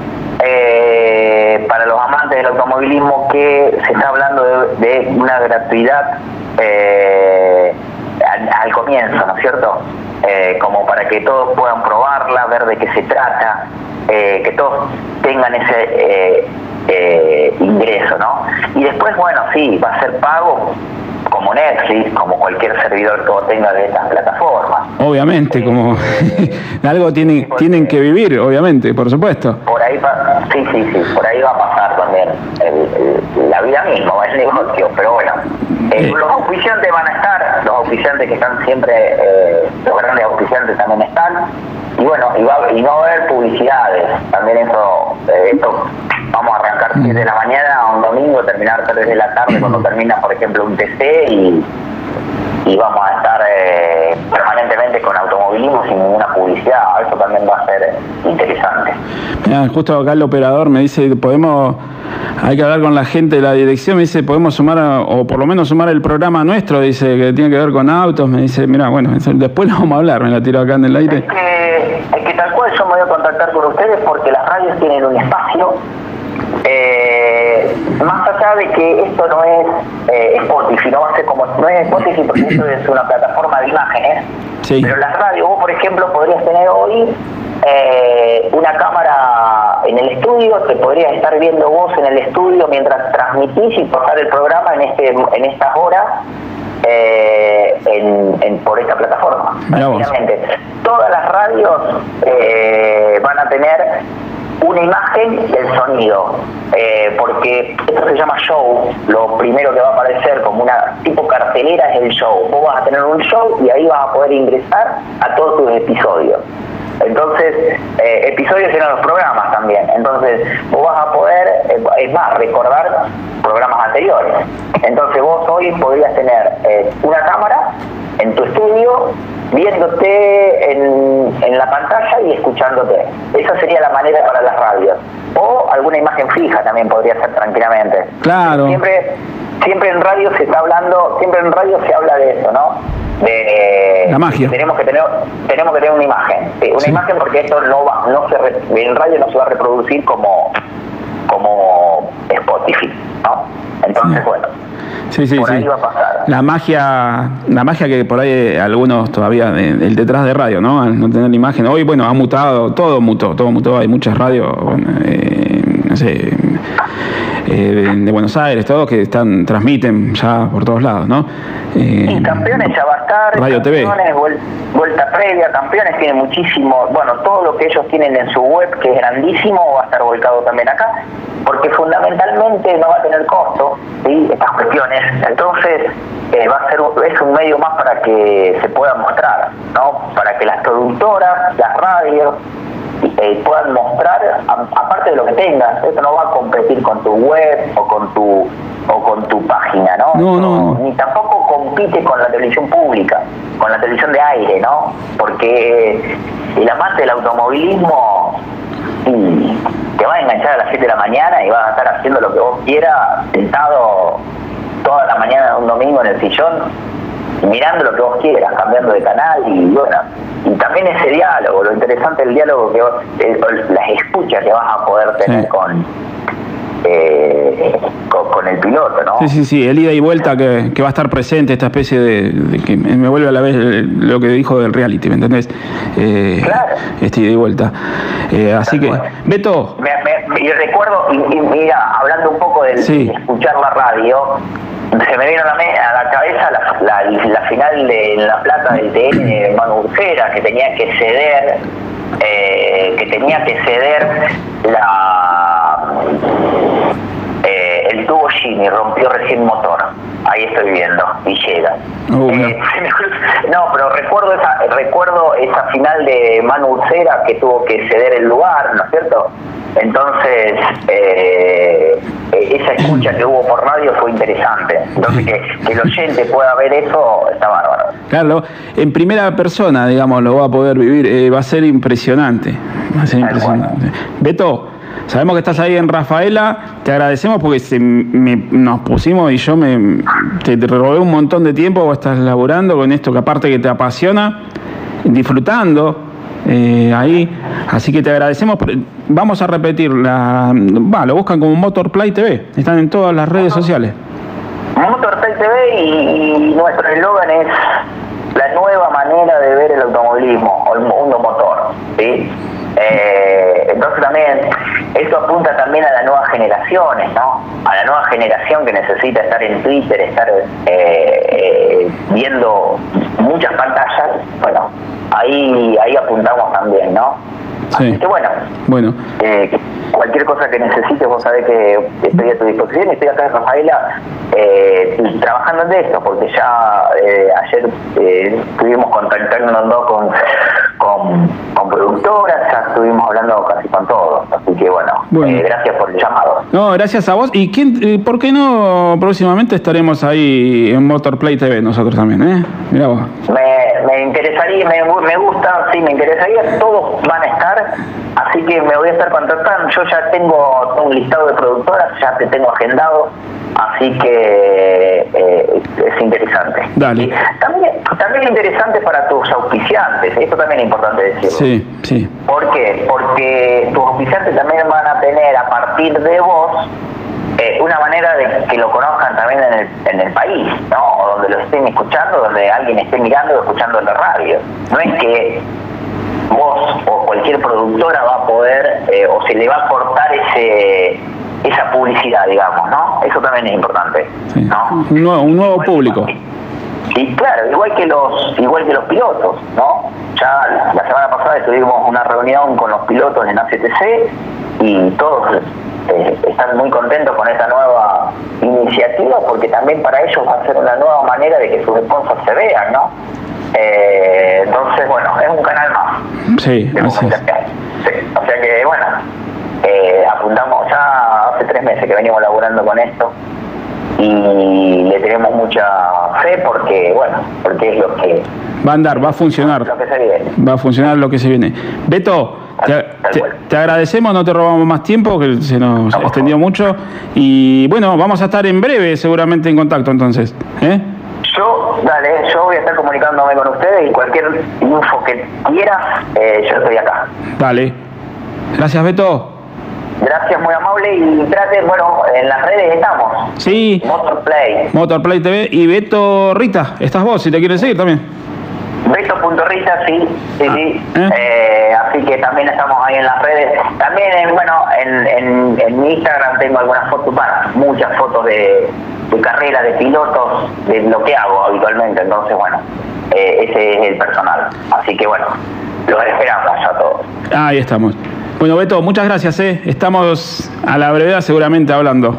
eh, para los amantes del automovilismo, que se está hablando de, de una gratuidad eh, al, al comienzo, ¿no es cierto? Eh, como para que todos puedan probarla, ver de qué se trata, eh, que todos tengan ese eh, eh, ingreso, ¿no? Y después, bueno, sí, va a ser pago como Netflix, como cualquier servidor que tenga de estas plataformas. Obviamente, como algo tienen, tienen que vivir, obviamente, por supuesto. Por ahí va, sí, sí, sí, por ahí va a pasar también el, el, la vida misma, el negocio, pero bueno, eh, los auspiciantes van a estar, los auspiciantes que están siempre, eh, los grandes auspiciantes también están, y bueno, y, va, y no va a haber publicidades, también eso, eh, esto, vamos a arrancar siete de la mañana a un domingo, terminar tres de la tarde cuando termina, por ejemplo, un T C, y, y vamos a estar eh, permanentemente con automovilismo sin ninguna publicidad. Eso también va a ser interesante. Mirá, justo acá el operador me dice, podemos, hay que hablar con la gente de la dirección, me dice, podemos sumar, a, o por lo menos sumar el programa nuestro, dice, que tiene que ver con autos, me dice, mira, bueno, después lo vamos a hablar, me la tiro acá en el aire. Es que, es que tal cual yo me voy a contactar con ustedes porque las radios tienen un espacio. Eh, más allá de que esto no es eh, Spotify, no va a ser como, no es Spotify porque esto es una plataforma de imágenes, sí. Pero las radios, vos por ejemplo podrías tener hoy eh, una cámara en el estudio, te podrías estar viendo vos en el estudio mientras transmitís y pasar el programa en este en estas horas eh, en, en, por esta plataforma. Básicamente, todas las radios eh, van a tener una imagen y el sonido, eh, porque esto se llama show. Lo primero que va a aparecer como una tipo cartelera es el show. Vos vas a tener un show y ahí vas a poder ingresar a todos tus episodios. Entonces, eh, episodios eran los programas también. Entonces, vos vas a poder, eh, es más, recordar programas anteriores. Entonces, vos hoy podrías tener eh, una cámara en tu estudio, viéndote en, en la pantalla y escuchándote. Esa sería la manera para las radios. O alguna imagen fija también podría ser tranquilamente. Claro. Siempre, siempre en radio se está hablando, siempre en radio se habla de eso, ¿no? De la magia. Tenemos que tener, tenemos que tener una imagen, sí, una sí. imagen porque esto no va, no se re, en radio no se va a reproducir como, como Spotify, ¿no? Entonces, sí. bueno. Sí, sí, por sí. ahí va a pasar. La magia, la magia que por ahí algunos todavía, el detrás de radio, ¿no? Al no tener imagen. Hoy, bueno, ha mutado, todo mutó, todo mutó. Hay muchas radios, bueno, eh, no sé, eh, de, de Buenos Aires, todos que están, transmiten ya por todos lados, ¿no? Eh, y Campeones ya va a estar, Radio Campeones, T V. Vuel, Vuelta Previa, Campeones tiene muchísimo, bueno, todo lo que ellos tienen en su web, que es grandísimo, va a estar volcado también acá, porque fundamentalmente no va a tener costo, ¿sí? Estas cuestiones. Entonces, eh, va a ser es un medio más para que se pueda mostrar, ¿no? Para que las productoras, las radios, eh, puedan mostrar, a, aparte de lo que tengas. Esto no va a competir con tu web o con tu o con tu página, ¿no? No, no, no. Ni tampoco compite con la televisión pública, con la televisión de aire, ¿no? Porque el amante del automovilismo sí, te va a enganchar a las siete de la mañana y vas a estar haciendo lo que vos quieras, sentado toda la mañana de un domingo en el sillón, mirando lo que vos quieras, cambiando de canal y bueno, y también ese diálogo, lo interesante del diálogo que vos, eh, las escuchas que vas a poder tener sí. con, eh, con con el piloto, ¿no? Sí, sí, sí, el ida y vuelta que, que va a estar presente, esta especie de, de que me vuelve a la vez lo que dijo del reality, ¿me entendés? Eh, claro. Este ida y vuelta. Eh, así que, Beto. Me, me, y recuerdo, y, y mira, hablando un poco del, sí. de escuchar la radio, se me vino a la, a la cabeza la, la, la final de La Plata del T N de Manu Ursera, que tenía que ceder, eh, que tenía que ceder la... Eh, el tuvo Jimmy, rompió recién motor. Ahí estoy viendo, y llega. Uh, eh, no, pero recuerdo esa recuerdo esa final de Manu Ucera que tuvo que ceder el lugar, ¿no es cierto? Entonces, eh, esa escucha que hubo por radio fue interesante. Entonces, que, que el oyente pueda ver eso, está bárbaro. Claro, en primera persona, digamos, lo va a poder vivir. Eh, va a ser impresionante. Va a ser impresionante. Beto, sabemos que estás ahí en Rafaela. Te agradecemos porque se, me, nos pusimos y yo me te, te robé un montón de tiempo. Vos estás laburando con esto que aparte que te apasiona, disfrutando. Eh, ahí, así que te agradecemos. Vamos a repetir la, va, lo buscan como Motorplay T V, están en todas las redes sociales. Motorplay T V y, y nuestro eslogan es la nueva manera de ver el automovilismo o el mundo motor, ¿sí? Eh, entonces también esto apunta también a las nuevas generaciones, ¿no? A la nueva generación que necesita estar en Twitter, estar eh, eh, viendo muchas pantallas. Bueno, ahí ahí apuntamos también, ¿no? Sí. Así que bueno, bueno. Eh, cualquier cosa que necesites, vos sabés que estoy a tu disposición. Estoy acá en Rafaela eh, trabajando en esto, porque ya eh, ayer eh, estuvimos contactándonos con, con, con productoras, ya estuvimos hablando casi con todos. Así que bueno, bueno. Eh, gracias por el llamado. No, gracias a vos. ¿Y quién, eh, por qué no próximamente estaremos ahí en Motorplay T V nosotros también, eh? Mirá vos. Me, me interesaría, me, me gusta, sí, me interesaría, todos van a estar, así que me voy a estar contactando. Yo ya tengo un listado de productoras, ya te tengo agendado, así que eh, es interesante. Dale. Y también, también es interesante para tus auspiciantes, esto también es importante decirlo. Sí, sí. ¿Por qué? Porque tus auspiciantes también van a tener a partir de vos Eh, una manera de que lo conozcan también en el, en el país, ¿no? O donde lo estén escuchando, donde alguien esté mirando o escuchando en la radio. No es que vos o cualquier productora va a poder eh, o se le va a cortar ese esa publicidad, digamos, ¿no? Eso también es importante, sí. ¿no? Un nuevo, un nuevo público. Y claro, igual que los igual que los pilotos, ¿no? Ya la semana pasada tuvimos una reunión con los pilotos en A C T C y todos eh, están muy contentos con esta nueva iniciativa, porque también para ellos va a ser una nueva manera de que sus sponsors se vean, ¿no? Eh, entonces, bueno, es un canal más. Sí, así es. Sí, o sea que, bueno, eh, apuntamos ya hace tres meses que venimos laburando con esto y le tenemos mucha fe porque, bueno, porque es lo que... Va a andar, va a funcionar. Lo que se viene. Va a funcionar lo que se viene. Beto, te, te, te agradecemos, no te robamos más tiempo, que se nos no, extendió mucho. Y bueno, vamos a estar en breve seguramente en contacto entonces. ¿eh? Yo, dale, yo voy a estar comunicándome con ustedes y cualquier info que quieras, eh, yo estoy acá. Dale. Gracias, Beto. Gracias, muy amable, y trate, bueno, en las redes estamos. Sí. Motorplay. Motorplay T V. Y Beto Rita, estás vos, si te quieres seguir también. Beto.Rita, sí, sí, ah, sí. ¿Eh? Eh, así que también estamos ahí en las redes. También, en, bueno, en, en, en mi Instagram tengo algunas fotos, bueno, muchas fotos de, de carrera, de pilotos, de lo que hago habitualmente. Entonces, bueno, eh, ese es el personal. Así que, bueno, los esperamos ya todos. Ahí estamos. Bueno, Beto, muchas gracias, ¿eh? Estamos a la brevedad seguramente hablando.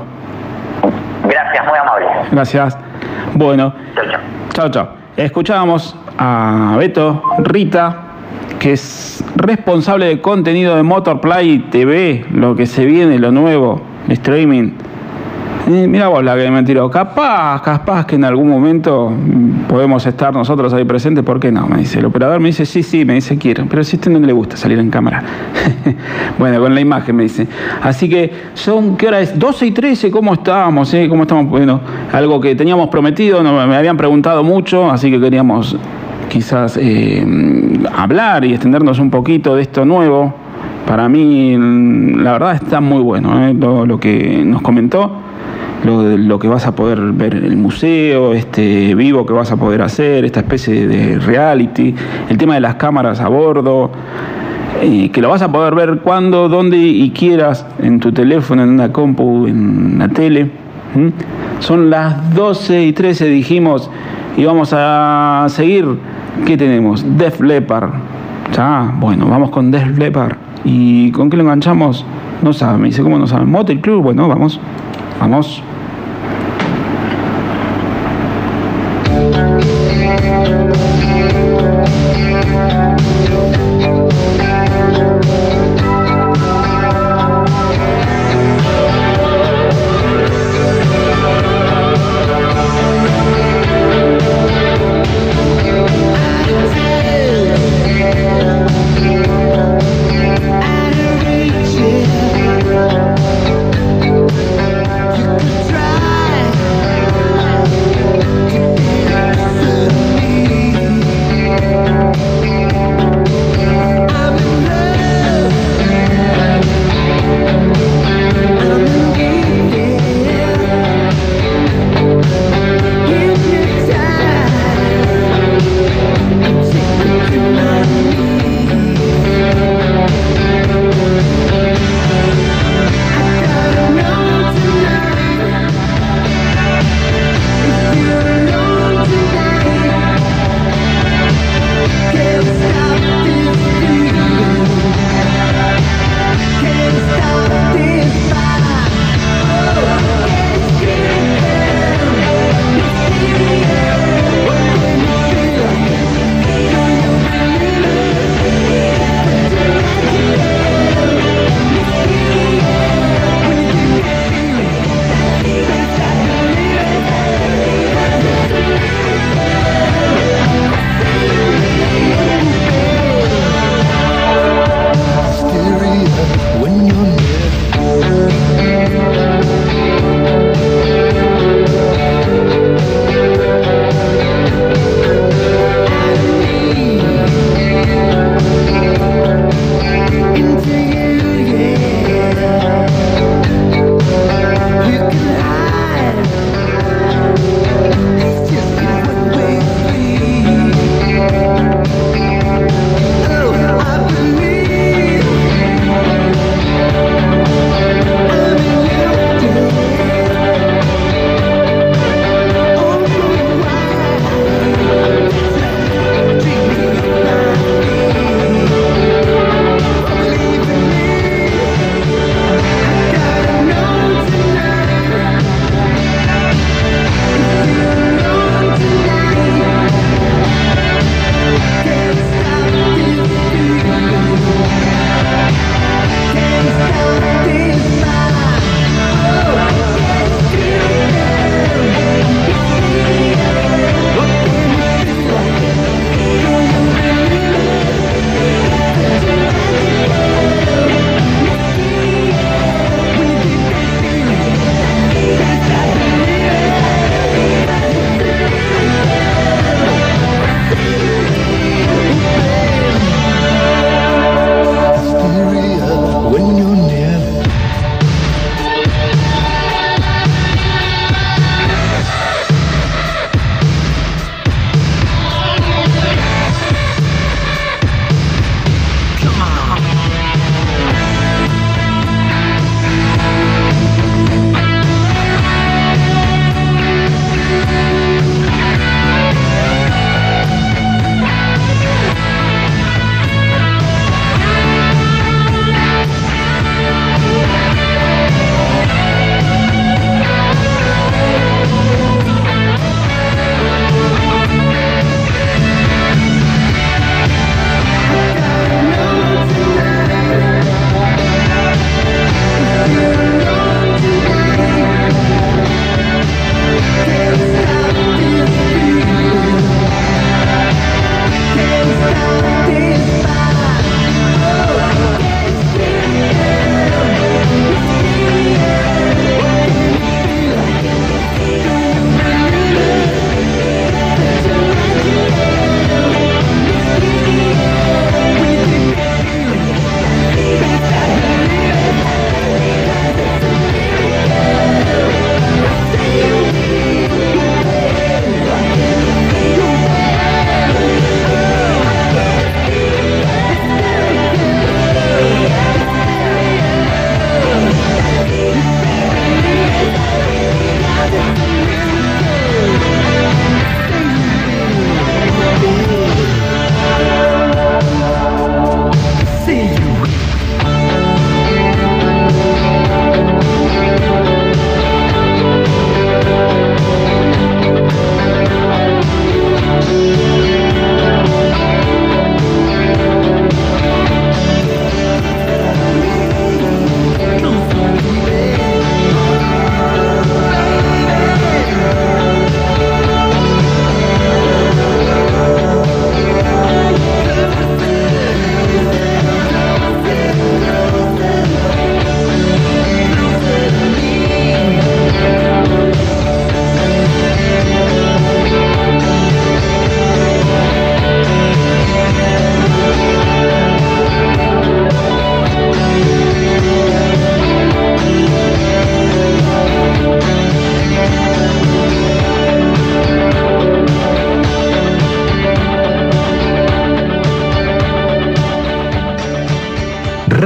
Gracias, muy amable. Gracias. Bueno. Chao, chao. Chao, chao. Escuchábamos a Beto Rita, que es responsable de contenido de Motorplay T V, lo que se viene, lo nuevo, streaming. Eh, mira vos la que me tiró. Capaz, capaz que en algún momento podemos estar nosotros ahí presentes. ¿Por qué no? Me dice el operador. Me dice, sí, sí, me dice, quiero. Pero si a usted no le gusta salir en cámara. Bueno, con la imagen me dice. Así que son, ¿qué hora es? doce y trece, ¿cómo estábamos? Eh? ¿Cómo estamos? Bueno, algo que teníamos prometido, no, me habían preguntado mucho, así que queríamos quizás eh, hablar y extendernos un poquito de esto nuevo. Para mí, la verdad, está muy bueno, ¿eh? lo, lo que nos comentó. Lo, lo que vas a poder ver en el museo, este vivo que vas a poder hacer, esta especie de reality, el tema de las cámaras a bordo, eh, que lo vas a poder ver cuando, donde y quieras, en tu teléfono, en una compu, en la tele. ¿Mm? Son las doce y trece, dijimos, y vamos a seguir. ¿Qué tenemos? Def Leppard. Ya, bueno, vamos con Def Leppard. ¿Y con qué lo enganchamos? No sabe, me dice, ¿cómo no sabe? Motel Club, bueno, vamos. Vamos.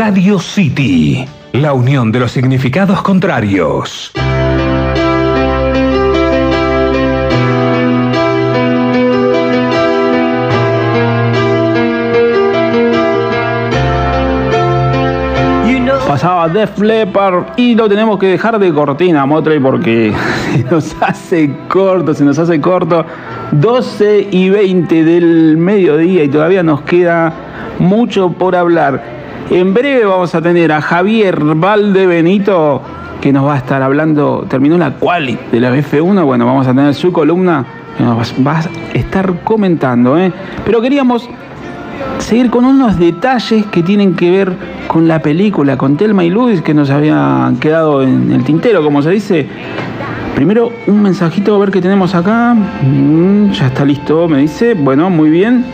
Radio City, la unión de los significados contrarios. Pasaba Def Leppard y lo tenemos que dejar de cortina, Motley, porque se nos hace corto, se nos hace corto. doce y veinte del mediodía y todavía nos queda mucho por hablar. En breve vamos a tener a Javier Valdebenito, que nos va a estar hablando, terminó la quali de la F uno, bueno, vamos a tener su columna que nos va a estar comentando, ¿eh? Pero queríamos seguir con unos detalles que tienen que ver con la película, con Thelma y Louise, que nos habían quedado en el tintero, como se dice. Primero, un mensajito a ver qué tenemos acá. Mm, ya está listo, me dice. Bueno, muy bien.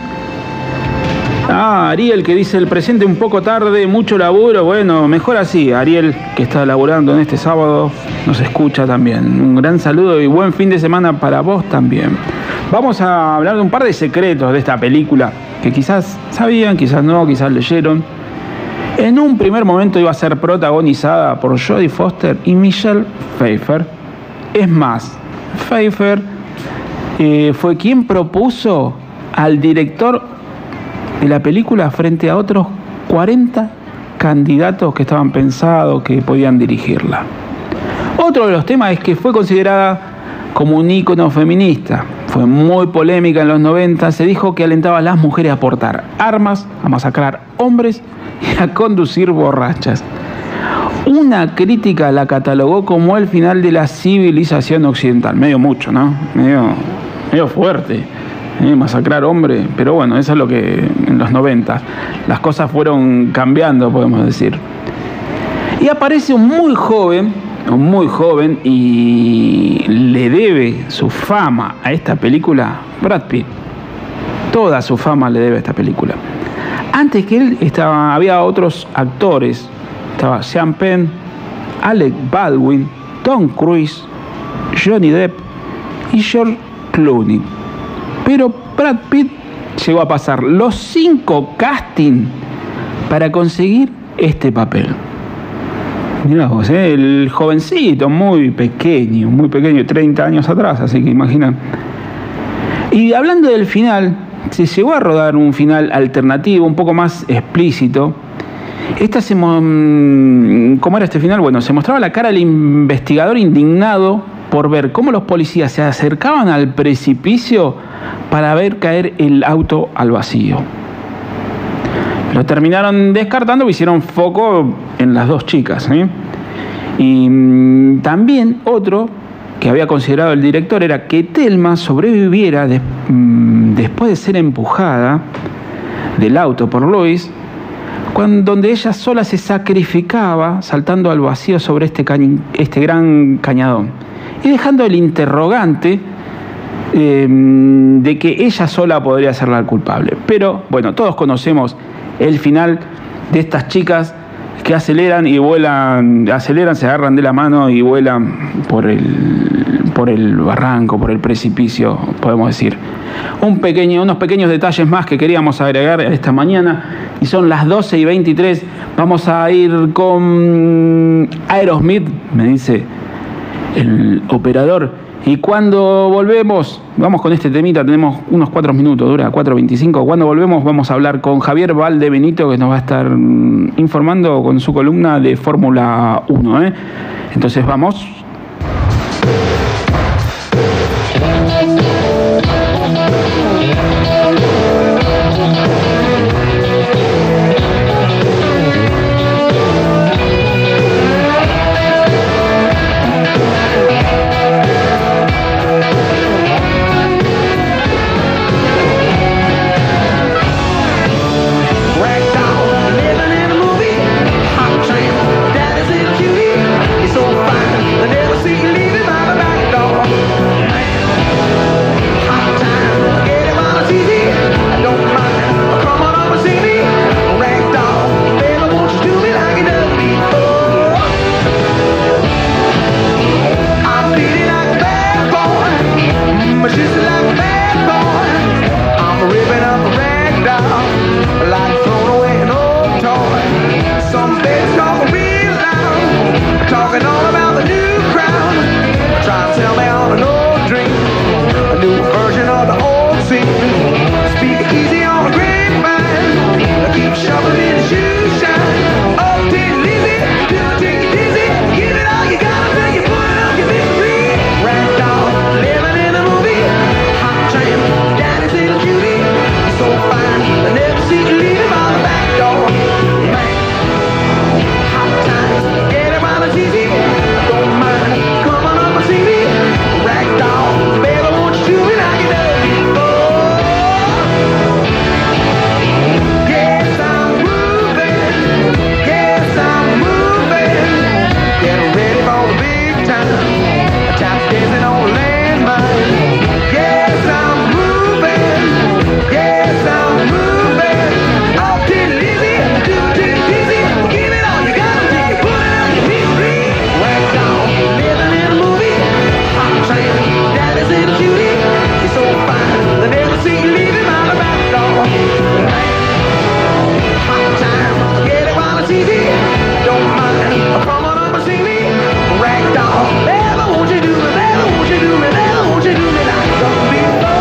Ah, Ariel, que dice el presente un poco tarde, mucho laburo. Bueno, mejor así. Ariel, que está laburando en este sábado, nos escucha también. Un gran saludo y buen fin de semana para vos también. Vamos a hablar de un par de secretos de esta película que quizás sabían, quizás no, quizás leyeron. En un primer momento iba a ser protagonizada por Jodie Foster y Michelle Pfeiffer. Es más, Pfeiffer eh, fue quien propuso al director de la película frente a otros cuarenta candidatos que estaban pensados que podían dirigirla. Otro de los temas es que fue considerada como un ícono feminista. Fue muy polémica en los noventa. Se dijo que alentaba a las mujeres a portar armas, a masacrar hombres y a conducir borrachas. Una crítica la catalogó como el final de la civilización occidental. Medio mucho, ¿no? Medio, medio fuerte. ¿eh? Masacrar hombres. Pero bueno, eso es lo que en los noventa. Las cosas fueron cambiando, podemos decir. Y aparece un muy joven, un muy joven, y le debe su fama a esta película Brad Pitt. Toda su fama le debe a esta película. Antes que él estaba, había otros actores. Estaba Sean Penn, Alec Baldwin, Tom Cruise, Johnny Depp y George Clooney. Pero Brad Pitt llegó a pasar los cinco castings para conseguir este papel. Mirá vos, ¿eh? El jovencito, muy pequeño, muy pequeño, treinta años atrás, así que imaginan. Y hablando del final, se llegó a rodar un final alternativo, un poco más explícito. Esta se mo- ¿Cómo era este final? Bueno, se mostraba la cara del investigador indignado por ver cómo los policías se acercaban al precipicio para ver caer el auto al vacío. Lo terminaron descartando y hicieron foco en las dos chicas, ¿eh? Y mmm, también otro que había considerado el director era que Thelma sobreviviera de, mmm, después de ser empujada del auto por Louise, cuando, donde ella sola se sacrificaba saltando al vacío sobre este, cañ, este gran cañadón y dejando el interrogante eh, de que ella sola podría ser la culpable. Pero bueno, todos conocemos el final de estas chicas que aceleran y vuelan, aceleran, se agarran de la mano y vuelan por el, por el barranco, por el precipicio, podemos decir. Un pequeño, unos pequeños detalles más que queríamos agregar esta mañana, y son las doce y veintitrés. Vamos a ir con Aerosmith, me dice el operador. Y cuando volvemos, vamos con este temita, tenemos unos cuatro minutos, dura cuatro veinticinco. Cuando volvemos vamos a hablar con Javier Valdebenito, que nos va a estar informando con su columna de Fórmula uno, ¿eh? Entonces vamos. Some sing. Speak easy on the grapevine. Keep shuffling the shoe shine. Oh, take it easy, take it easy. Give it all you got till you put it on your big free. Ragdoll, living in a movie. Hot tramp, daddy's little cutie. So fine, I never see you leave him on the back door. Man, hot times, get him while it's easy. Don't mind, come on up and see me. Ragdoll, baby, won't you do me like you love me? Oh, yes, I'm moving. Yes, I'm moving. Get ready for the big time. Tap dancing on the landmine. Yes, I'm moving. Yes, I'm moving. Oh, take it easy, do take it easy. Give it all you got till you put it on your P three. Ragdoll, living in a movie. Hot train, daddy's little cutie. He's so fine, they never see you leave him out the back door. Hot time, get it while it's easy. Don't mind, come on up and see me. Ragdoll, baby, won't you do me, baby, won't you do me, baby, won't you do me like some people.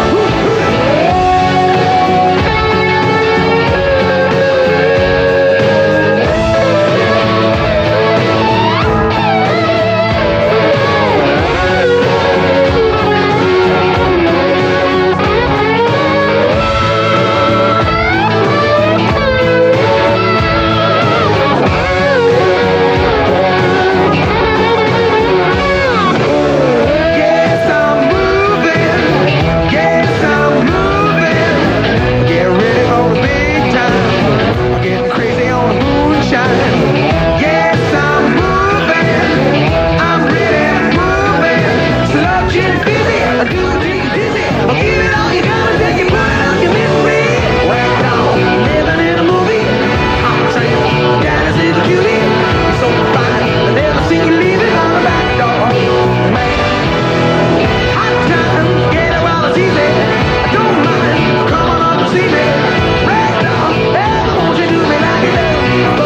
Yes, I'm moving. Yes, I'm moving. Get ready for the big time. I'm getting crazy on the moonshine. Yes, I'm moving. I'm really moving. Slow, gin, busy. I do take it dizzy. I'll give it all you got till you put it on your mystery. Ragdoll, living in a movie. Hot train, daddy's little cutie. So fine, I never see you leave it on the back door. Man, hot time, get it while it's easy. I don't mind, come on up and see me. Ragdoll, baby, won't you do me like you love me? Oh,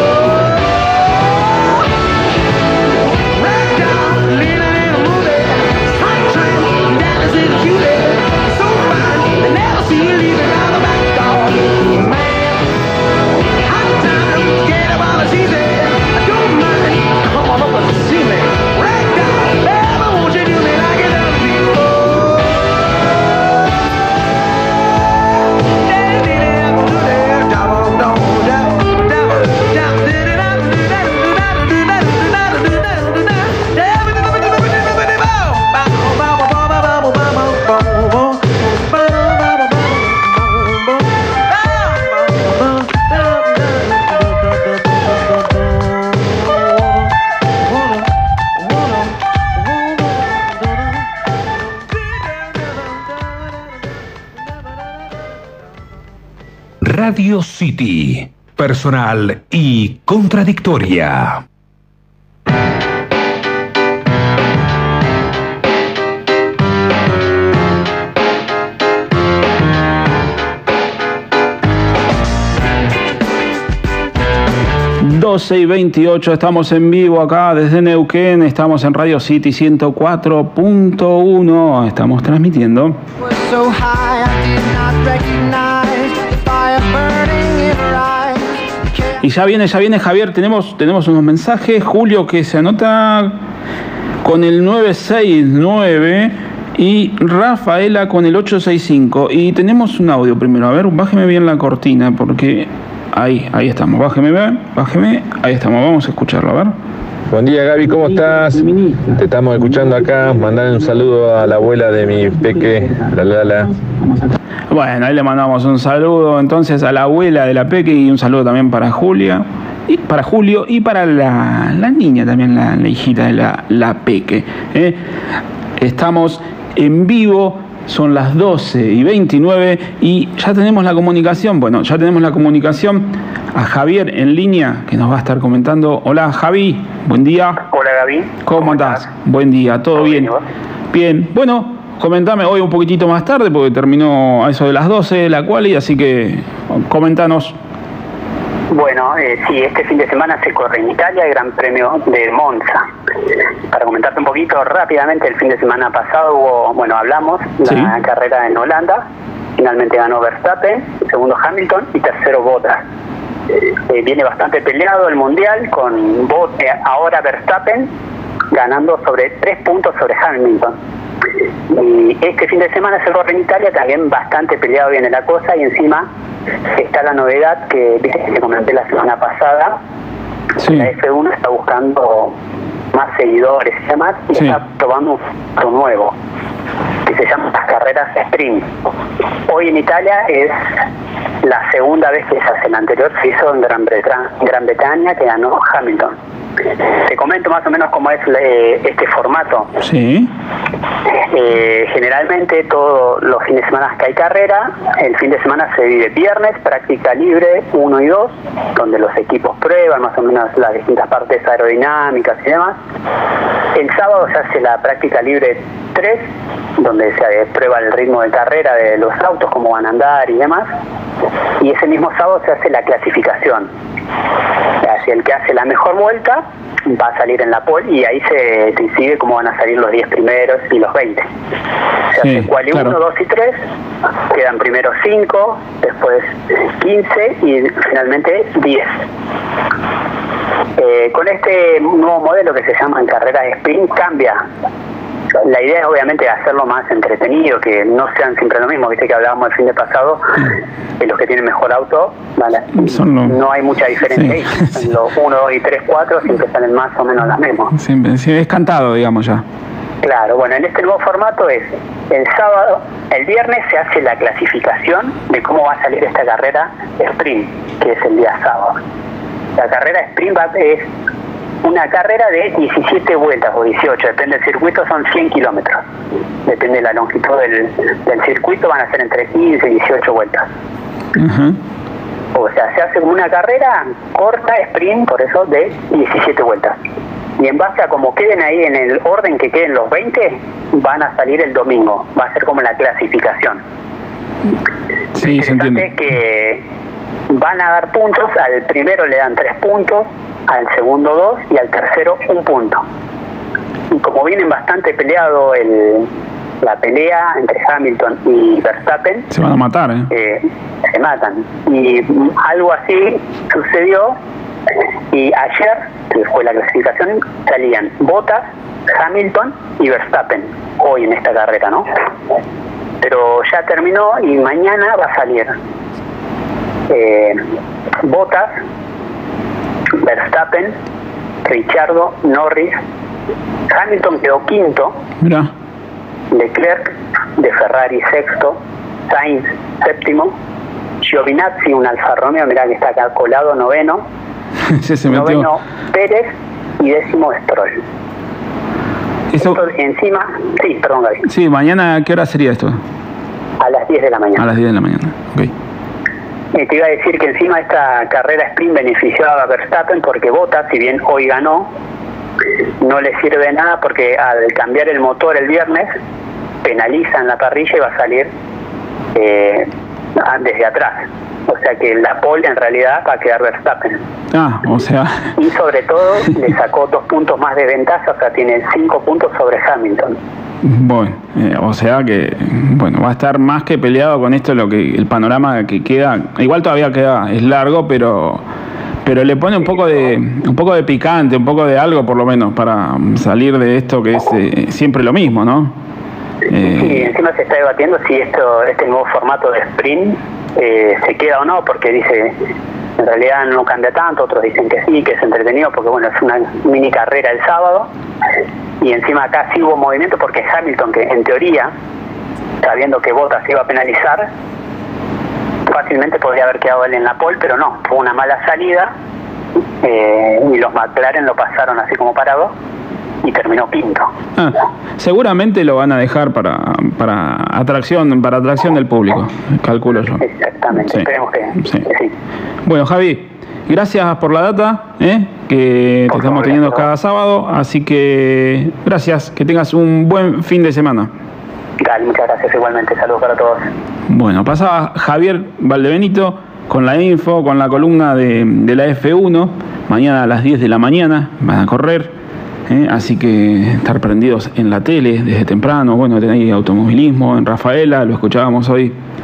Ragdoll, living in a movie. Hot train, daddy's little cutie. So fine, they never see you leave it on the back door. Man, hot time, get it while it's easy. I don't mind, come on up and see me. Ragdoll, baby, won't you do me like you love me? Radio City, personal y contradictoria. doce y veintiocho, estamos en vivo acá desde Neuquén, estamos en Radio City ciento cuatro punto uno, estamos transmitiendo. So high, I did not recognize the fire burning in her eyes. Y ya viene, ya viene Javier, tenemos, tenemos unos mensajes. Julio que se anota con el nueve seis nueve y Rafaela con el ocho seis cinco. Y tenemos un audio primero. A ver, bájeme bien la cortina porque ahí, ahí estamos. Bájeme bien, bájeme, ahí estamos. Vamos a escucharlo, a ver. Buen día, Gaby, ¿cómo estás? Te estamos escuchando acá. Mandale un saludo a la abuela de mi peque, la Lala. Bueno, ahí le mandamos un saludo entonces a la abuela de la peque y un saludo también para Julia, y para Julio y para la, la niña también, la, la hijita de la, la peque. ¿eh? Estamos en vivo. Son las doce y veintinueve y ya tenemos la comunicación. Bueno, ya tenemos la comunicación a Javier en línea que nos va a estar comentando. Hola, Javi, buen día. Hola, Gaby. ¿Cómo, ¿Cómo estás? estás? Buen día, ¿todo bien? Bien, bueno, comentame hoy un poquitito más tarde porque terminó a eso de las doce la quali, así que comentanos. Bueno, eh, sí, este fin de semana se corre en Italia el Gran Premio de Monza. Para comentarte un poquito rápidamente, el fin de semana pasado hubo, bueno, hablamos, ¿sí?, la carrera en Holanda, finalmente ganó Verstappen, segundo Hamilton y tercero Bottas. Eh, viene bastante peleado el mundial con Bot, eh, ahora Verstappen ganando sobre tres puntos sobre Hamilton. Y este fin de semana se corre en Italia, también bastante peleado viene la cosa, y encima está la novedad que, viste, que te comenté la semana pasada. Sí. La F uno está buscando más seguidores y demás, y sí. está probando un formato nuevo que se llama las carreras sprint. Hoy en Italia es la segunda vez que se hace. La anterior se hizo en Gran Bretaña, Gran Bretaña que ganó Hamilton. Te comento más o menos cómo es eh, este formato. Sí. Eh, generalmente todos los fines de semana que hay carrera, el fin de semana se divide viernes, práctica libre uno y dos, donde los equipos prueban más o menos las distintas partes aerodinámicas y demás. El sábado se hace la práctica libre tres, donde se prueba el ritmo de carrera de los autos, cómo van a andar y demás. Y ese mismo sábado se hace la clasificación. Así el que hace la mejor vuelta va a salir en la pole, y ahí se decide cómo van a salir los diez primeros y los veinte. Se sí, hace quali claro. uno, dos y tres, quedan primero cinco, después quince y finalmente diez. Eh, con este nuevo modelo que se llama en carreras sprint cambia. La idea es obviamente hacerlo más entretenido, que no sean siempre lo mismo. Viste que hablábamos el fin de pasado, que los que tienen mejor auto, ¿vale? Son los... no hay mucha diferencia sí. ahí. Los uno, dos y tres, cuatro siempre salen más o menos las mismas. Siempre, sí, es cantado, digamos ya. Claro, bueno, en este nuevo formato es el sábado, el viernes se hace la clasificación de cómo va a salir esta carrera sprint, que es el día sábado. La carrera sprint va, es una carrera de diecisiete vueltas o dieciocho, depende del circuito, son cien kilómetros. Depende de la longitud del, del circuito, van a ser entre quince y dieciocho vueltas. Uh-huh. O sea, se hace una carrera corta, sprint, por eso, de diecisiete vueltas. Y en base a cómo queden ahí en el orden que queden los veinte, van a salir el domingo. Va a ser como la clasificación. Sí, se entiende. Que van a dar puntos, al primero le dan tres puntos, al segundo dos y al tercero un punto. Y como vienen bastante peleado el, la pelea entre Hamilton y Verstappen, se van a matar, ¿eh? eh se matan. Y algo así sucedió, y ayer, que fue la clasificación, salían Bottas, Hamilton y Verstappen hoy en esta carrera, ¿no? Pero ya terminó y mañana va a salir eh, Bottas, Verstappen, Ricciardo, Norris, Hamilton quedó quinto, Mira. Leclerc de Ferrari sexto, Sainz séptimo, Giovinazzi, un Alfa Romeo, mirá que está acá colado, noveno, sí, se metió. noveno Pérez y décimo Stroll. Eso... Esto encima, sí, perdón Gaby. Sí, mañana, ¿a qué hora sería esto? A las diez de la mañana. A las diez de la mañana, ok. Eh, te iba a decir que encima esta carrera sprint beneficiaba a Verstappen porque Bottas, si bien hoy ganó, no le sirve de nada porque al cambiar el motor el viernes penaliza en la parrilla y va a salir eh, desde atrás. O sea que la pole en realidad va a quedar Verstappen. Ah, o sea... Y sobre todo le sacó dos puntos más de ventaja, o sea, tiene cinco puntos sobre Hamilton. Bueno, eh, o sea que bueno, va a estar más que peleado con esto, lo que el panorama que queda. Igual todavía queda, es largo, pero pero le pone un poco de un poco de picante, un poco de algo por lo menos para salir de esto que es eh, siempre lo mismo, ¿no? Eh... Sí, encima se está debatiendo si esto este nuevo formato de sprint eh, se queda o no, porque dice en realidad no cambia tanto, otros dicen que sí, que es entretenido porque bueno, es una mini carrera el sábado. Y encima acá sí hubo movimiento porque Hamilton, que en teoría, sabiendo que Bottas iba a penalizar, fácilmente podría haber quedado él en la pole, pero no, fue una mala salida eh, y los McLaren lo pasaron así como parado y terminó quinto. Ah, seguramente lo van a dejar para para atracción para atracción del público, calculo yo. Exactamente, sí. Esperemos que sí. que sí. Bueno, Javi, gracias por la data, ¿eh? que te estamos teniendo cada sábado, así que gracias, que tengas un buen fin de semana. Dale, muchas gracias igualmente, saludos para todos. Bueno, pasaba Javier Valdebenito con la info, con la columna de, de la F uno, mañana a las diez de la mañana van a correr, ¿eh? Así que estar prendidos en la tele desde temprano, bueno, tenéis automovilismo en Rafaela, lo escuchábamos hoy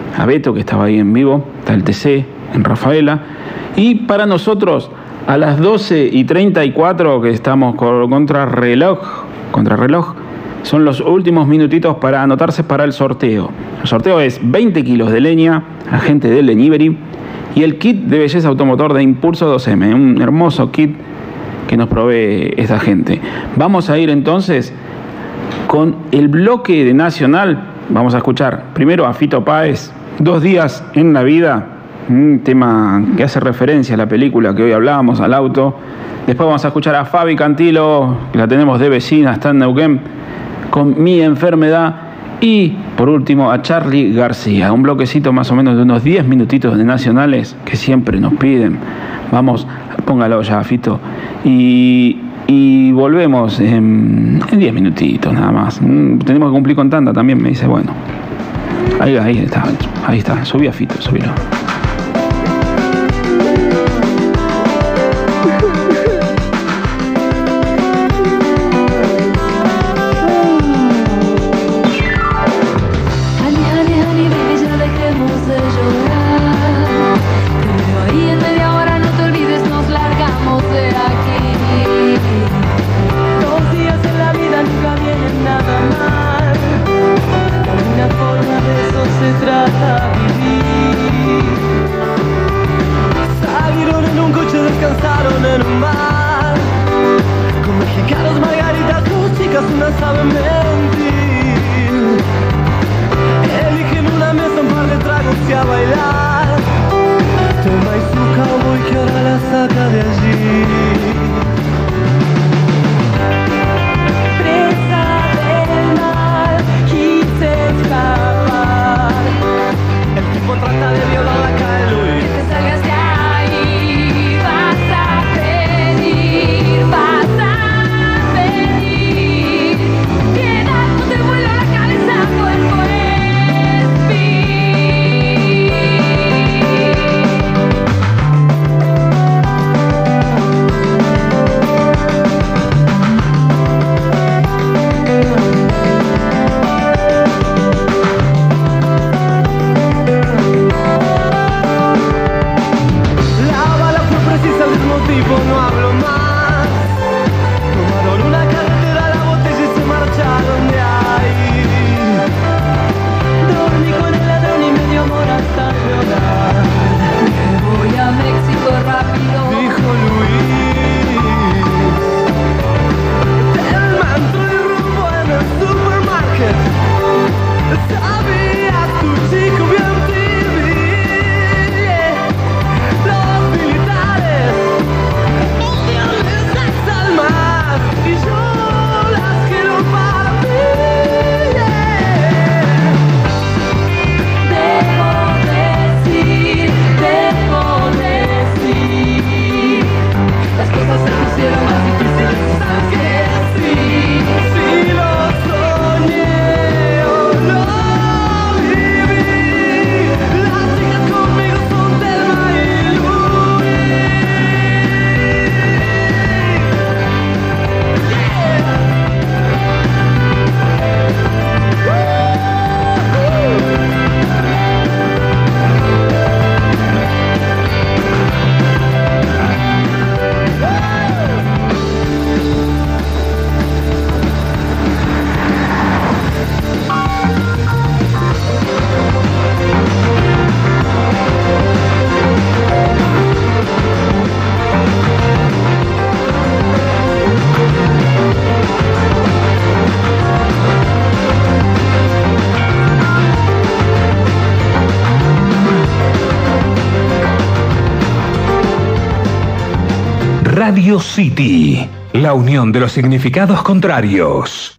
a Beto, que estaba ahí en vivo, está el T C en Rafaela. Y para nosotros, a las doce y treinta y cuatro, que estamos contra reloj, contra reloj, son los últimos minutitos para anotarse para el sorteo. El sorteo es veinte kilos de leña, a gente del Leñiberi, y el kit de belleza automotor de Impulso dos eme, un hermoso kit que nos provee esta gente. Vamos a ir entonces con el bloque de Nacional. Vamos a escuchar primero a Fito Páez, Dos días en la vida, un tema que hace referencia a la película que hoy hablábamos, al auto. Después vamos a escuchar a Fabi Cantilo, que la tenemos de vecina, está en Neuquén, con Mi enfermedad. Y por último a Charly García, un bloquecito más o menos de unos diez minutitos de nacionales que siempre nos piden. Vamos, póngalo ya, Fito. Y, y volvemos en diez minutitos nada más. Tenemos que cumplir con tanda también, me dice, bueno. Ahí, ahí está, ahí está. Subí a Fito, subílo. Se trata vivir. Salieron en un coche, descansaron en un bar, con mexicanos, margaritas, músicas, una sabe mentir. Eligen una mesa, un par de tragos y a bailar. Toma y su cowboy que ahora la saca de allí. Presa del mal, quise escapar. El tipo trata de violarla, cae Luis. Que te salgas de ahí, vas a venir, vas a venir. Piedad, no te vuela la cabeza, cuerpo es fin. No hablo más. Tomaron una carretera, la botella y se marcharon de ahí. Dormí con el ladrón y me dio amor hasta llorar. Me voy a México rápido, dijo Luis. El manto y rumbo en el supermarket. Sabía tu chico bien T V. Los militares y yo las quiero para mí, yeah. Debo decir, debo decir, las cosas se pusieron más difíciles, ¿sabes que sí? Si lo soñé o lo viví, las chicas conmigo son Telma y Luis. Radio City, la unión de los significados contrarios.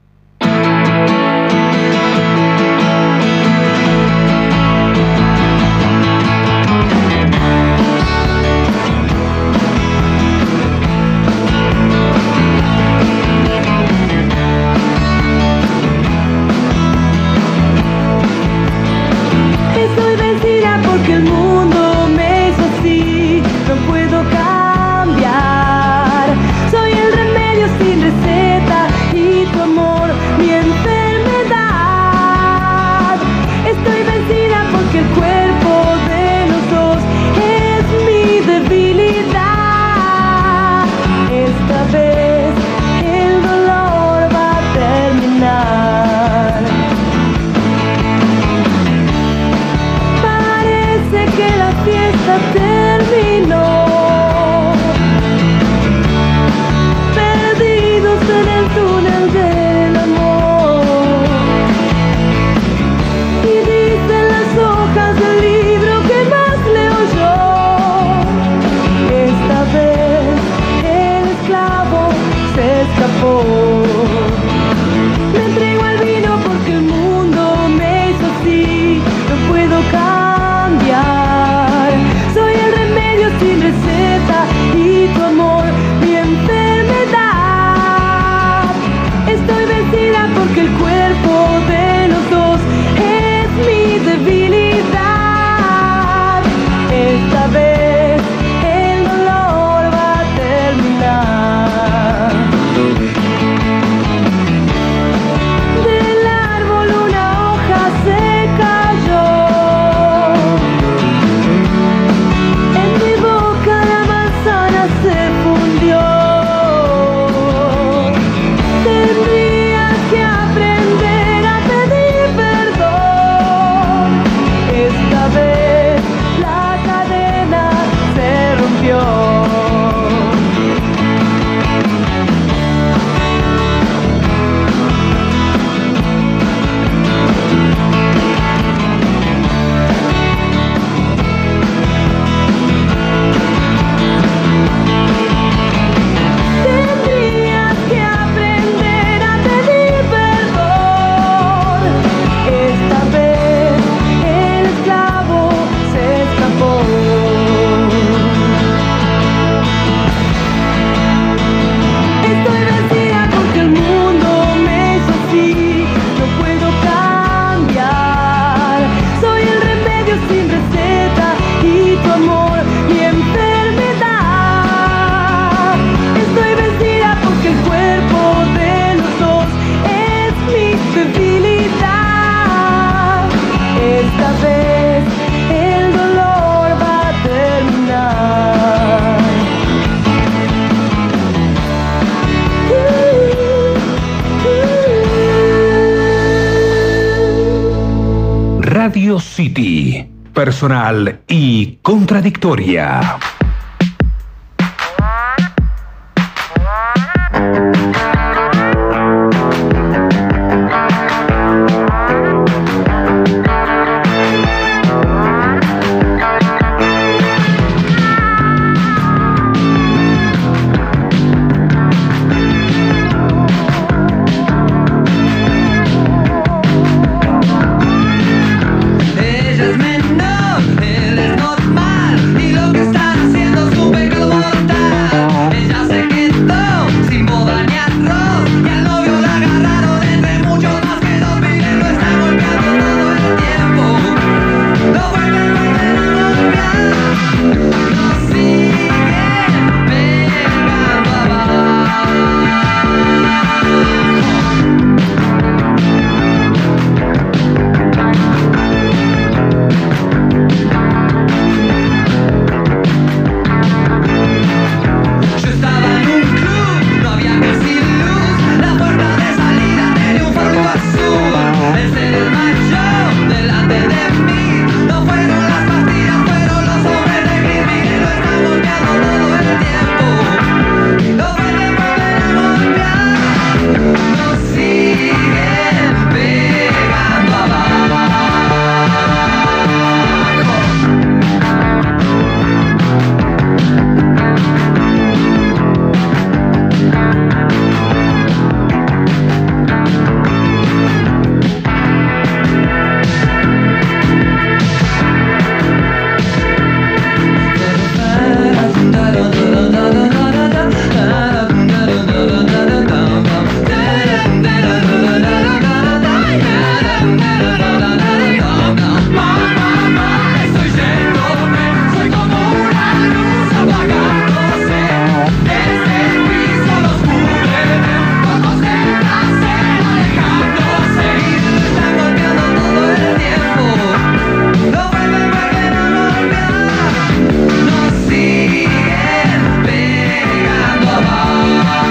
Estoy vencida porque el mundo me hizo así, no puedo cambiar. Soy el remedio sin receta y tu amor mi enfermedad. Estoy vencida porque Radio City, personal y contradictoria. Ellas me no, él es normal y lo que están haciendo es un pecado mortal. Ella se quedó sin boda ni arroz y al novio la agarraron entre muchos más que dos miles. Lo están golpeando todo el tiempo, lo vuelven, vuelven a golpear, lo siguen pegando abajo. Yo estaba en un club, no había casi luz. La puerta de salida tenía un fardo azul. Él se desmayó delante de mí. No fueron las pastillas, fueron los hombres de gris. Miren, lo están golpeando todo el tiempo. Lo vuelven, vuelven a golpear. Lo siguen pegando abajo. Estoy yéndome, soy como una luz apagándose. Desde el piso los cubren ojos de placer, alejándose. Y lo están golpeando todo el tiempo. Lo vuelven, vuelven a golpear. Nos siguen pegando abajo.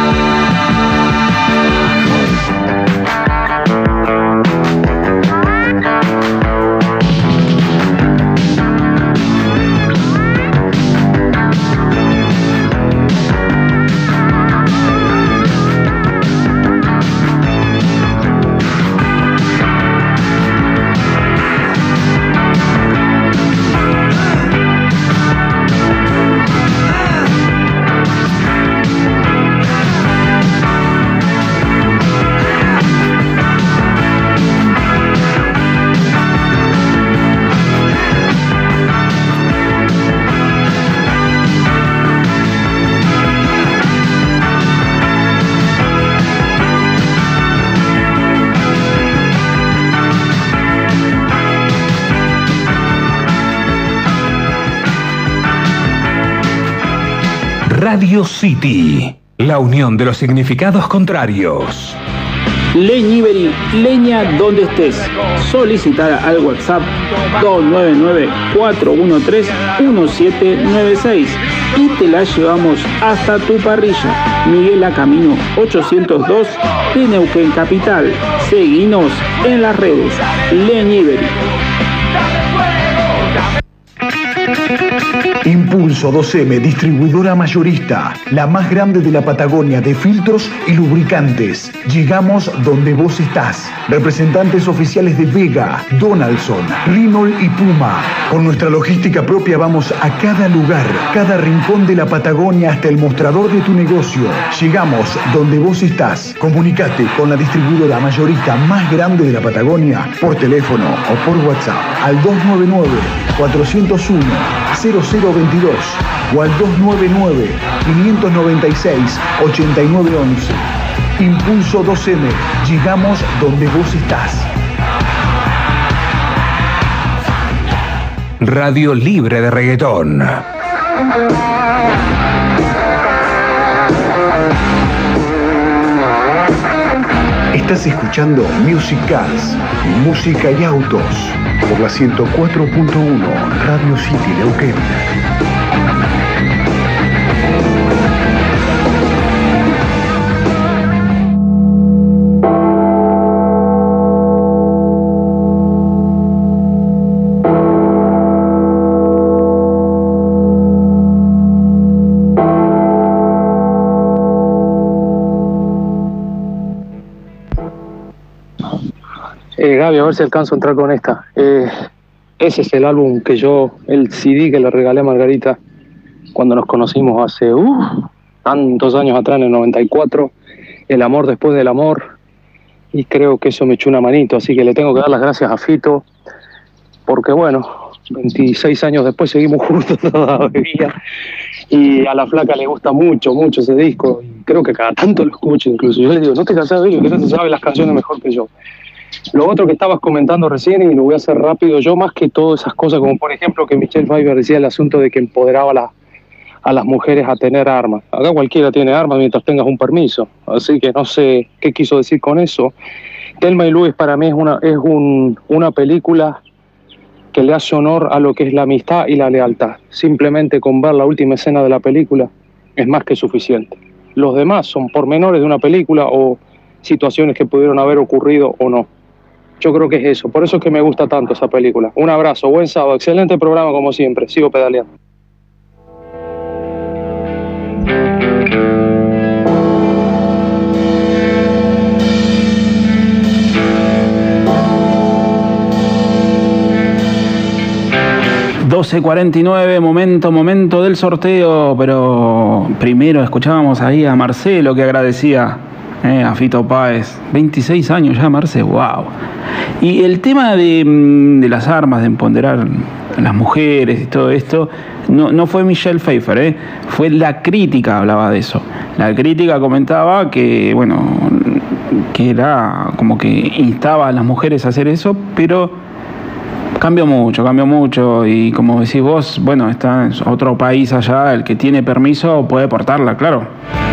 Radio City, la unión de los significados contrarios. Leñivery, leña donde estés. Solicitar al WhatsApp dos nueve nueve, cuatro uno tres, uno siete nueve seis y te la llevamos hasta tu parrilla. Miguel Camino ochocientos dos de Neuquén Capital. Seguinos en las redes. Leñivery. Impulso dos eme, distribuidora mayorista, la más grande de la Patagonia de filtros y lubricantes. Llegamos donde vos estás. Representantes oficiales de Vega, Donaldson, Renault y Puma. Con nuestra logística propia vamos a cada lugar, cada rincón de la Patagonia hasta el mostrador de tu negocio. Llegamos donde vos estás. Comunicate con la distribuidora mayorista más grande de la Patagonia por teléfono o por WhatsApp al dos nueve nueve, cuatro cero uno, cero cero veintidós o al dos nueve nueve, cinco nueve seis, ocho nueve once. Impulso dos eme, llegamos donde vos estás. Radio libre de reggaetón. Estás escuchando Music Cars, música y autos, por la ciento cuatro punto uno Radio City Neuquén. Gaby, a ver si alcanzo a entrar con esta. Eh, ese es el álbum que yo, el C D que le regalé a Margarita cuando nos conocimos hace uh, tantos años atrás, en el noventa y cuatro. El amor después del amor. Y creo que eso me echó una manito, así que le tengo que dar las gracias a Fito, porque bueno, veintiséis años después seguimos juntos todavía. Y a la flaca le gusta mucho, mucho ese disco. Y creo que cada tanto lo escucho incluso. Yo le digo, no te cansás de ello, que no se sabe las canciones mejor que yo. Lo otro que estabas comentando recién, y lo voy a hacer rápido, yo más que todas esas cosas, como por ejemplo que Michelle Pfeiffer decía el asunto de que empoderaba a, la, a las mujeres a tener armas. Acá cualquiera tiene armas mientras tengas un permiso. Así que no sé qué quiso decir con eso. Thelma y Louise para mí es una, es un, una película que le hace honor a lo que es la amistad y la lealtad. Simplemente con ver la última escena de la película es más que suficiente. Los demás son pormenores de una película o situaciones que pudieron haber ocurrido o no. Yo creo que es eso. Por eso es que me gusta tanto esa película. Un abrazo, buen sábado, excelente programa como siempre. Sigo pedaleando. doce cuarenta y nueve, momento, momento del sorteo, pero primero escuchábamos ahí a Marcelo que agradecía eh, a Fito Páez, veintiséis años ya Marce, wow. Y el tema de, de las armas, de empoderar a las mujeres y todo esto, no, no fue Michelle Pfeiffer, eh, fue la crítica, hablaba de eso. La crítica comentaba que, bueno, que era como que instaba a las mujeres a hacer eso, pero cambió mucho, cambió mucho y como decís vos, bueno, está en otro país allá, el que tiene permiso puede portarla, claro.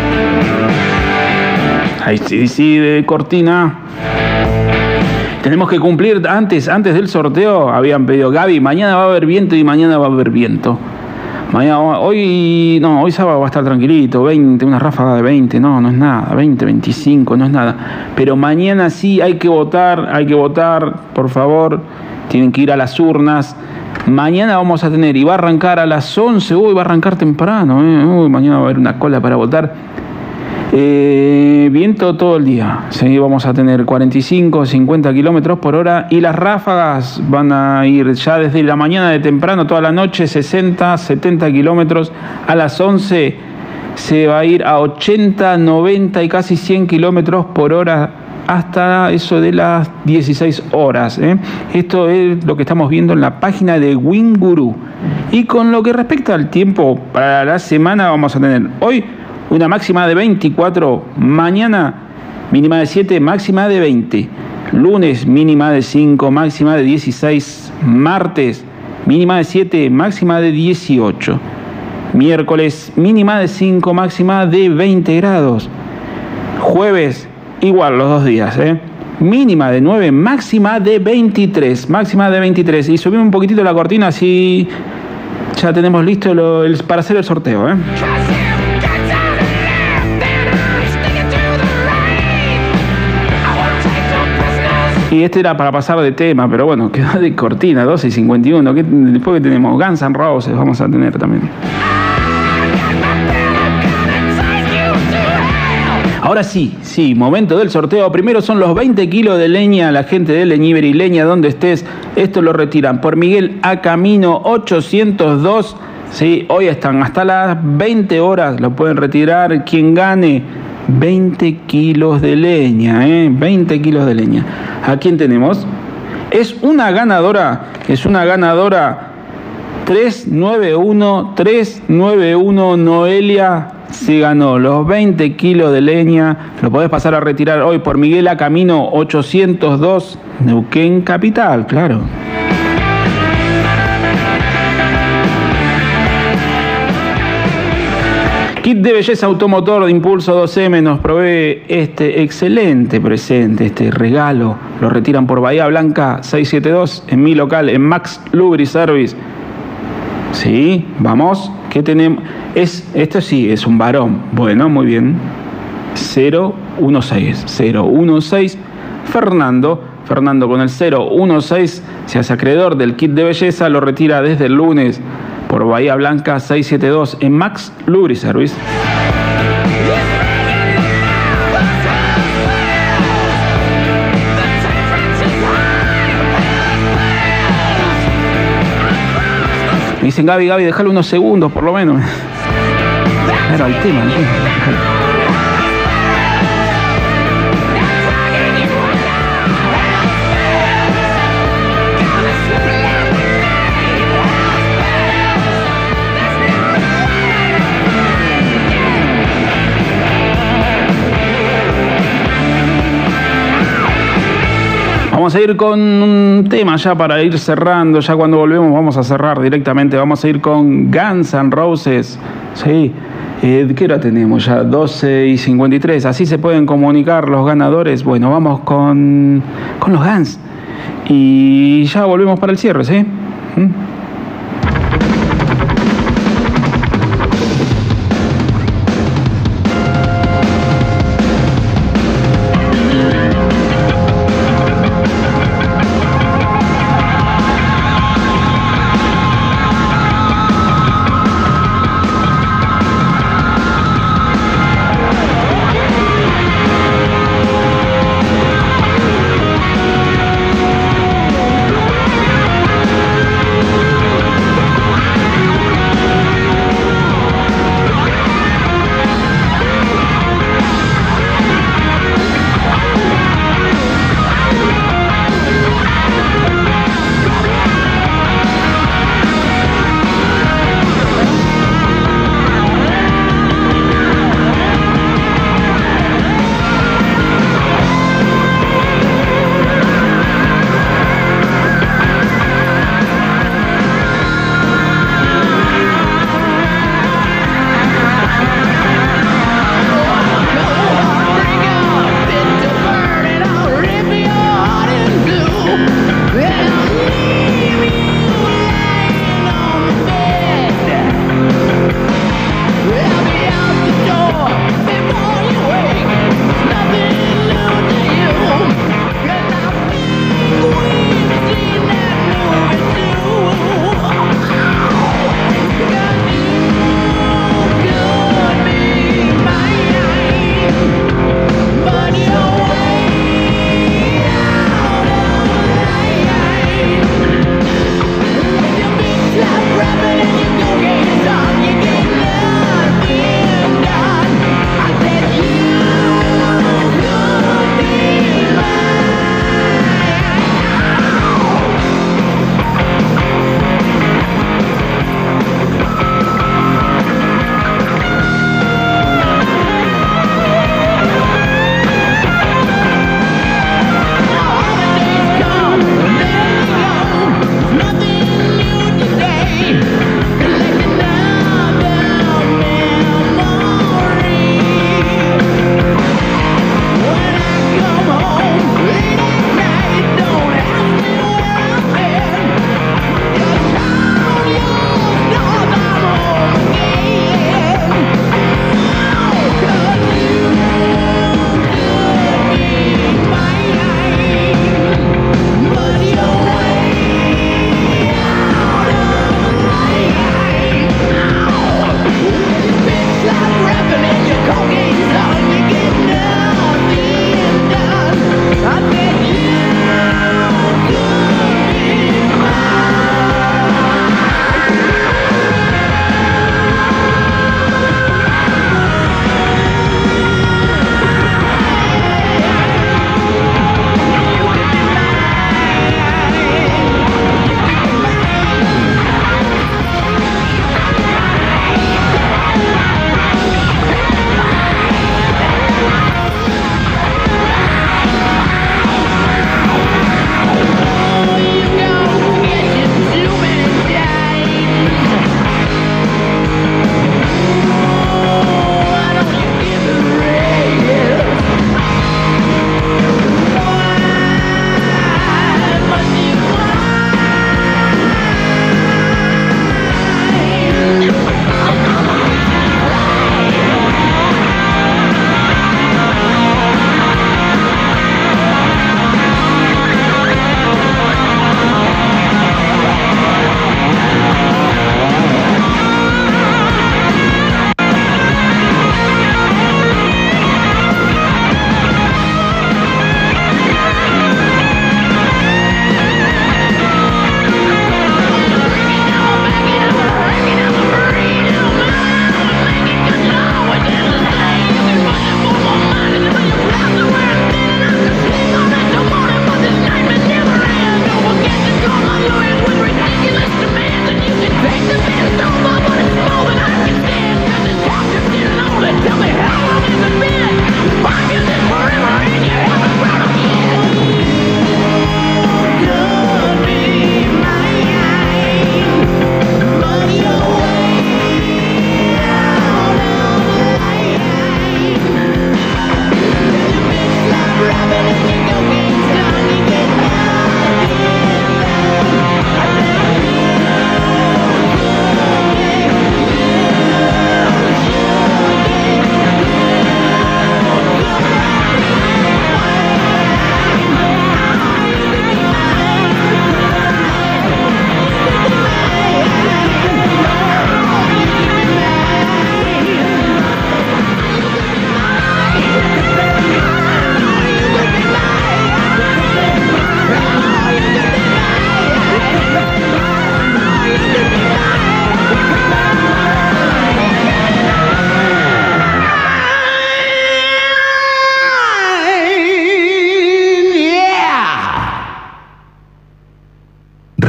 Ahí sí, sí, de cortina. Tenemos que cumplir, antes, antes del sorteo habían pedido, Gaby, mañana va a haber viento y mañana va a haber viento. Mañana, hoy, no, hoy sábado va a estar tranquilito, veinte, una ráfaga de veinte, no, no es nada, veinte, veinticinco, no es nada. Pero mañana sí hay que votar, hay que votar, por favor. Tienen que ir a las urnas. Mañana vamos a tener, y va a arrancar a las once, uy, va a arrancar temprano, eh. Uy, mañana va a haber una cola para votar. Eh, viento todo el día, sí, vamos a tener cuarenta y cinco, cincuenta kilómetros por hora, y las ráfagas van a ir ya desde la mañana de temprano, toda la noche, sesenta, setenta kilómetros. A las once se va a ir a ochenta, noventa y casi cien kilómetros por hora, hasta eso de las dieciséis horas. ¿eh? Esto es lo que estamos viendo en la página de Winguru. Y con lo que respecta al tiempo para la semana, vamos a tener hoy una máxima de veinticuatro, mañana mínima de siete, máxima de veinte, lunes mínima de cinco, máxima de dieciséis, martes mínima de siete, máxima de dieciocho, miércoles mínima de cinco, máxima de veinte grados, jueves igual los dos días, ¿eh? Mínima de nueve, máxima de veintitrés, máxima de veintitrés. Y subimos un poquitito la cortina, así ya tenemos listo lo, el, para hacer el sorteo, ¿eh? Y este era para pasar de tema, pero bueno, quedó de cortina, doce y cincuenta y uno. ¿Qué, después que tenemos Guns N' Roses, vamos a tener también. Ahora sí, sí, momento del sorteo. Primero son los veinte kilos de leña. La gente de Leñiver y Leña, donde estés, esto lo retiran por Miguel A. Camino ochocientos dos. Sí, hoy están hasta las veinte horas, lo pueden retirar. Quien gane veinte kilos de leña, ¿eh? veinte kilos de leña. ¿A quién tenemos? Es una ganadora, es una ganadora tres nueve uno, tres nueve uno, Noelia. Se ganó los veinte kilos de leña. Lo podés pasar a retirar hoy por Miguel A. Camino ochocientos dos, Neuquén Capital, claro. Kit de belleza automotor de Impulso dos eme nos provee este excelente presente, este regalo. Lo retiran por Bahía Blanca seiscientos setenta y dos, en mi local, en Max Lubriservice. Sí, vamos. ¿Qué tenemos? Es, esto sí, es un varón. Bueno, muy bien. cero uno seis. cero uno seis. Fernando. Fernando con el cero uno seis se hace acreedor del kit de belleza. Lo retira desde el lunes por Bahía Blanca seiscientos setenta y dos en Max Lubriservice. Me dicen, Gaby, Gaby, déjale unos segundos por lo menos. Era el tema, el tema. Déjalo. Vamos a ir con un tema ya para ir cerrando. Ya cuando volvemos vamos a cerrar directamente. Vamos a ir con Guns N' Roses. Sí. Eh, ¿Qué hora tenemos ya? doce y cincuenta y tres. Así se pueden comunicar los ganadores. Bueno, vamos con, con los Guns. Y ya volvemos para el cierre, ¿sí? ¿Mm?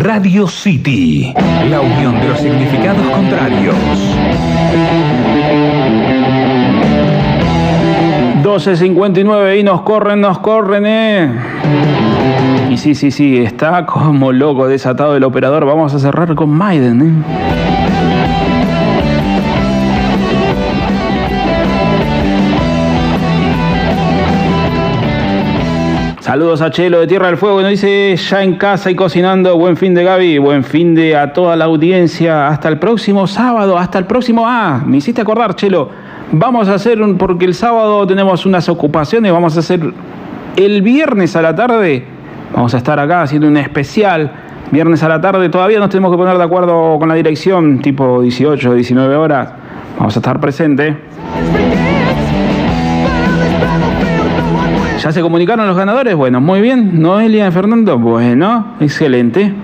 Radio City, la unión de los significados contrarios. doce cincuenta y nueve y nos corren, nos corren, eh. Y sí, sí, sí, está como loco desatado el operador. Vamos a cerrar con Maiden, eh. Saludos a Chelo de Tierra del Fuego, que nos dice ya en casa y cocinando. Buen fin de Gaby, buen fin de a toda la audiencia. Hasta el próximo sábado, hasta el próximo... Ah, me hiciste acordar, Chelo. Vamos a hacer, un, porque el sábado tenemos unas ocupaciones, vamos a hacer el viernes a la tarde. Vamos a estar acá haciendo un especial. Viernes a la tarde, todavía nos tenemos que poner de acuerdo con la dirección, tipo dieciocho, diecinueve horas. Vamos a estar presentes. ¿Ya se comunicaron los ganadores? Bueno, muy bien. Noelia y Fernando, bueno, excelente.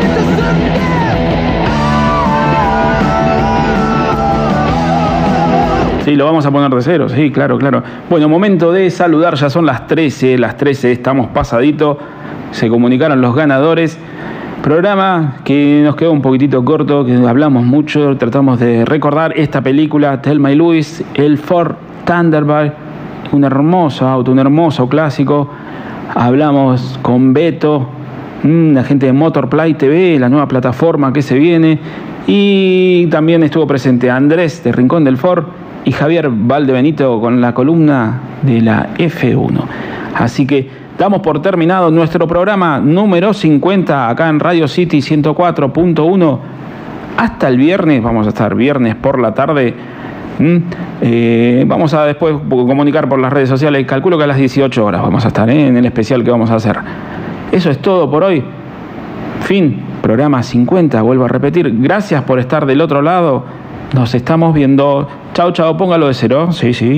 Sí, lo vamos a poner de cero, sí, claro, claro. Bueno, momento de saludar, ya son las trece, las trece, estamos pasadito. Se comunicaron los ganadores. Programa que nos quedó un poquitito corto, que hablamos mucho, tratamos de recordar esta película, Thelma y Louise, el Ford Thunderbird. Un hermoso auto, un hermoso clásico. Hablamos con Beto, la gente de Motorplay T V, la nueva plataforma que se viene. Y también estuvo presente Andrés de Rincón del Ford y Javier Valdebenito con la columna de la F uno. Así que damos por terminado nuestro programa número cincuenta acá en Radio City ciento cuatro punto uno. Hasta el viernes, vamos a estar viernes por la tarde. ¿Mm? Eh, vamos a después comunicar por las redes sociales. Calculo que a las dieciocho horas vamos a estar, ¿eh? En el especial que vamos a hacer. Eso es todo por hoy. Fin, programa cincuenta, vuelvo a repetir. Gracias por estar del otro lado. Nos estamos viendo. Chao, chao, póngalo de cero. Sí, sí.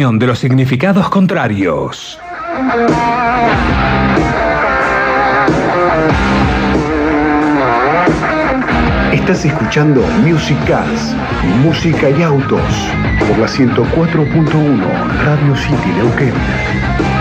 unión de los significados contrarios. Estás escuchando Music Cars, música y autos, por la ciento cuatro punto uno Radio City Neuquén.